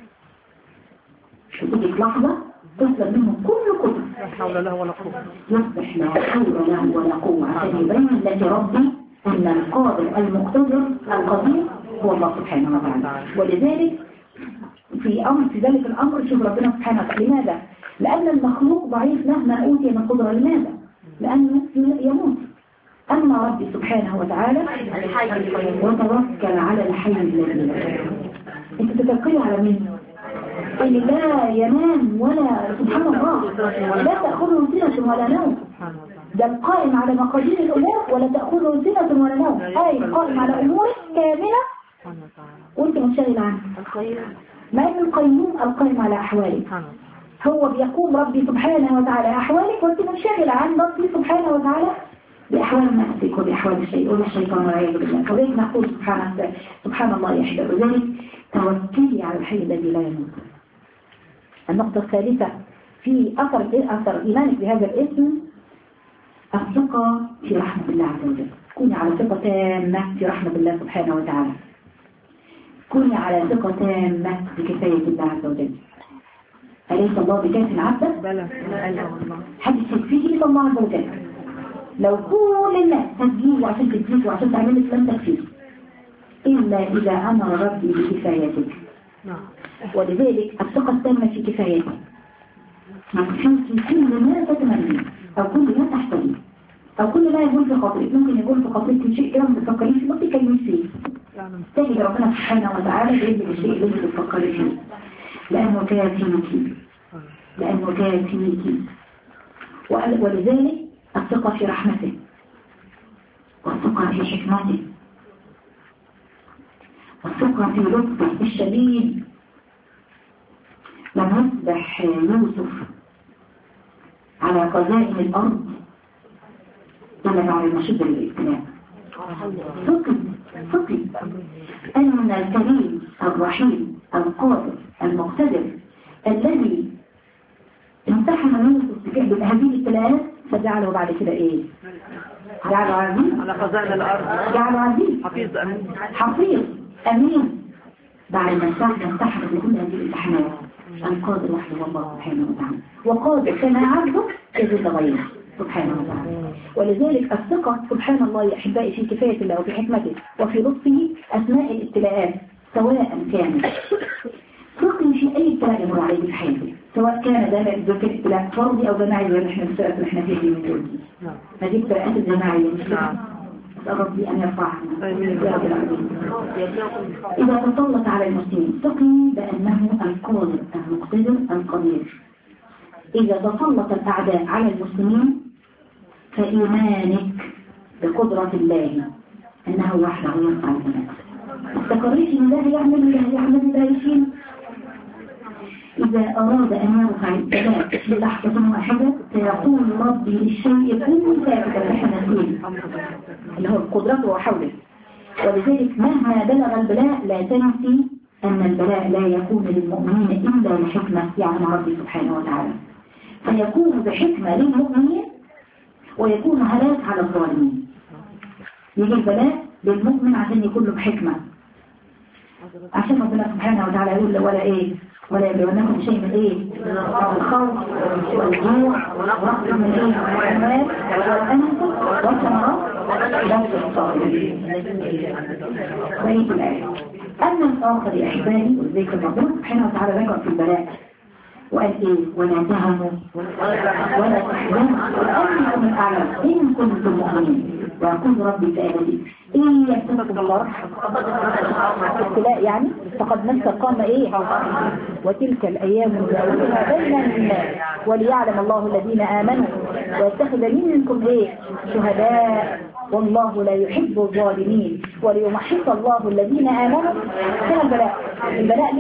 شوفك لحظة تسلم منه كل قدرة لا حول له ولا قوة يصبح لا حول له ولا قوة عشان يبين لك ربي أن القادر المقتدر القدير هو الله سبحانه وتعالى. ولذلك في أمر في ذلك الأمر شوف ربنا سبحانه وتعالى لماذا؟ لأن المخلوق ضعيف مهما أوتي من قدرة. لماذا؟ لأنه يموت. أما ربي سبحانه وتعالى وتوكل على الحي الذي أنت تتوكل على مين؟ اللي لا ينام ولا سبحان الله لا تأخذه سنة ولا نوم. ده القائم على مقادير الأمور ولا تأخذه سنة ولا نوم. أي قائم على أمور كاملة وانت منشغل عنه. ما إن القيوم القائم على أحوالك هو بيقوم ربي سبحانه وتعالى أحوالك وانت منشغل عن ربي سبحانه وتعالى بأحوال نفسك وبأحوال الشيء والشيطان والعياذ بالله. وذلك نقول سبحانه سبحان الله يحب. وذلك توكلي على الحي الذي لا يموت. النقطة الثالثة في أثر أثر إيمانك بهذا الاسم الثقة في رحمة الله عز وجل. كوني على ثقة تامة في رحمة الله سبحانه وتعالى. كوني على ثقة تامة بكفاية الله عز وجل. أليس الله بكاف عبده؟ بلى ألا والله حد يكفيه إلا الله عز وجل. لو كل الناس تجيه وعشان تجيك وعشان تعملك لن تكفيه إلا إذا أمر ربي بكفايتك. ولذلك الثقة التامة في كفايتك ما تحسي كل ما تتمنى أو كل ما تحتاجه أو كل ما يقول في خاطرك. ممكن يقول في خاطرك شيء كده ما تفكريش فيه ما تكلميش فيه. تجد ربنا سبحانه وتعالى بيدي الشيء اللي انت بتفكري فيه لأنه كافيك لأنه كافيك. ولذلك الثقة في رحمته والثقة في حكمته والثقة في لطفه الشديد. لما يصبح يوسف على قذائم الأرض دلت على المشد للابتلاء. ثقل ثقل أن الكريم الرحيم القادر المقتدر الذي امتحن يوسف بهذه الابتلاءات فجعله بعد كده ايه؟ جعله عزيز على خزائن الأرض جعله عزيز حفيظ أمين حفيظ أمين بعد ما امتحن بكل هذه الامتحانات. القادر وحده الله سبحانه وتعالى وقادر كما عبده يزيد غيره سبحانه وتعالى. ولذلك الثقة سبحان الله يا أحبائي في كفاية الله وفي حكمته وفي لطفه أثناء الابتلاءات سواء كان ثقي في أي ابتلاء يمر عليه في حياته سواء كان ده ابتلاء فردي أو جماعي زي ما احنا الابتلاءات اللي احنا فيه من دول هذه ابتلاءات الجماعية أسأل ربي أن يرفعنا يا رب العالمين. إذا تسلط على المسلمين ثقي بأنه القادر المقتدر القدير. إذا تسلط الأعداء على المسلمين فإيمانك بقدرة الله أنه وحده يرفع البلاء. استقريت من الله يعمل الله يعمل لا يشين. إذا أراد أن يرفع البلاء في لحظة واحدة سيقول ربي للشيء كن ثابتا احنا فيه اللي هو القدرة وحوله. ولذلك مهما بلغ البلاء لا تنسي أن البلاء لا يكون للمؤمنين إلا لحكمة يعني ربي سبحانه وتعالى. فيكون بحكمة للمؤمنين ويكون هلاك على الظالمين. يجي البلاء للمؤمن عشان يكون له بحكمة عشان ربنا سبحانه وتعالى يقول له ولا ايه ولا يبلونكم شيء من ايه الخوف والجوع ونقص من ايه والاموال والانفس والثمرات بس الصابرين. بقية الآية. أما الآخر يا أحبائي وذلك ربنا سبحانه وتعالى ذكر في البلاء وقال ايه ولا تهنوا ولا تحزنوا وأنتم الأعلم إن كنتم مؤمنين ويقول ربي سألتي إن يمسككم الله ابتلاء يعني فقد مس قام إيه وتلك الأيام نداولها بين الناس وليعلم الله الذين آمنوا ويتخذ منكم إيه شهداء والله لا يحب الظالمين وليمحص الله الذين آمنوا. كان البلاء البلاء ليه؟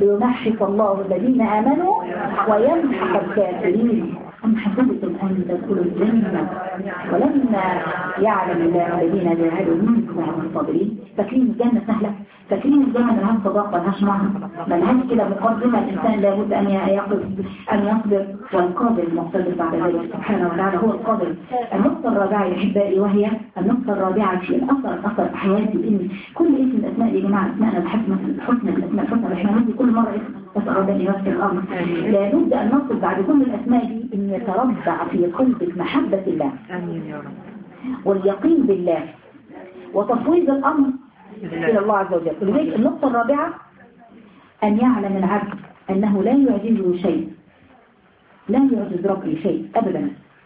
ليمحص الله الذين آمنوا ويمحق الكافرين أم حسبتم أن تدخلوا الجنة ولما يعلم الله الذين جاهدوا منكم وهم الصابرين. فاكرين الجنة سهلة؟ فاكرين الجنة ملهاش صداقة ملهاش معنى ملهاش كده مقدمة الإنسان لابد أن يقصد أن يصبر والقادر المقتدر بعد ذلك سبحانه وتعالى هو القادر. النقطة الرابعة يا أحبائي وهي النقطة الرابعة في الأثر أثر في حياتي إن كل اسم الأسماء يا جماعة أسماءنا الحسنى الحسنى الأسماء الحسنى احنا نقول كل مرة اسم نسأل ربنا يوفق الأمر. لابد أن نقصد بعد كل الأسماء دي أن يتربع في قلبك محبة الله آمين يا رب واليقين بالله وتفويض الأمر إلى الله عز وجل. لذلك النقطة الرابعة أن يعلم العبد أنه لا يعجزه شيء لا يعجز ربي شيء أبدا.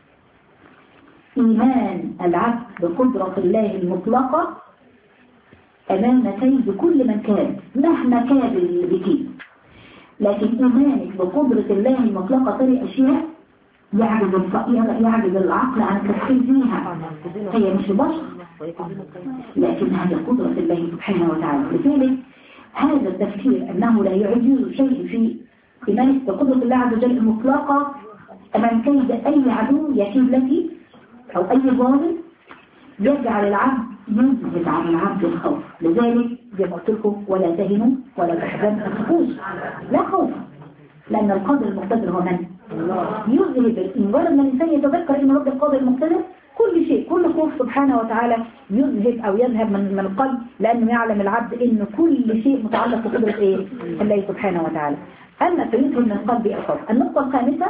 إيمان العبد بقدرة الله المطلقة أمام كيد كل من كاد مهما كاد بكيد، لكن إيمانك بقدرة الله المطلقة تري أشياء يعجز يعجز العقل عن التفكير فيها. هي مش بشر لكن هذه قدرة الله سبحانه وتعالى. لذلك هذا التفكير أنه لا يعجز شيء في إيمانك بقدرة الله عز وجل المطلقة أمام كيد أي عدو يكيد لك أو أي ظالم يجعل العبد ينزل عن العبد الخوف. لذلك زي ما قلت لكم ولا تهنوا ولا تحزنوا ما تخافوش لا خوف لأن القادر المقتدر هو من؟ يذهب مجرد ما الإنسان يتذكر أن رب القادر المقتدر كل شيء كل خوف سبحانه وتعالى يذهب أو يذهب من من القلب لأنه يعلم العبد أن كل شيء متعلق بقدرة إيه؟ الله سبحانه وتعالى. أما فيذهب من القلب الخوف. النقطة الخامسة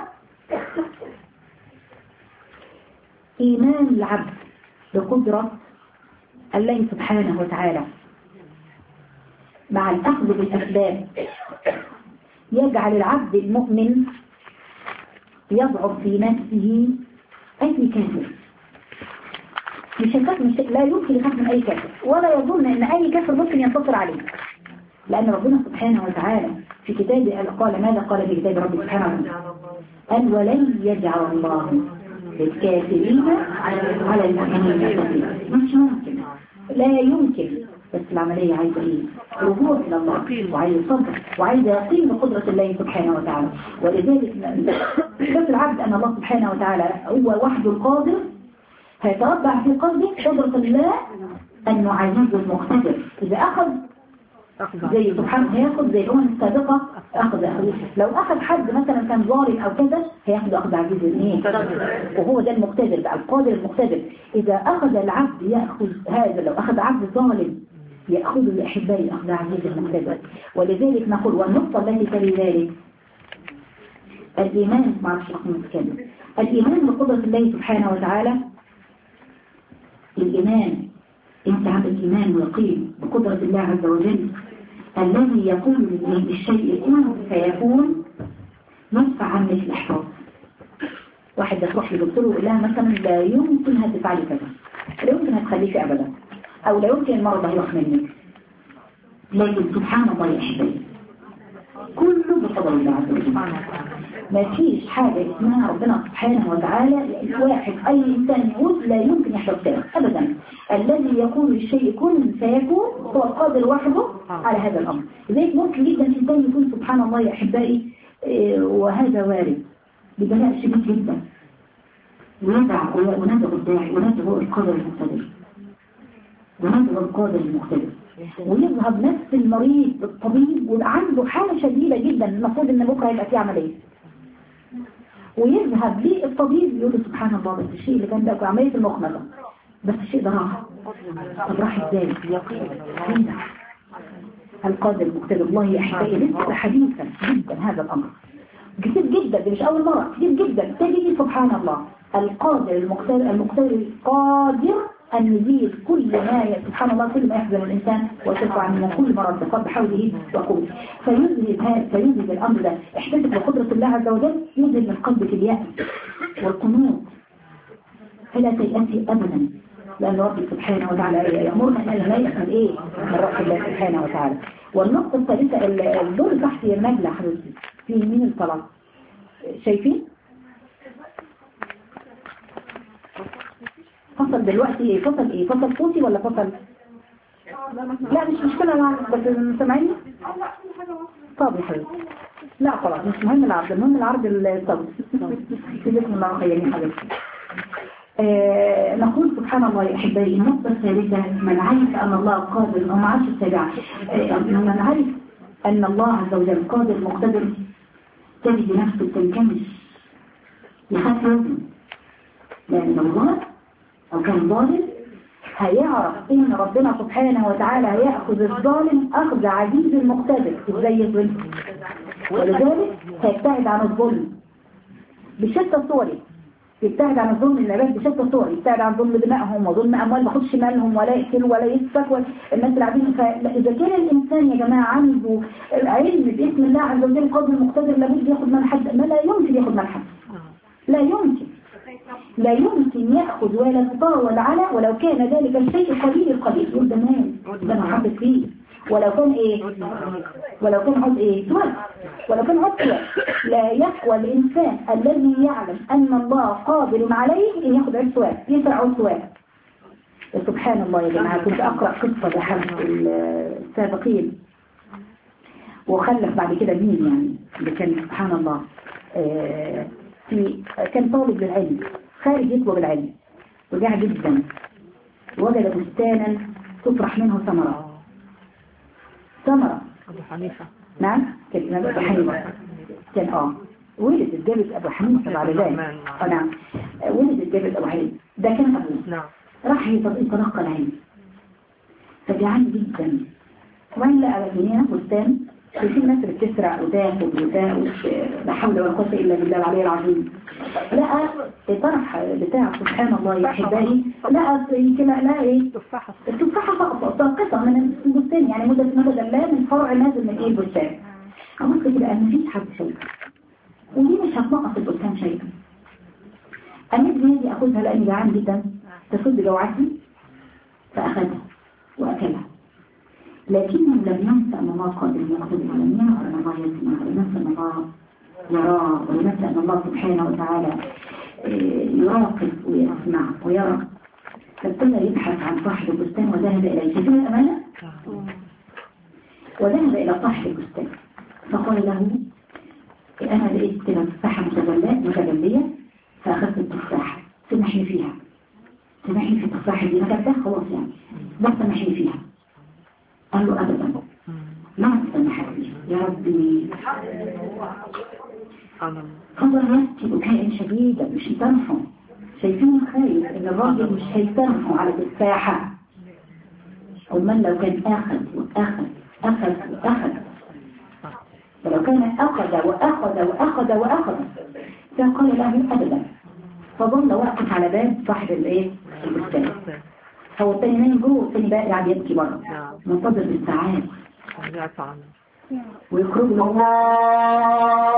إيمان العبد بقدرة الله سبحانه وتعالى مع الأخذ بالأسباب يجعل العبد المؤمن يضعف في نفسه أي كافر. مش هيخاف مش لا يمكن يخاف من أي كافر ولا يظن أن أي كافر ممكن ينتصر عليه لأن ربنا سبحانه وتعالى في كتابه قال ماذا قال في كتاب ربي سبحانه وتعالى قال ولن يجعل الله للكافرين على المؤمنين مش ممكن لا يمكن. بس العملية عايزة ايه؟ رجوع الى الله وعايزة صبر وعايزة يقين بقدرة الله سبحانه وتعالى. ولذلك بس العبد ان الله سبحانه وتعالى هو وحده القادر هيتربع في قلبه قدرة الله انه عزيز المقتدر. اذا اخذ زي سبحانه هياخد زي الأمم السابقة أخذ أخذ لو أخذ حد مثلا كان ظالم أو كذا هياخد أخذ عزيز ايه وهو ده المقتدر بقى القادر المقتدر. إذا أخذ العبد يأخذ هذا لو أخذ عبد ظالم يأخذ الأحباء أخذ عزيز المقتدر. ولذلك نقول والنقطة التي تلي ذلك الإيمان معرفش أخذ متكلم الإيمان بقدرة الله سبحانه وتعالى. الإيمان انت عندك إيمان ويقين بقدرة الله عز وجل الذي يقول للشيء كن فيكون يدفع عنك الإحباط. واحد تروح لدكتور ويقول لها مثلا لا يمكن هتفعلي كذا لا يمكن هتخليكي أبدا أو لا يمكن المرض هيروح منك. لكن سبحان الله يا أحبابي كله بقدر الله عز وجل. ما فيش حاجة اسمها ربنا سبحانه وتعالى واحد أي إنسان يقول لا يمكن يحدث كذا أبدا. الذي يقول الشيء كن فيكون هو القادر وحده على هذا الأمر. لذلك ممكن جدا إنسان يكون سبحان الله يا أحبائي وهذا وارد ببلاء شديد جدا وندع وندع الداعي وندع هو القادر المقتدر وندع القادر المقتدر ويذهب نفس المريض الطبيب ويبقى عنده حالة شديدة جدا المفروض ان بكره يبقى فيه عملية ويذهب ليه الطبيب يقول سبحان الله بس الشيء اللي كان ده عملية المخمصة بس الشيء ده راح. طب راح ازاي؟ يقين القادر المقتدر. الله يا احبائي لسه حديثا جدا هذا الامر كتير جدا دي مش اول مرة كتير جدا تجي سبحان الله القادر المقتدر المقتدر القادر أن يزيل كل ما سبحان الله كل ما يحزن الإنسان ويشفع عنا كل مرض بقدر بحوله وقوته. فيذهب هذا فيذهب الأمر ده احتسب بقدرة الله عز وجل يذهب من قلبك اليأس والقنوط فلا تيأسي أبدا لأن ربي سبحانه وتعالى يأمرنا أن لا يأمن إيه من رب الله سبحانه وتعالى. والنقطة الثالثة الدور تحت النجلة حضرتك في يمين الصلاة شايفين فصل دلوقتي ايه فصل ايه فصل صوتي ولا فصل لا مش مشكلة معنا بس سامعيني طب يا حبيبي لا خلاص مش مهم العرض، المهم العرض الصوت. بسم الله خير يا حبيبي. آه نقول سبحان الله يا احبائي. النقطه الثالثه من عرف ان الله قادر، او ما عرفش السابعه، آه من عرف ان الله عز وجل قادر مقتدر تجد نفسه تنكمش يخاف يظلم، لان الله او كان ظالم هيعرف ان ربنا سبحانه وتعالى هيأخذ الظالم اخذ عزيز المقتدر ازاي يظلم، ولذلك هيبتعد عن الظلم بشتى صوره، يبتعد عن الظلم العباد بشتى صوره، يبتعد عن ظلم دمائهم وظلم اموال ما ياخدش مالهم ولا يقتل ولا يسفك ولا الناس اللي قاعدين. فاذا كان الانسان يا جماعه عنده علم باسم الله عز وجل قادر مقتدر لابد ياخد مال حد، ما لا يمكن ياخد مال حد، لا يمكن لا يمكن ياخذ ولا يتطاول على، ولو كان ذلك الشيء قليل القليل يقول ده مال ده انا حاطط فيه، ولو كان ايه ولو كان عض ايه سؤال ولو كان عض لا يقوى الانسان الذي يعلم ان الله قادر عليه ان ياخذ عض سؤال يسرع عض سؤال. سبحان الله يا جماعه. كنت اقرا قصه لحد السابقين وخلف بعد كده مين يعني اللي كان سبحان الله آه في كان طالب للعلم خارج يطلب العلم وجاع جدا وجد بستانا تطرح منه ثمرة ثمرة أبو حنيفة. نعم كان إمام أبو حنيفة كان آه ولد الجابت أبو حنيفة بعد ذلك آه نعم ولد الجابت أبو حنيفة ده كان أبوه نعم راح يتلقى العلم فجعان جدا وين لقى بنينا بستان في الناس اللي بتسرع وتاخد وتاخد لا حول ولا قوه الا بالله العلي العظيم. لقى طرح بتاع سبحان الله يا احبائي لقى كده لقى ايه التفاحه التفاحه ساقطه من البستان يعني مده مدى الله من فرع نازل من ايه البستان. عملت كده قال مفيش حد شايفه ودي مش هتنقص البستان شيئا. انا بدي اخدها لاني جعان جدا تسد جوعتي فاخذها واكلها. لكنه لم ينسى أن الله قادر يقدر ولم ينسى أن الله يسمع ولم ينسى أن الله يرى ولم ينسى أن الله سبحانه وتعالى يراقب ويسمع ويرى. فابتدى يبحث عن صاحب البستان وذهب إليه كثير الأمانة وذهب إلى صاحب البستان فقال له أنا لقيت كده تفاحة متجلية فأخذت التفاحة سمحني فيها سمحني في التفاحة دي ما كانت خلاص يعني بس سمحني فيها. قال له أبدا ما تسمح لي يا ربي. فضل يبكي بكاء شديدا مش يسامحه. شايفين خايف ان الراجل مش هيسامحه على التفاحة. ومن لو كان اخذ واخذ اخذ واخذ ولو كان اخذ واخذ واخذ واخذ فقال له ابدا. فظل واقف على باب صاحب الايه البستان. هو الثاني نايم جوه والثاني بقى قاعد يبكي بره منتظر بالساعات ويخرج له